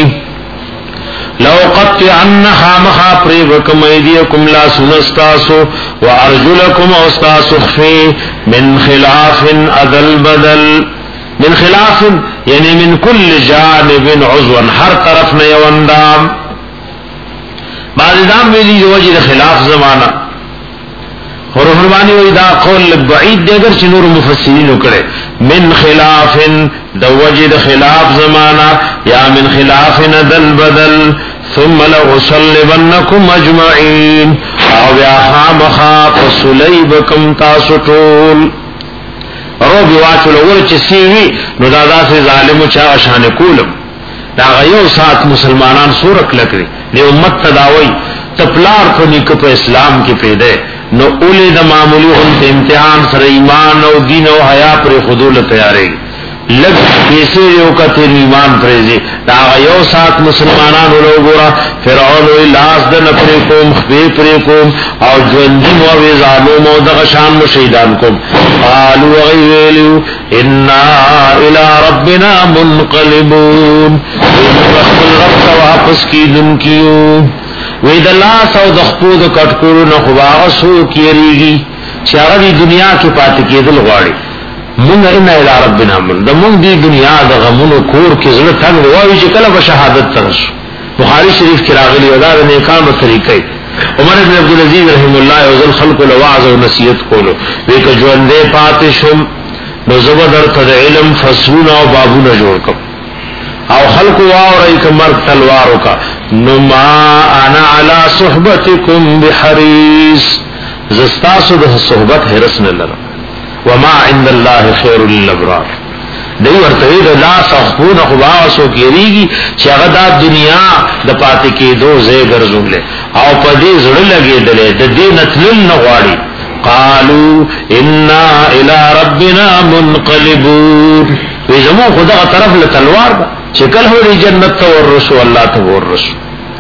لو قطعن خامخا پریبکم ایدیکم لا سنستاسو وارجلکم اوستاسو خفی من خلاف ادل بدل من خلاف یعنی من کل جانب عضوا ہر طرف نیوندام بعض دام ویلی جو وجد خلاف زمانہ اور فرمانی وی دا قول بعید دے گر چنور مفسرین اکڑے من خلاف دا وجد خلاف زمانہ یا من خلاف ندل بدل ثم لأصلبنكم اجمعین او بیا خامخا فسلیبکم تاسو طول رو بیواتو لغور چسیوی نو دادا سے ظالمو چاہ شان کولم دا غیو سات مسلمانان سورک لکری دی امت تداوی تپلار کو نکو پا اسلام کی پیدے نو اولی دا معمولی انت امتحان سر ایمان او دین او حیاء پر خدول تیارے گی لگ پیسے ریو کا تیر ایمان پریزی دا غیو سات مسلمانان لوگورا فرعون وی لاس دن پریکوم خبی پریکوم او جوندی مووی ظالوم او دغشان مشیدان کم قالو غیویلیو انا الى ربنا منقلبون وی رب واپس کی دن کیو وی دلاس او دخپود کٹکورو نخواغسو کیریگی چاگا دی دنیا کی پاتی کی دل غاڑی من انا الى ربنا من دا من دی دنیا دا غمون و کور کی ظلت تنگ واوی چی کلا بشہادت ترسو بخاری شریف کی راغلی ودا دا نیکان و طریقی عمر ابن عبدالعزیز رحم اللہ وزل خلق و لواعظ و نصیت کولو ویکا جو اندے پاتشم نو زبدر تد علم فصلونا و بابونا جوڑ کم او خلق واورئی کمر تلوارو کا نما انا علی صحبتکم بحریص زستاسو د صحبت حرس نه لرم وما عند الله خیر للابرار دی ورته د لاس خونه خواصو کیږي چې هغه د دنیا د پاتې کېدو ځای ګرځول او په دې زړه لګېدلې د دې نتلل نه غواړي قالوا انا الى ربنا منقلبون وی زمو خدا طرف له تلوار چې کله هوري جنت ته ورسو الله ته ورسو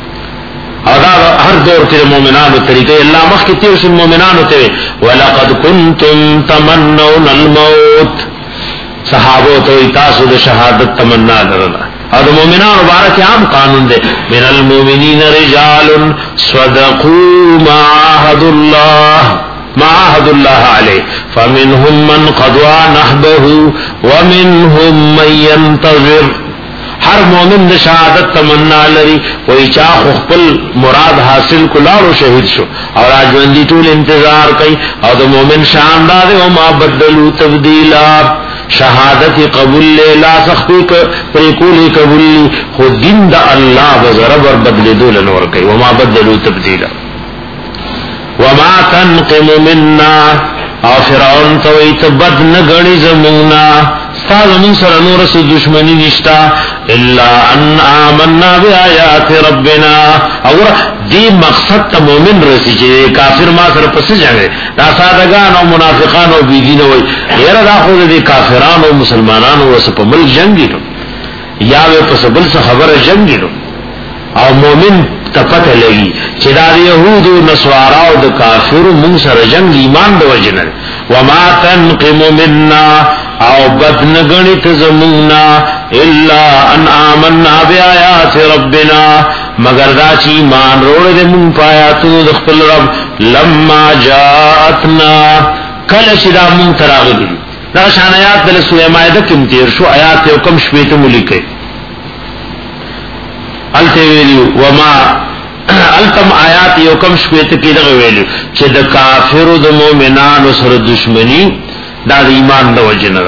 ادا هر دور کې مؤمنانو طریقې الله مخکې تیر شو مؤمنانو ته ولقد كنتم تمنون الموت صحابو ته تاسو د شهادت تمنا لرله او د مؤمنانو مبارک عام قانون دی من المؤمنین رجال صدقوا ما عهد الله ما عهد الله عليه فمنهم من قضى نحبه ومنهم من ينتظر ہر مومن د شهادت تمنا لري وای چا خپل مراد حاصل کولو شهید شو او راځوندي ټول انتظار کوي او د مومن شان دا او ما بدلوا تبديلا شهادت قبول لا سختی پر کولی قبول خود دین د الله بزرب ور بدلدل نور کوي وما بدلوا تبديلا وما تنقم منا او فرعون توي تبد نغني زمونا استاد من سره نور سره دشمنی نشتا الا ان آمنا بآيات ربنا اور دی مقصد ته مومن رسی چې کافر ما سره پس ځای دا سادهګان او منافقان او بيدین وي یره دا خو دي کافرانو او مسلمانانو وس په ملک جنگي یا په سبل څه خبره جنگي او مومن تپته لګي چې دا يهود او نصارا او د کافرو مون سره جنگ ایمان د وجنه وما تنقم منا او بدنګنی ته زمونا الا ان آمنا بیاات ربنا مگر دا چې ایمان وروړي مون پایاتو د خپل رب لما جاءتنا کله چې دا مون تراغلي دا شان آیات د سورې مائده کې تیر شو آیات یو کم شپې ته ملي الته ویلو وما التم آیات یو کم شپیت کی دغه ویلو چې د کافرو د مؤمنانو سره دشمنی دا د ایمان د وجنه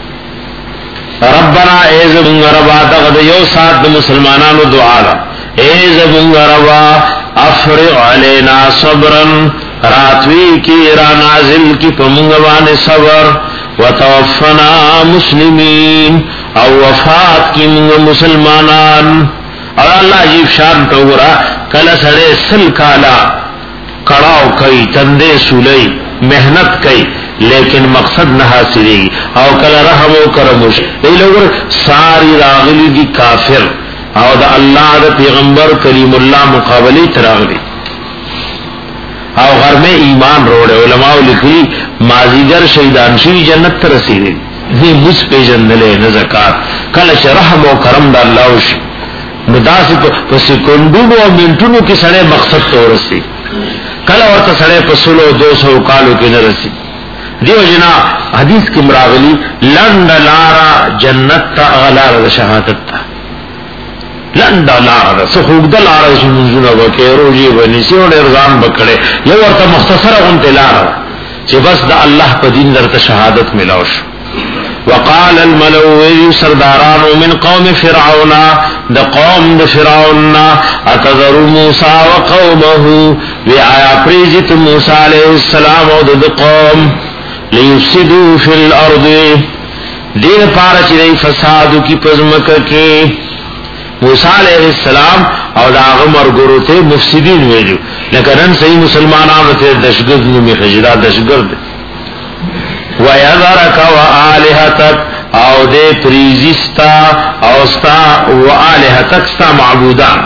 ربنا ایزم ربا دغه یو سات د مسلمانانو دعا ده ایزم ربا افرغ علینا صبرا راتوی کی را نازل کی پمغوان صبر وتوفنا مسلمین او وفات کی مسلمانان اور اللہ عجیب شان تورا کلا سڑے سل کالا کڑاو کئی تندے سولی محنت کئی لیکن مقصد نہ حاصلی او کلا رحم و کرمش ای لوگ ساری راغلی دی کافر او دا اللہ دا پیغمبر کریم اللہ مقابلی تراغلی او غر میں ایمان روڑے علماء لکھی مازیگر شہیدان شوی جنت ترسیدی دی مس پی جندلے نزکات کلا رحم و کرم دا اللہ وشی نداس په سکندونو او منټونو کې سړی مقصد ته ورسي کله ورته سړی په سلو دو سو کالو کې نه رسي دیو جنا حدیث کې مراغلی لند لارا جنت ته غلار شهادت ته لند لارا سخوګ د لارا شنوزونه وکړي روزي ونی سیو ډیر ځان بکړي یو ورته مختصره غونته لارا چې بس د الله په دین درته شهادت ملاوش وقال الملو سرداران من قوم فرعون د قوم د فرعون اتذر موسى وقومه وآيا پریزت موسى عليه السلام او د قوم ليفسدوا في الارض دین پارچ دی فساد کی پزمک کی موسی علیہ السلام او دا عمر ګورته مفسدين ویلو لکه نن صحیح مسلمانانو ته دشګرد نومي خجدا دشګرد وَيَذَرَكَ وَآلِهَتَكَ او دے پریزستا او ستا وآلِهَتَكَ ستا معبودان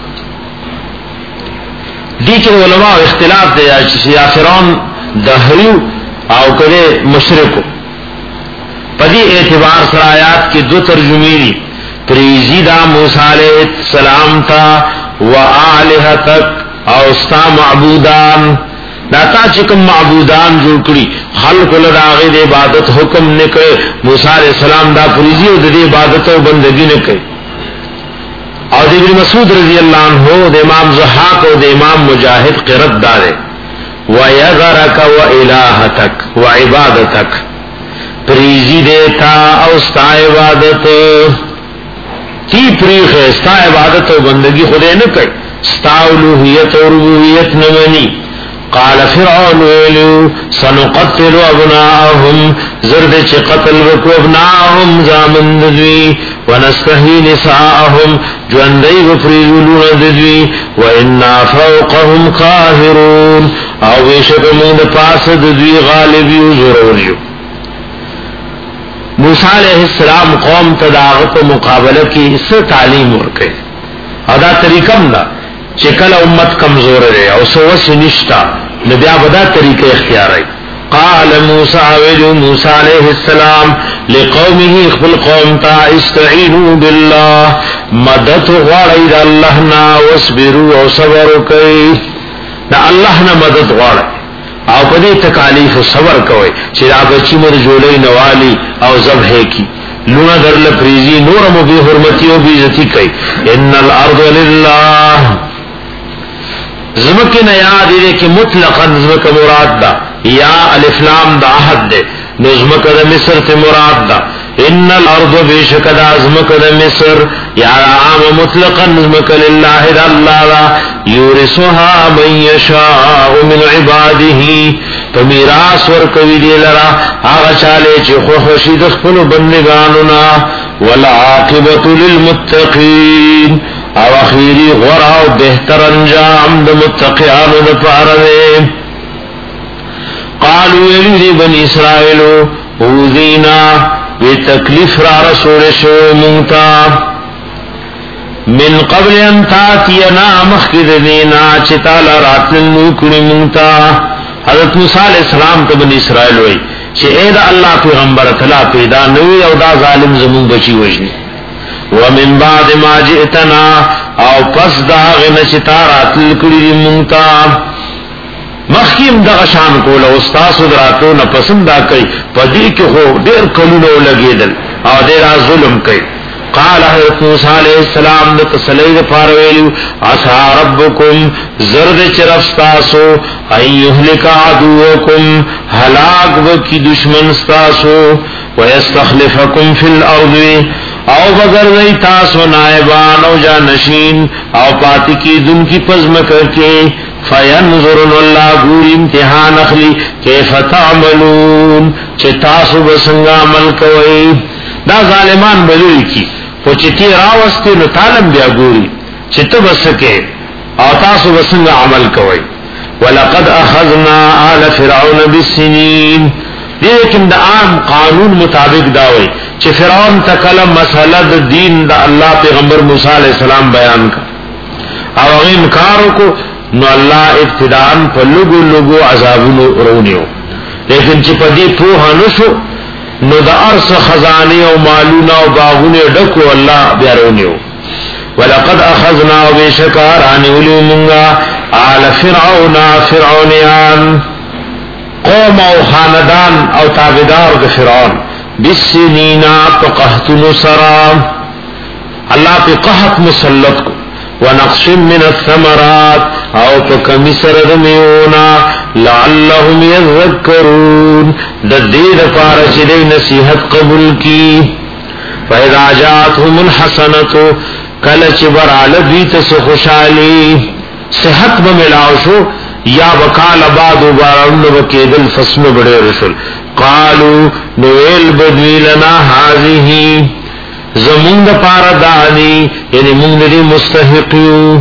دی که علماء اختلاف دے یا فرعون دہریو او کدے مشرکو پدی اعتبار سرایات کی دو ترجمی دی پریزی دا موسیٰ علیہ السلام تا وآلِهَتَكَ او ستا معبودان داتا چکم معبودان جو کری خلق لداغی دے عبادت حکم نکے موسیٰ علیہ السلام دا فریضی و دے عبادت و بندگی نکے اور دے ابن مسعود رضی اللہ عنہ دے امام زحاق و دے امام مجاہد قرد دارے وَيَذَرَكَ وَإِلَاهَتَكَ وَعِبَادَتَكَ فریضی دیتا او ستا عبادت تی پریخ ستا عبادت و بندگی خدای نه کوي ستا الوهیت و ربوبیت نه مني قال فرعون ویلو سنقتل ابناءهم زرد چ قتل وکو ابناءهم زامن دوی ونستحيي نساءهم جوندئی وفریولون دوی وإنا فوقهم قاهرون او بیشک من پاس دوی غالبی و ضروریو موسیٰ علیہ السلام قوم تداغت مقابلہ کی اس سے تعلیم ورکے ادا طریقم دا چکل امت کمزور رہے او سوس نشتا نبیا بدا طریقہ اختیار ہے قال موسیٰ ویلو موسیٰ علیہ السلام لقومه اخبر قوم تا استعینوا باللہ مدد غاڑی دا اللہ نا واسبروا او صبر کئی دا اللہ نا مدد غاڑی او پدی تکالیف صبر کوئی چرا بچی مر جولی نوالی او ذبح کی لونا در لپریزی نورم بی حرمتی و بی عزتی کئی ان الارض للہ زمک نیاد دے کہ مطلقا زمک مراد دا یا الافلام دا عہد دے نزمک دا مصر تے مراد دا ان الارض بیشک دا زمک دا مصر یا عام مطلقا نزمک للہ دا اللہ دا یورسوها من یشاء من عباده فمیراس ورکوی دی لرا آغا چالے چی خوشی دخپلو بندگانونا والعاقبت للمتقین او اخیری غرا و بہتر انجام دا متقیانو دا پاردے قالو یلی بنی اسرائیلو اوذینا بی تکلیف را رسول شو منتا من قبل ان تاتینا مخکد دینا چتالا راتن نوکڑی منتا حضرت موسیٰ علیہ السلام تا بنی اسرائیل ہوئی چه اید اللہ پیغمبر تلا پیدا نوی او دا ظالم زمون بچی وجنی ومن بعد ما جئتنا او پس دا غن چتارات لکڑی منتا مخیم دا غشان کولا استاس دراتو نا پسند دا کئی پدی کی خو دیر کلونو لگی دل او دیر ظلم کئی قال حضرت موسیٰ علیہ السلام دا تسلید پارویلو عصا ربکم زرد چرفستاسو این یحلک عدوکم حلاک بکی دشمن ستاسو ویستخلفکم فی الارض او بگر دی تاسو نائبان او جانشین او پاتی کی دن کی پزمکر کے فینظرن اللہ گوری امتحان اخلی کیف تعملون چه تاسو بسنگ عمل کوئی دا ظالمان بلوی کی خو چه تی راوستی نو تالم بیا گوری چه تو بسکے او تاسو بسنگ عمل کوئی ولقد اخذنا آل فرعون بالسنین لیکن دا عام قانون مطابق داوئی چه فرعون تکل مسئلہ دا دین دا اللہ پیغمبر موسیٰ علیہ السلام بیان کا او اغیم کارو کو نو اللہ ابتدان پا لگو لگو عذابونو رونیو لیکن چی پا دی پوها نشو نو دا ارس خزانی و مالونا و باغونی ڈکو اللہ بیارونیو ولقد اخذنا و بیشکار آنیولیو منگا آل فرعون فرعونیان قوم او خاندان او تابدار دا فرعون بسنینا پا قحط نسرام اللہ پا قحط مسلط کو ونقص من الثمرات او پا کمی سرد میونا لعلهم یذکرون دا دید پارچ دی نصیحت قبول کی فاذا جاتهم الحسنتو کلچ برعال بیتس خوشالی صحت بملاوشو یا وکال بعد بارن وکیدل فسم بڑے رسول قالو نویل بدوی لنا حاضی زمونگ پارا دانی یعنی مونگ دی مستحقیو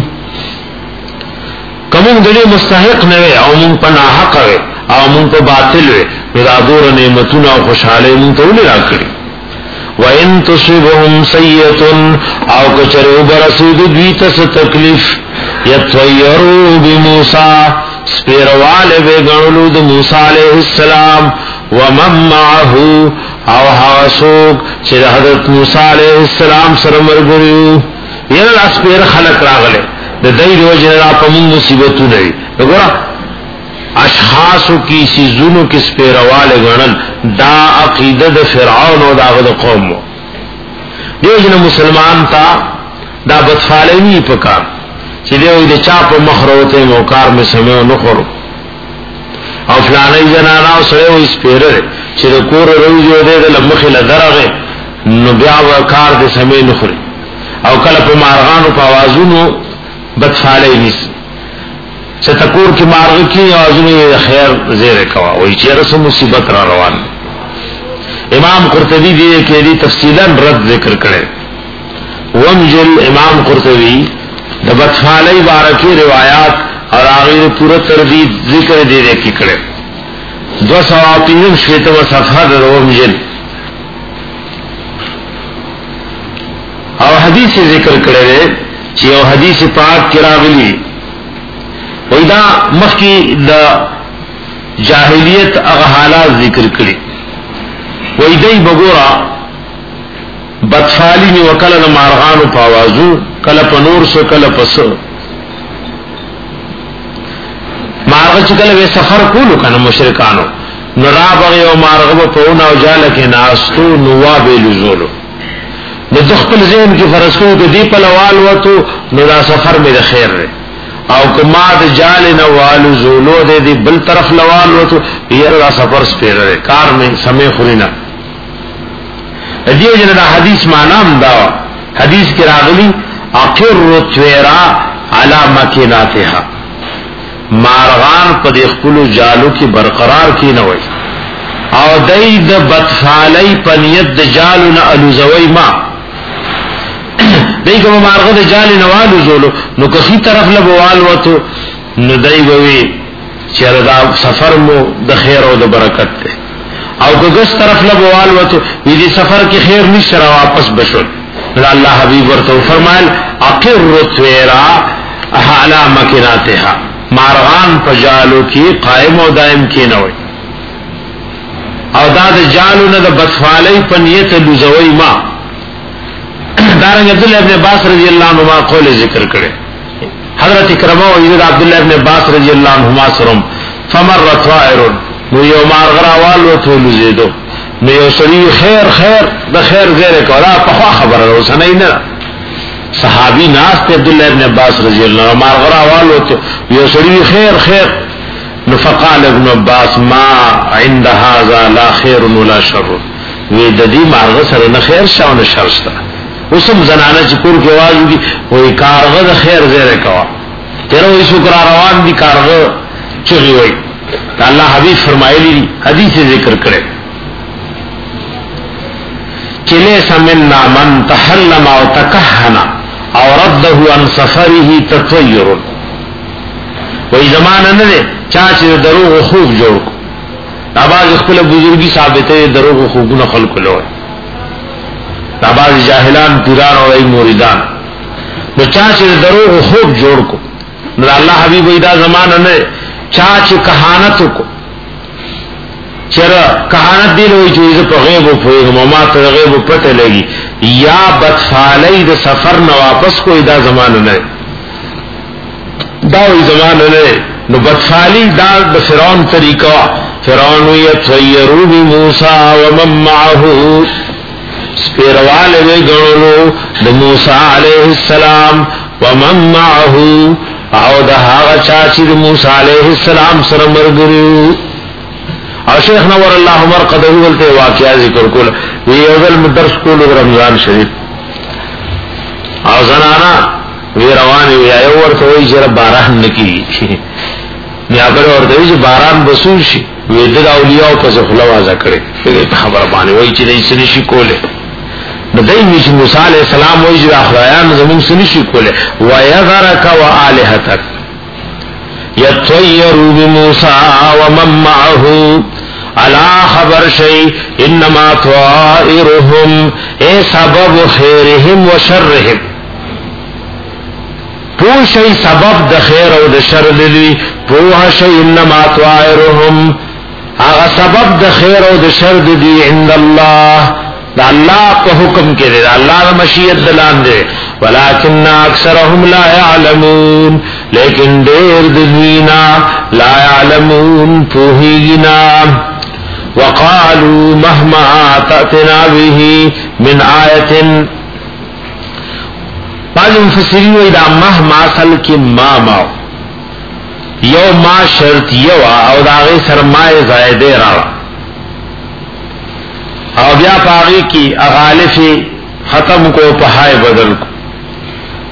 کمونگ دی مستحق نوے او مونگ پا ناحق وے او مونگ پا باطل وے ندادور نعمتون او خوشحالے مونگ تاولی را کری وَإِن تُصِبْهُمْ سَيِّئَةٌ او کچرو برسید دویتس تکلیف یتویرو بموسیٰ سپیروال بیگنلو دا موسیٰ علیہ السلام ومن معہو او حواسوک چه حضرت موسیٰ علیہ السلام سرمرگریو یہ اسپیر خلق راغلے دا دیر وجن را پمون مصیبتو نوی نگورا اشخاصو کی سیزونو کی سپیروال گنل دا عقیدت فرعون و دا غد قومو دیوجن مسلمان تا دا بدفالینی پکار چی دیوی دا چاپ مخروتے موکار میں سمیو نخورو او فلانی جناناو سڑیو اسپیرر چی دا کور روزیو دے دا لمخی لدرغے نو بیاو کار دے سمی نخوری او کله په مارغانو په आवाजونو بدفعلی نیسی چتکور کی مارغ کی آوازونو خیر زیر کوا وی چی رسم مصیبت را روان. امام قرطبی دیئے کہ دی تفصیلا رد ذکر کرے. ومجل امام قرطبی دا بدفعلی بارکی روایات اور آغیر پورا تردید ذکر دیئے کی کرے. دو سواتیم شویت و صفحہ دا ومجل او حدیث ذکر کرے چی او حدیث پاک کی راغلی ویدا مخی دا جاہلیت اغا حالات ذکر کری ویدای بگورا بدفالی میں وکل مارغانو پاوازو کل پنور سو کل پس مارغ چکل وی سفر کولو کنا مشرکانو نراب اغیو مارغب پونا و جالک ناستو نواب لزولو نو دخپل ذہن کی فرض کو کہ دی پلوال و تو نو دا سفر میں دا خیر رہے او کما د جال نوالو زولو دے دی بل طرف لوالو تو یہ را سفر سپیر رہے کار میں سمے خورینا دیو جنہ حدیث معنام دا حدیث کی راغلی اقر رتویرا علا مکیناتها مارغان پد اخپلو جالو کی برقرار کی نوئی او دی د بدفالی پنیت د جالو نا الوزوی ما دای کوم مارغه د جال نوالو زولو نو کخی طرف لبوالو تو نو دای وی چردا سفر مو د خیر او د برکت ته او دغس طرف لبوالو تو دې سفر کې خیر نشه را واپس بشول الله حبیب ورته فرمایل اقر رتویرا اعلی مکاناتها مارغان پجالو کې قائم او دائم کې نه وي او دا د جالو نه د بسفالی پنیت لزوی ما دارنگ عبداللہ ابن عباس رضی اللہ عنہما قول ذکر کرے حضرت اکرمہ و عید عبداللہ ابن عباس رضی اللہ عنہما سرم فمرت وائرون نو یو مارغراوال و طولو زیدو نو یو سری خیر خیر دا خیر زیر کولا پخوا خبر رو سنئی نا صحابی ناس تے عبداللہ ابن عباس رضی اللہ عنہ مارغراوال و یو سری خیر خیر نو فقال ابن عباس ما عند هذا لا خیر ولا شر وی ددی مارغ سره نه خیر شاو نه شر شته وسم زنانه چې کور کې आवाज دي وای کارغه د خیر زیره کوا تیرو وی شکر روان دي کارغه چغي وای الله حبیب فرمایلی حدیث ذکر کړي چله سمنا من تحلم او تکهنا او رده عن سفره تطیر وای زمانه نه چا چې دروغ خوب جوړ اباز خپل بزرګي ثابته دروغ خوبونه خلق له اباز جاهلان پیران او ای مریدان نو چا چې دروغ خوب جوړ کو نو الله حبیب ایدا زمانہ نه چا چې کہانت کو چر کہانت دی نو چې په غیب او په ما ته غیب پته لګي یا بدفالی د سفر نو واپس کو ایدا زمانہ نه دا وی زمانہ نه نو بدفالی دا د فرعون طریقہ فرعون یطیروا بموسی ومن معه سپیروال وی گنولو د موسی علیہ السلام ومن معه او د هغه چا چې د موسی علیہ السلام سره مرګري او شیخ نور الله عمر قدوی ولته واقعا ذکر کول وی اول مدرس کول رمضان شریف او زنانا وی روان وی ایو ورته وی چې باران نکی بیا بل ورته وی چې باران بسول شي وی د اولیاء په ځخله وازه کړي په خبره باندې وی چې دې سنشي کوله نو دای چې موسی علیہ السلام وی چې اخرایان زمون سنشي کوله و یذرک و الہتک یطیروا بموسی ومن معه الا خبر شی انما طائرهم اے سبب خیرهم و شرهم پوه شی سبب د خیر او د شر دی پوه شی انما طائرهم هغه سبب د خیر او د شر دی عند الله دا الله په حکم کې دی الله د مشیت دلان دی ولکن اکثرهم لا يعلمون لیکن ډېر دینا لا يعلمون پوهینا وقالوا مهما تأتنا به من آیه بعض مفسرین وی دا مهما اصل کی ما ما یو ما شرط یو او دا غی سرمایه زائده را او بیا پاغی کی اغالف ختم کو پہائے بدل کو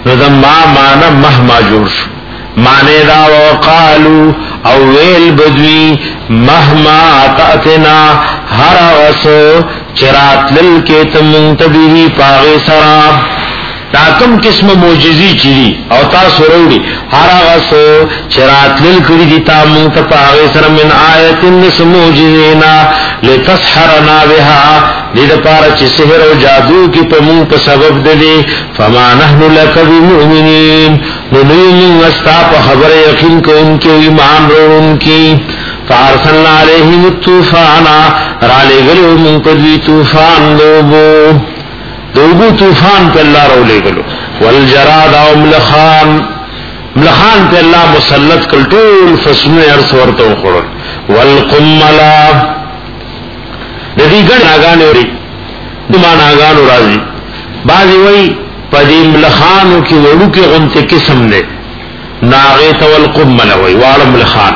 نو دا ما مانا مهما جوړ شو معنی دا وقالو او ویل بدوی مهما تأتنا هر غسو چرات للکیت منتبهی پاغی سراب دا کم قسم موجزی چیدی او تاسو روڑی هر غسو چرات للکری دی تا منتب پاغی سر من آیت نس موجزینا لتسحرنا بها دید پارا چی سحر و جادو کی پمون پا سبب دلی فما نحن لک بمؤمنین ننوی من استا پا خبر یقین کو ان کے ایمان رو ان کی فارسلنا علیہم الطوفانا را لے گلو من قدوی طوفان دوبو دوبو طوفان پہ اللہ رو لے گلو والجراد او ملخان ملخان پہ اللہ مسلط کل طول فسن ارس ورطو خورن والقملا ندی گن آگانے ہوئی دمان آگانو رازی بعضی وی پدی ملخانو کی وڑو کی غنتے قسم دے ناغیت والقملا وی وارا ملخان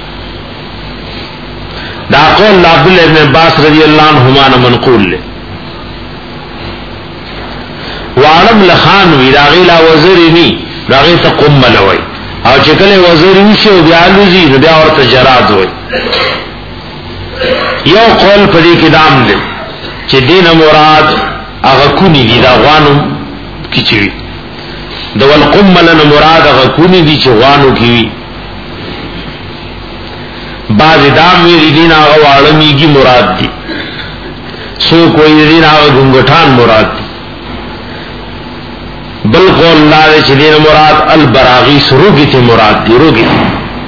دا قول عبداللہ ابن عباس رضی اللہ عنہما منقول لے وارا ملخان وی داغی لا وزری نی داغیت قملا وی او چکل وزری وشی و بیالوزی نو بیا ورطا جراد وی یو قول پدی کی دام دے چی دین مراد اغا کونی دی دا غوانو کی چوی دا والقملن مراد اغا کونی دی چی غوانو کیوی بعض دام ویری دین آغا وارمیگی مراد دی سو کوئی دین آغا گنگٹان مراد دی بل قول اللہ دے چی دین مراد البراغیس روگی تی مراد دی روگی تی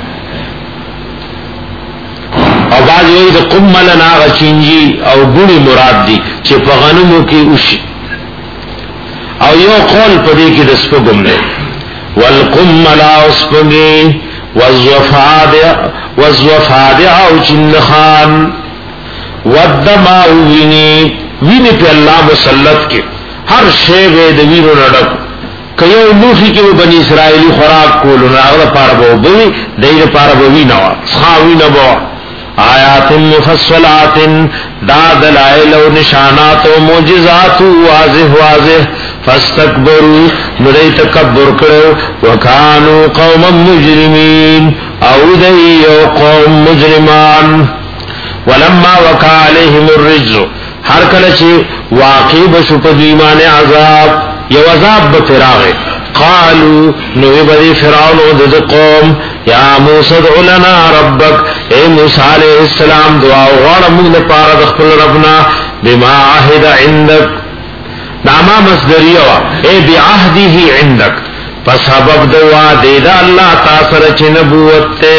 او بعض وی دا قملن آغا چنجی او گوڑی مراد دی چی پا غنمو کی اوشی او یو قول پا دی کی دسپگم دے والقملا اسپگی والزوفادع او چندخان والدماء وینی وینی پہ اللہ مسلط کے ہر شیغ دوینو نڈک کئیو نوفی کی بنی اسرائیلی خوراک کولو ناغل پاربو بوی دیر پاربو وینوا سخاوی نبوا آیات مفصلات دا دلائل و نشانات و معجزات واضح واضح فاستکبروا ندی تکبر کرو وکانو قوما مجرمین او دی قوم مجرمان ولما وقع علیہم الرجز ہر کلچ واقع بشو پا دیمان عذاب یو عذاب بفراغ قالوا نوی بدی فرعون و دد قوم یا موسیٰ دعو لنا ربک اے موسیٰ علیہ السلام دعا غارمون پارا دخل ربنا بما عہد عندک ناما مصدریو اے بعہدی ہی عندک فسبب دعا دیدا اللہ تاثر چی نبوت تے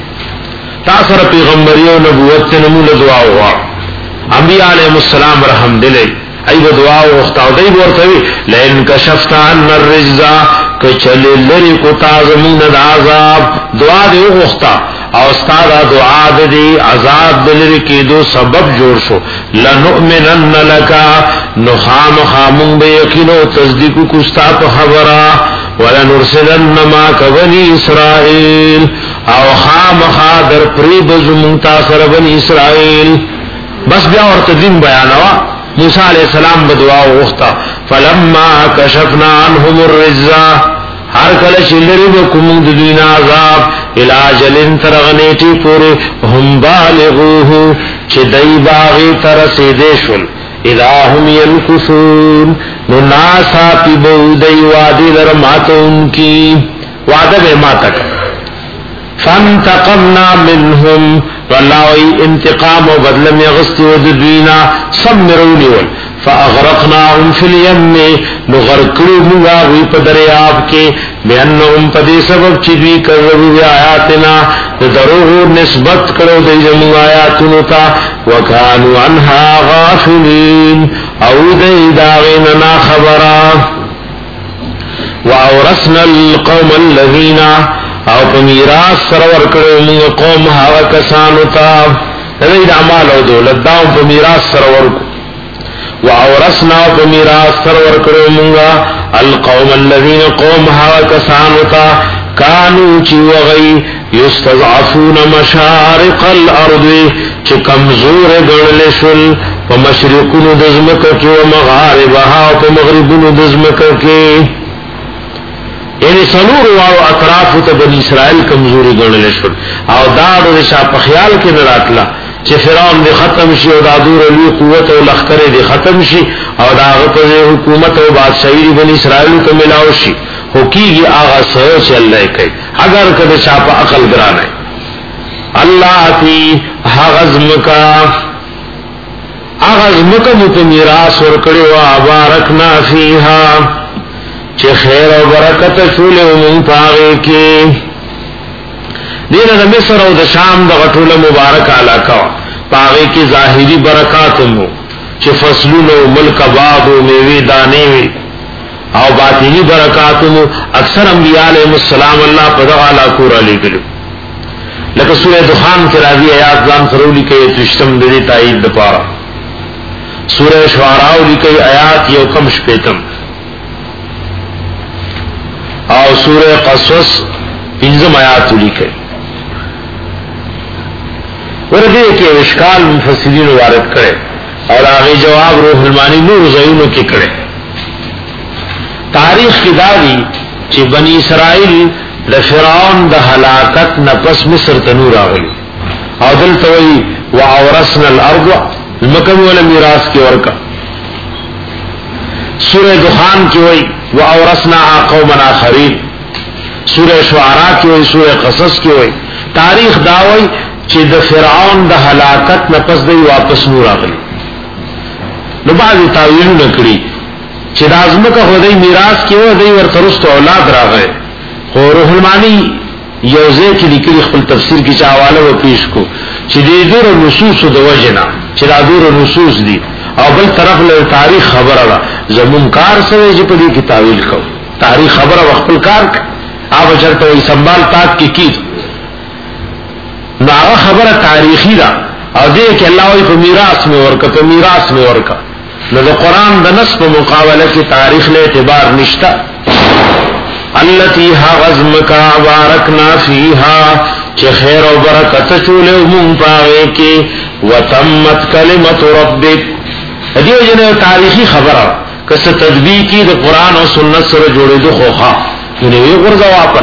تاثر پیغمبریو نبوت تے نمول دعا غار انبیاء علیہ السلام رحم دلے ای دعا وختاو دی ورتوی لئن کشفت عنا الرجزا کچلی لری کو تازمون دا عذاب دعا دی وختا او استاد دعا دی عذاب دلری کی دو سبب جوړ شو لنؤمنن لکا نخام خامون بیقینو تصدیقو کستا پا خبرا ولنرسلن ماک بنی اسرائیل او خام خادر پریب زمون تاثر بنی اسرائیل بس بیا ورت دین بیانوا موسیٰ علیہ السلام بدعا وغختا فلما کشفنا عنهم الرجزا ہر کلش لرب کمند دین عذاب الاجل ترغنیٹی پورے ہم بالغوہو چھ دی باغی ترسیدے شل اذا هم ینکسون نناسا پی بودی وادی لرمات ان کی وعدہ بے ماتک فانتقمنا منهم واللہوی انتقام و بدلم یغسطی و ددوینا سمرونی ول فاغرقناهم فی الیم نغرقلو مگاوی پا دریاب کے بیاننهم پدی سبب چیدوی کرربو بی آیاتنا دروغو نسبت کرو دیزمو آیاتنو تا وکانو عنها غافلین او دی داغیننا خبرا وَأَوْرَثْنَا الْقَوْمَ الَّذِينَ او په میراث سرور کړو موږ قوم هغه کسانو ته دغه د اعمال او دولت دا په میراث سرور وَأَوْرَثْنَا په میراث سرور کړو موږ القوم الذين قوم هغه کسانو ته كانوا چې وغي يستضعفون مشارق الارض چې کمزور ګڼل شول په مشرقونو د زمکه کې او مغاربها او په مغربونو د زمکه کې یعنی سلور واو اطراف ته بنی اسرائیل کمزوري ګڼل شو او دا د شا په خیال کې نه راتله چې فرعون دې ختم شي او د دور لوی قوت او لخر دې ختم شي او دا په حکومت او بادشاہي بنی اسرائیل ته ملاو شي هو کیږي هغه سوچ الله کوي اگر کده شا په عقل ګرانه الله تی هغزمکا هغزمکا مت میراث ورکړو بارکنا فیها چې خیر او برکت ټول مون پاره کې دینه د مصر او د شام د غټوله مبارک علاقه پاره کې ظاهری برکات مو چې فصلونه او ملک آباد او میوه دانه وي او باطنی برکات مو اکثر انبیاء علیهم السلام الله په دغه علاقو را لګلو لکه سورہ دخان کې راځي آیات ځان سرولی کې تشتم د دې تایید لپاره سورہ شعراء لیکي آیات یو کم شپیتم او سورہ قصص پنځم آیات لیکي ورته کې اشکال مفسرین وارد کړي اور هغه جواب روح المانی نور زینو کې کړي تاریخ کې داوی چې بنی اسرائیل د فرعون د هلاکت نه پس مصر ته نور راغلي او دلته وی واورثنا الارض المکم ولا میراث کې ورکا سورہ دخان کې وی واورثنا قوما اخرین سورہ شعراء کې وی سورہ قصص کې وی تاریخ داوی چې د فرعون د هلاکت نه پس دی واپس نور راغلي نو بعضی تاویل نکړي چې د ازمکه خدای میراث کې و دی ورته رست اولاد راغی خو روح المانی یوزه کې لیکلي خپل تفسیر کې چاواله و پیش کو چې د دور نصوص د وجنا چې د دور نصوص دي او بل طرف له تاریخ خبره ده زمون کار سره چې په دې کې تاویل کو تاریخ خبره خپل کار او چرته یې سنبال تاک کې کی نو هغه خبره تاریخی ده او دې کې الله وی په میراث میں ورکا په میراث میں ورکا نو د قران د نص په مقابله کې تاریخ له اعتبار نشتا التي غزمکا بارکنا فیها چې خیر او برکت ټول مون پاره کې وتمت کلمت ربک دې جنه تاریخی خبره کسه تطبیقی د قران او سنت سره جوړېدو خوخه نو یې ورځو واپس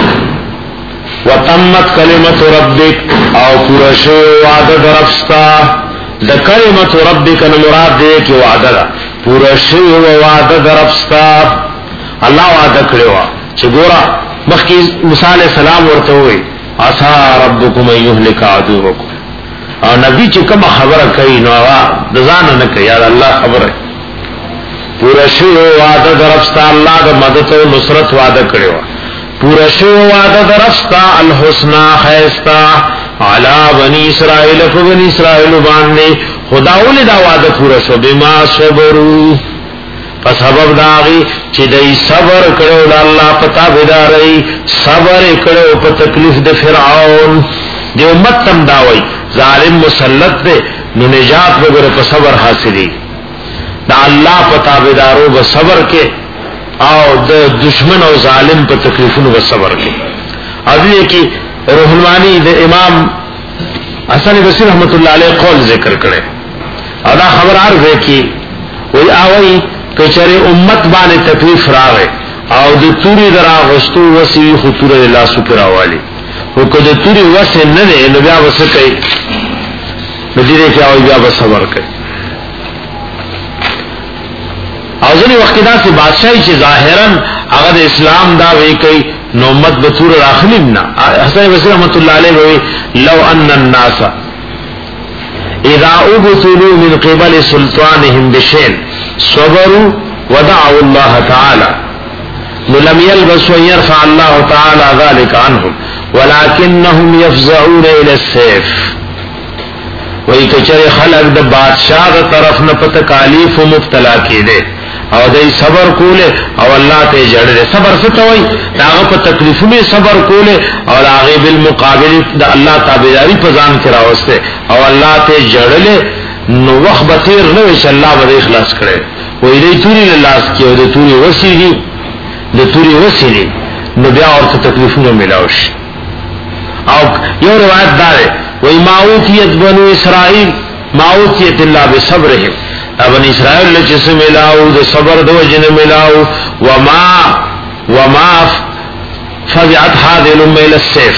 وتمت کلمت ربک او پورا شو وعده درفستا د کلمت ربک نو مراد دې کې وعده ده پورا شو وعده درفستا الله وعده کړو چې ګورا مخکې موسی علیہ السلام ورته وي عسى ربکم یهلک عدوکم او نبی چې کوم خبره کوي نو هغه د ځان نه کوي یا الله خبره پورا شو وعده درفستا الله د مدد او نصرت وعده کړو پورا شو وعده درستا الحسنا خیستا علا بنی اسرائیل فبنی اسرائیل باندې خداولی دا وعده پورا شو بما صبرو پس سبب داغی چې دای صبر کړو د الله پتا بيداري صبر کړو په تکلیف د فرعون د امت تم داوي ظالم مسلط دے نو نجات وګره په صبر حاصلې دا الله پتا بيدارو به صبر کې او د دشمن او ظالم په تکلیفونو و صبر کې اځي کې روح المانی د امام حسن بصری رحمت الله علیه قول ذکر کړي ادا خبر ارزه کې وی اوي کچره امت باندې تکلیف راغی او د توري درا غستو وسی خطور الله سکرا والی او کله توري وسه نه نه نو بیا وسه کوي مدیره کې او بیا صبر کوي او ځنی وخت دا چې بادشاہي چې ظاهرا هغه د اسلام دا وی کوي نو امت به تور راخلیم نه حسن بصری رحمت الله علیه وی لو ان الناس اذا ابتلوا من قبل سلطانهم بشيء صبروا ودعوا الله تعالى لم يلبسوا ان يرفع الله تعالى ذلك عنهم ولكنهم يفزعون الى السيف وی کچره خلق د بادشاہ د طرف نه په تکالیف مبتلا کېده او دای صبر کوله او الله ته جړل صبر څه توي داغه په تکلیفونو صبر کوله او هغه بالمقابل د الله تابعداري په ځان کې راوسته او الله ته جړل نو وخت به تیر نه وي چې الله به اخلاص کړي وې دې توري لاس کې او دې توري وسیږي دې توري وسیږي نو بیا ورته تکلیفونه ملاوش او یو روایت ده وې ماوتیت بنو اسرائیل ماوتیت الله بصبرهم ابن اسرائیل چې سم ملاو د صبر د وجنه ملاو وما وما فزعت هذه الامه الى السيف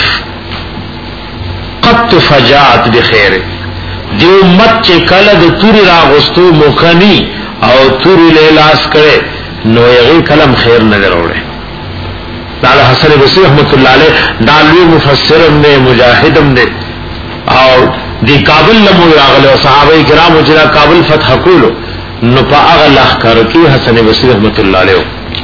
قد فجاءت بخير. دی امت چې کله د توري راغستو مخنی او توري له لاس کړي نو یې کلم خیر نه وروړي. دا حسن بصری رحمت الله علیه دا لوی مفسر هم دی مجاهد هم دی او دی کابل له راغله صحابه کرام چې کابل فتح کولو نو په هغه لخر کې حسن بصری رحمت الله علیه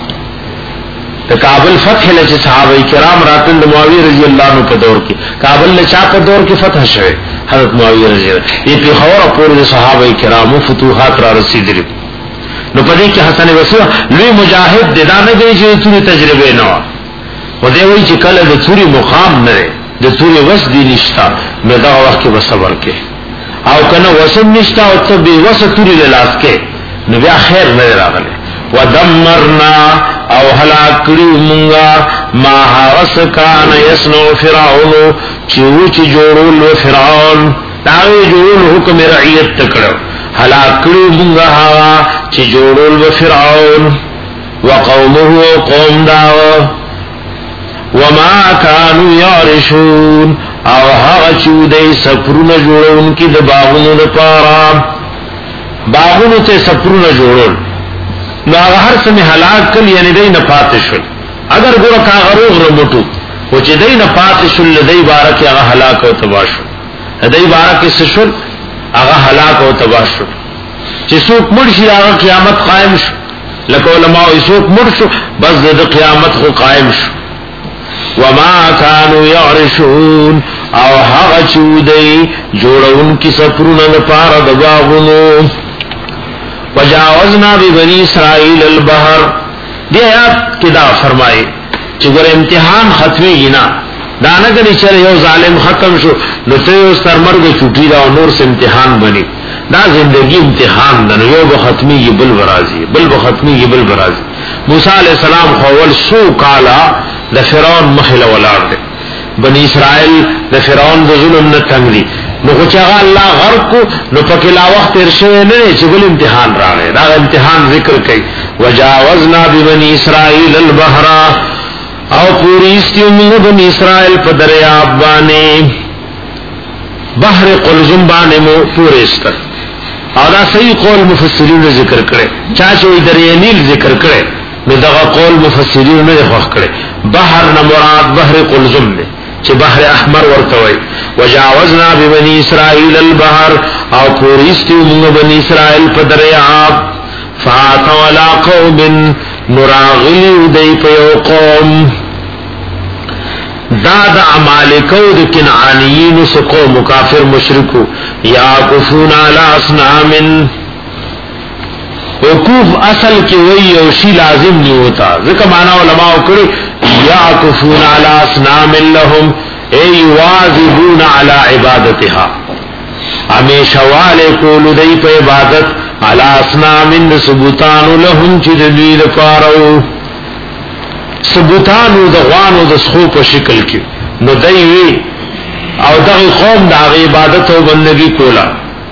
ته کابل فتح له صحابه کرام راتل معاویه رضی الله عنه په دور کې کابل له چا په دور کې فتح شوه حضرت معاویه رضی الله عنه په خبره پورې صحابه کرامو فتوحات را رسیدلي. نو په دې کې حسن بصری لوی مجاهد د دانه دی چې ټول تجربه نه و و دې وایي چې کله د توري مقام نه د توري وس دی نشتا نو دا وخت کې صبر کې او کنه وسم نشتا او ته به وس توري لاس کې نو بیا خیر نه راغله. ودمرنا او هلاک کړو مونږه ما حرس کان یسنو فرعون چې و چې جوړول فرعون دا جوړول حکم رعیت تکړه هلاک کړو مونږه هغه چې جوړول فرعون وقومه قوم داو وما كانوا يعرشون او هغه چې دوی سفرونه جوړون کې د باغونو لپاره باغونو ته سفرونه جوړول نو هغه هر څه هلاک کړي یعنی دوی نه پاتې شول. اگر ګور کا غروغ رمټو او چې دوی نه پاتې شول دوی بارک هغه هلاک او تباہ شول. دوی بارک څه شول هغه هلاک او تباہ شول. چې څوک مړ شي هغه قیامت قائم شو لکه علماء یې څوک مړ شو بس د قیامت خو قائم شو. وما كانوا يعرشون او هغه چې دوی جوړون کی سفرونه لپاره د باغونو. وجاوزنا ببني اسرائيل البحر دی آیات کې دا فرمایي چې ګور امتحان ختمي نه دا نه غني چې یو ظالم ختم شو نو ته یو سرمرګ چوټي دا نور سم امتحان بني دا زندگی امتحان ده یو به ختمي بل برازي بل به ختمي بل برازي. موسی عليه السلام خول سو کالا د فرعون مخله ولاړ دي بني اسرائيل د فرعون د ظلم نه تنګ نو خو چې الله غرق کو نو پکې لا وخت ارشه نه چې بل امتحان راغی دا امتحان ذکر کوي. وجاوزنا ببني اسرائيل البحر او پوری استیو بني اسرائيل په دریاب باندې بحر قلزم باندې مو پورې است او دا صحیح قول مفسرین ذکر کړي چا چې دریا نیل ذکر کړي نو دا قول مفسرین نه خوښ کړي. بحر نه مراد بحر قلزم دی چې بحر احمر ورته وي. وجاوزنا ببني اسرائيل البحر او پوریستو موږ بني اسرائيل په دریاب فاتوا على قوم نراغلی دی په یو قوم دا د عمالقو د کنعانیین سکو مکافر مشرکو یاکفون علی اصنام وقوف اصل کې وی او شی لازم نه ہوتا ځکه معنا علماء کړي یاکفون علی اصنام لهم ای واظبون علی عبادتها همیشه والے کول دی په عبادت علی اصنام ثبوتان لهم چې دلیل کارو ثبوتانو د غوانو د سخو په شکل کې نو دی او دغه قوم د عبادت او بندگی کولا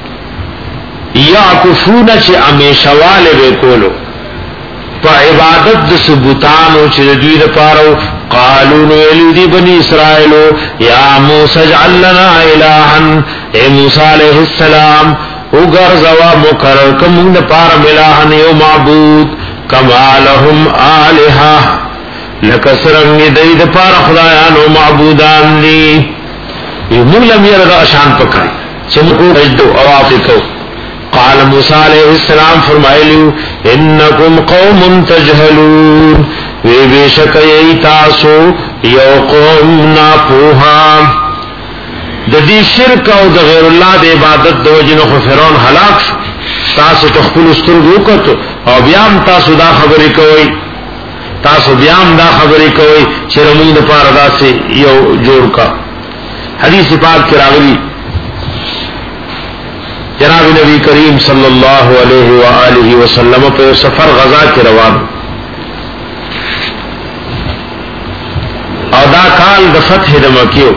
یعکفون چې امیشواله به کولو په عبادت د ثبوتانو چې دوی لپاره قالو نو الی بنی اسرائیل یا موسی اجعل لنا الها اے موسی علیہ السلام وګرځوا مقرر کوم د پاره الهن یو معبود کما لهم الها لکسرنګ دې د پاره خدایانو معبودان دي موږ لم يرغ شان پکړي چې موږ رجدو او افکو. قال موسی علیہ السلام فرمایلیو انکم قوم تجهلون وی بیشک ای تاسو یو قوم ناپوها د دې شرک او د غیر الله د عبادت د وجنه خو فرعون هلاک تاسو تخپل سترګو وکړو او بیا تاسو دا خبرې کوي تاسو بیا دا خبرې کوي چې موږ د پاره داسې یو جوړ کا. حدیث پاک کې راغلی جناب نبی کریم صلی اللہ علیہ وآلہ وسلم په سفر غزا کې روان او دا کال د فتح د مکیو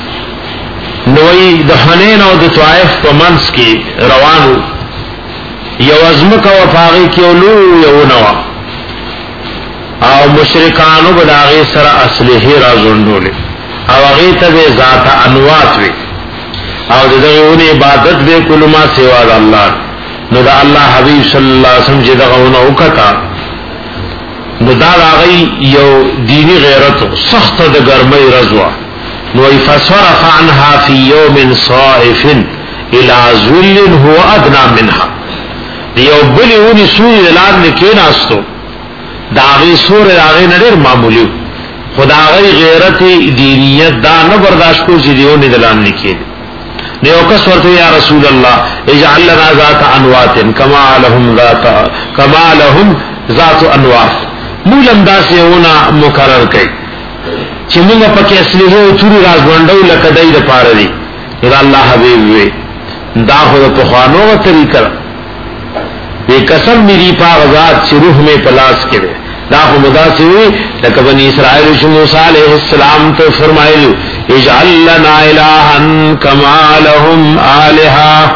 نوې د حنین او د طائف په منځ کې روانو یو ازمک و فاغی کیولو یو نوا او مشرکانو بداغی سر اصلحی رازندولی او اغیتا بے ذات انوات وی او دغه ونی عبادت به کول ما سوا د الله نو دا الله حبیب صلی الله علیه وسلم چې دغه ونه وکتا نو دا راغی یو دینی غیرت سخت د ګرمۍ رضوا نو فصرف عنها فی یوم صائف الى ذل هو ادنى منها یو بلی ونی سوی اعلان نکیناستو دا غی سور راغی نډیر معمولی خدای غیرت دینیت دا نه برداشت کو چې دیونه دلان نکید نیو کس ورته یا رسول الله اجعل لنا ذات انوات کما لهم ذات کما لهم ذات انوات مولم داسونه مقرر کړي چې موږ پکې اصلي او چوري راز باندې لکه دای د پاره دي دا الله حبيب وي دا خو په خوانو طریقه دې قسم میری پاک ذات چې روح میں پلاس کړي دا خو مداسي وي لکه بني اسرائیل شو موسی عليه السلام ته فرمایلی اجعل لنا الها كما لهم آلهة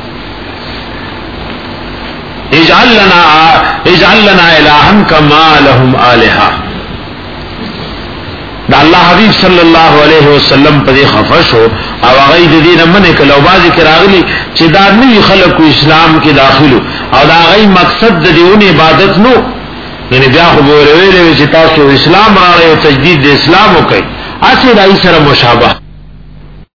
اجعل لنا اجعل لنا الها كما لهم آلهة دا الله حبیب صلی الله علیه وسلم په خفش او هغه د دین منه کلو بازي کراغلی چې دا نوی خلق اسلام کې داخلو او دا غي مقصد د دیونه عبادت نو یعنی بیا خو ویلې چې تاسو اسلام راړې او تجدید د اسلام وکړي اسی دای سره مشابه